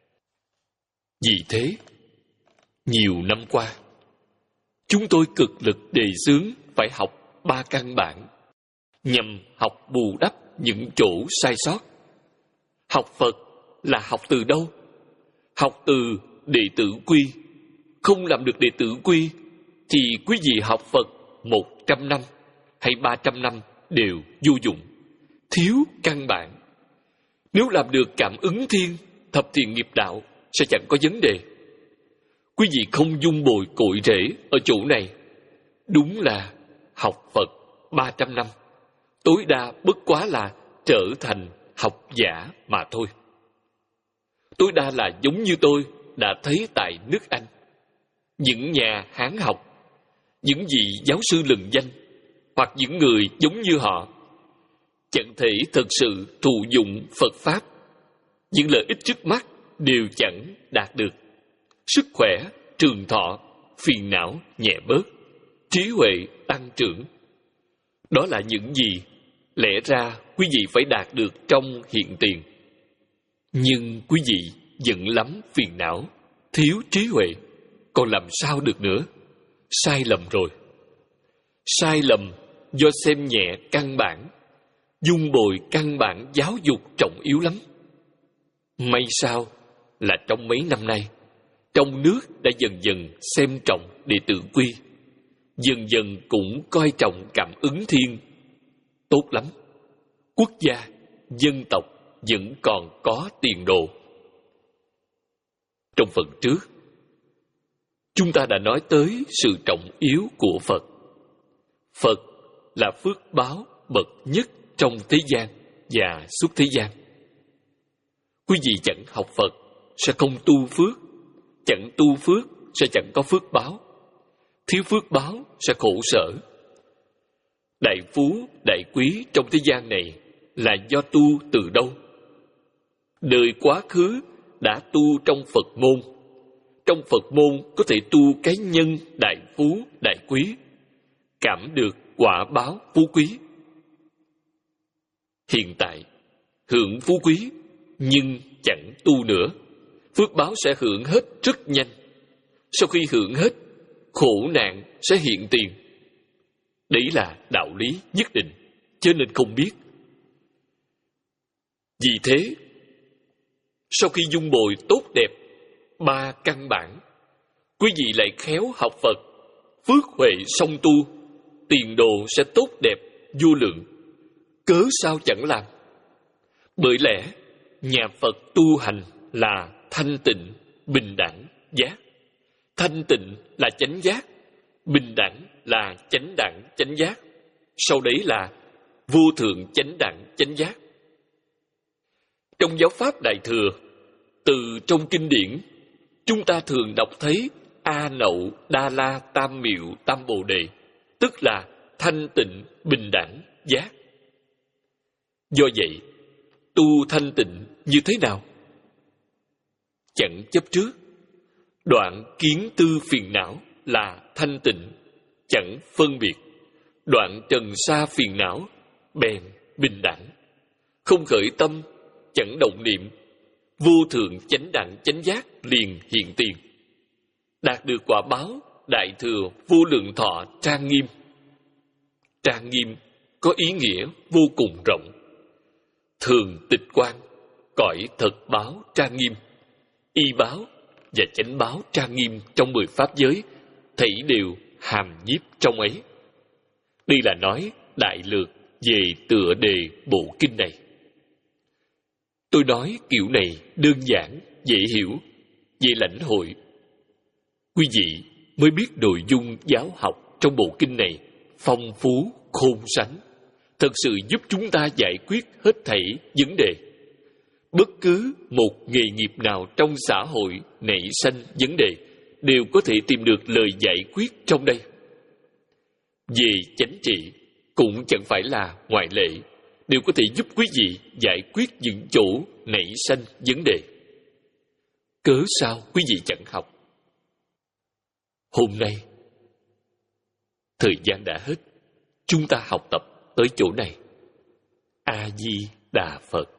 A: Vì thế, nhiều năm qua, chúng tôi cực lực đề xướng phải học ba căn bản, nhằm học bù đắp những chỗ sai sót. Học Phật là học từ đâu? Học từ đệ tử quy. Không làm được đệ tử quy, thì quý vị học Phật một trăm năm hay ba trăm năm đều vô dụng, thiếu căn bản. Nếu làm được cảm ứng thiên, thập thiện nghiệp đạo sẽ chẳng có vấn đề. Quý vị không dung bồi cội rễ ở chỗ này. Đúng là học Phật ba trăm năm, tối đa bất quá là trở thành học giả mà thôi. Tối đa là giống như tôi đã thấy tại nước Anh. Những nhà Hán học, những vị giáo sư lừng danh, hoặc những người giống như họ, chẳng thể thực sự thụ dụng Phật Pháp. Những lợi ích trước mắt đều chẳng đạt được. Sức khỏe, trường thọ, phiền não nhẹ bớt, trí huệ tăng trưởng. Đó là những gì lẽ ra quý vị phải đạt được trong hiện tiền. Nhưng quý vị giận lắm phiền não, thiếu trí huệ, còn làm sao được nữa? Sai lầm rồi. Sai lầm do xem nhẹ căn bản, dung bồi căn bản giáo dục trọng yếu lắm. May sao là trong mấy năm nay, trong nước đã dần dần xem trọng đệ tử quy, dần dần cũng coi trọng cảm ứng thiên. Tốt lắm. Quốc gia, dân tộc vẫn còn có tiền đồ. Trong phần trước, chúng ta đã nói tới sự trọng yếu của Phật. Phật là phước báo bậc nhất trong thế gian và suốt thế gian. Quý vị chẳng học Phật sẽ không tu phước, chẳng tu phước sẽ chẳng có phước báo, thiếu phước báo sẽ khổ sở. Đại phú, đại quý trong thế gian này là do tu từ đâu? Đời quá khứ đã tu trong Phật môn. Trong Phật môn có thể tu cái nhân đại phú, đại quý, cảm được quả báo phú quý. Hiện tại, hưởng phú quý, nhưng chẳng tu nữa, phước báo sẽ hưởng hết rất nhanh. Sau khi hưởng hết, khổ nạn sẽ hiện tiền. Đấy là đạo lý nhất định, cho nên không biết. Vì thế, sau khi dung bồi tốt đẹp ba căn bản, quý vị lại khéo học Phật, phước huệ song tu, tiền đồ sẽ tốt đẹp vô lượng. Cớ sao chẳng làm? Bởi lẽ nhà Phật tu hành là thanh tịnh, bình đẳng, giác. Thanh tịnh là chánh giác, bình đẳng là chánh đẳng, chánh giác. Sau đấy là vô thượng chánh đẳng, chánh giác. Trong giáo pháp Đại Thừa, từ trong kinh điển, chúng ta thường đọc thấy A Nậu Đa La Tam Miệu Tam Bồ Đề, tức là thanh tịnh, bình đẳng, giác. Do vậy, tu thanh tịnh như thế nào? Chẳng chấp trước, đoạn kiến tư phiền não là thanh tịnh, chẳng phân biệt. Đoạn trần sa phiền não, bèn bình đẳng. Không khởi tâm, chẳng động niệm, vô thượng chánh đẳng chánh giác liền hiện tiền. Đạt được quả báo đại thừa vô lượng thọ trang nghiêm. Trang nghiêm có ý nghĩa vô cùng rộng. Thường tịch quan, cõi thật báo trang nghiêm, y báo và chánh báo trang nghiêm trong mười pháp giới, thảy đều hàm nhiếp trong ấy. Đây là nói đại lược về tựa đề bộ kinh này. Tôi nói kiểu này đơn giản, dễ hiểu, dễ lãnh hội. Quý vị mới biết nội dung giáo học trong bộ kinh này phong phú, khôn sánh, thật sự giúp chúng ta giải quyết hết thảy vấn đề. Bất cứ một nghề nghiệp nào trong xã hội nảy sanh vấn đề đều có thể tìm được lời giải quyết trong đây. Về chánh trị cũng chẳng phải là ngoại lệ, đều có thể giúp quý vị giải quyết những chỗ nảy sanh vấn đề. Cớ sao quý vị chẳng học? Hôm nay, thời gian đã hết, chúng ta học tập tới chỗ này. A Di Đà Phật.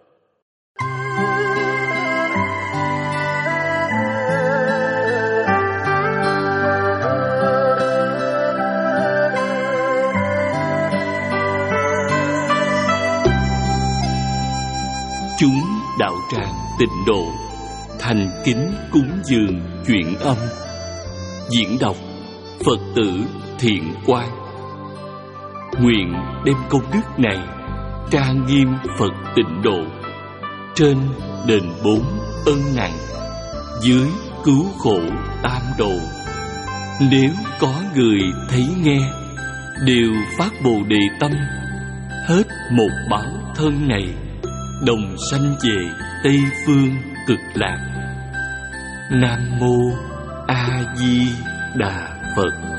A: Chúng đạo tràng Tịnh Độ thành kính cúng dường chuyển âm, diễn đọc Phật tử Thiện Quang. Nguyện đem công đức này trang nghiêm Phật Tịnh Độ, trên đền bốn ân nặng, dưới cứu khổ tam độ. Nếu có người thấy nghe, đều phát Bồ Đề tâm, hết một báo thân này, đồng sanh về Tây Phương Cực Lạc. Nam Mô A Di Đà Phật.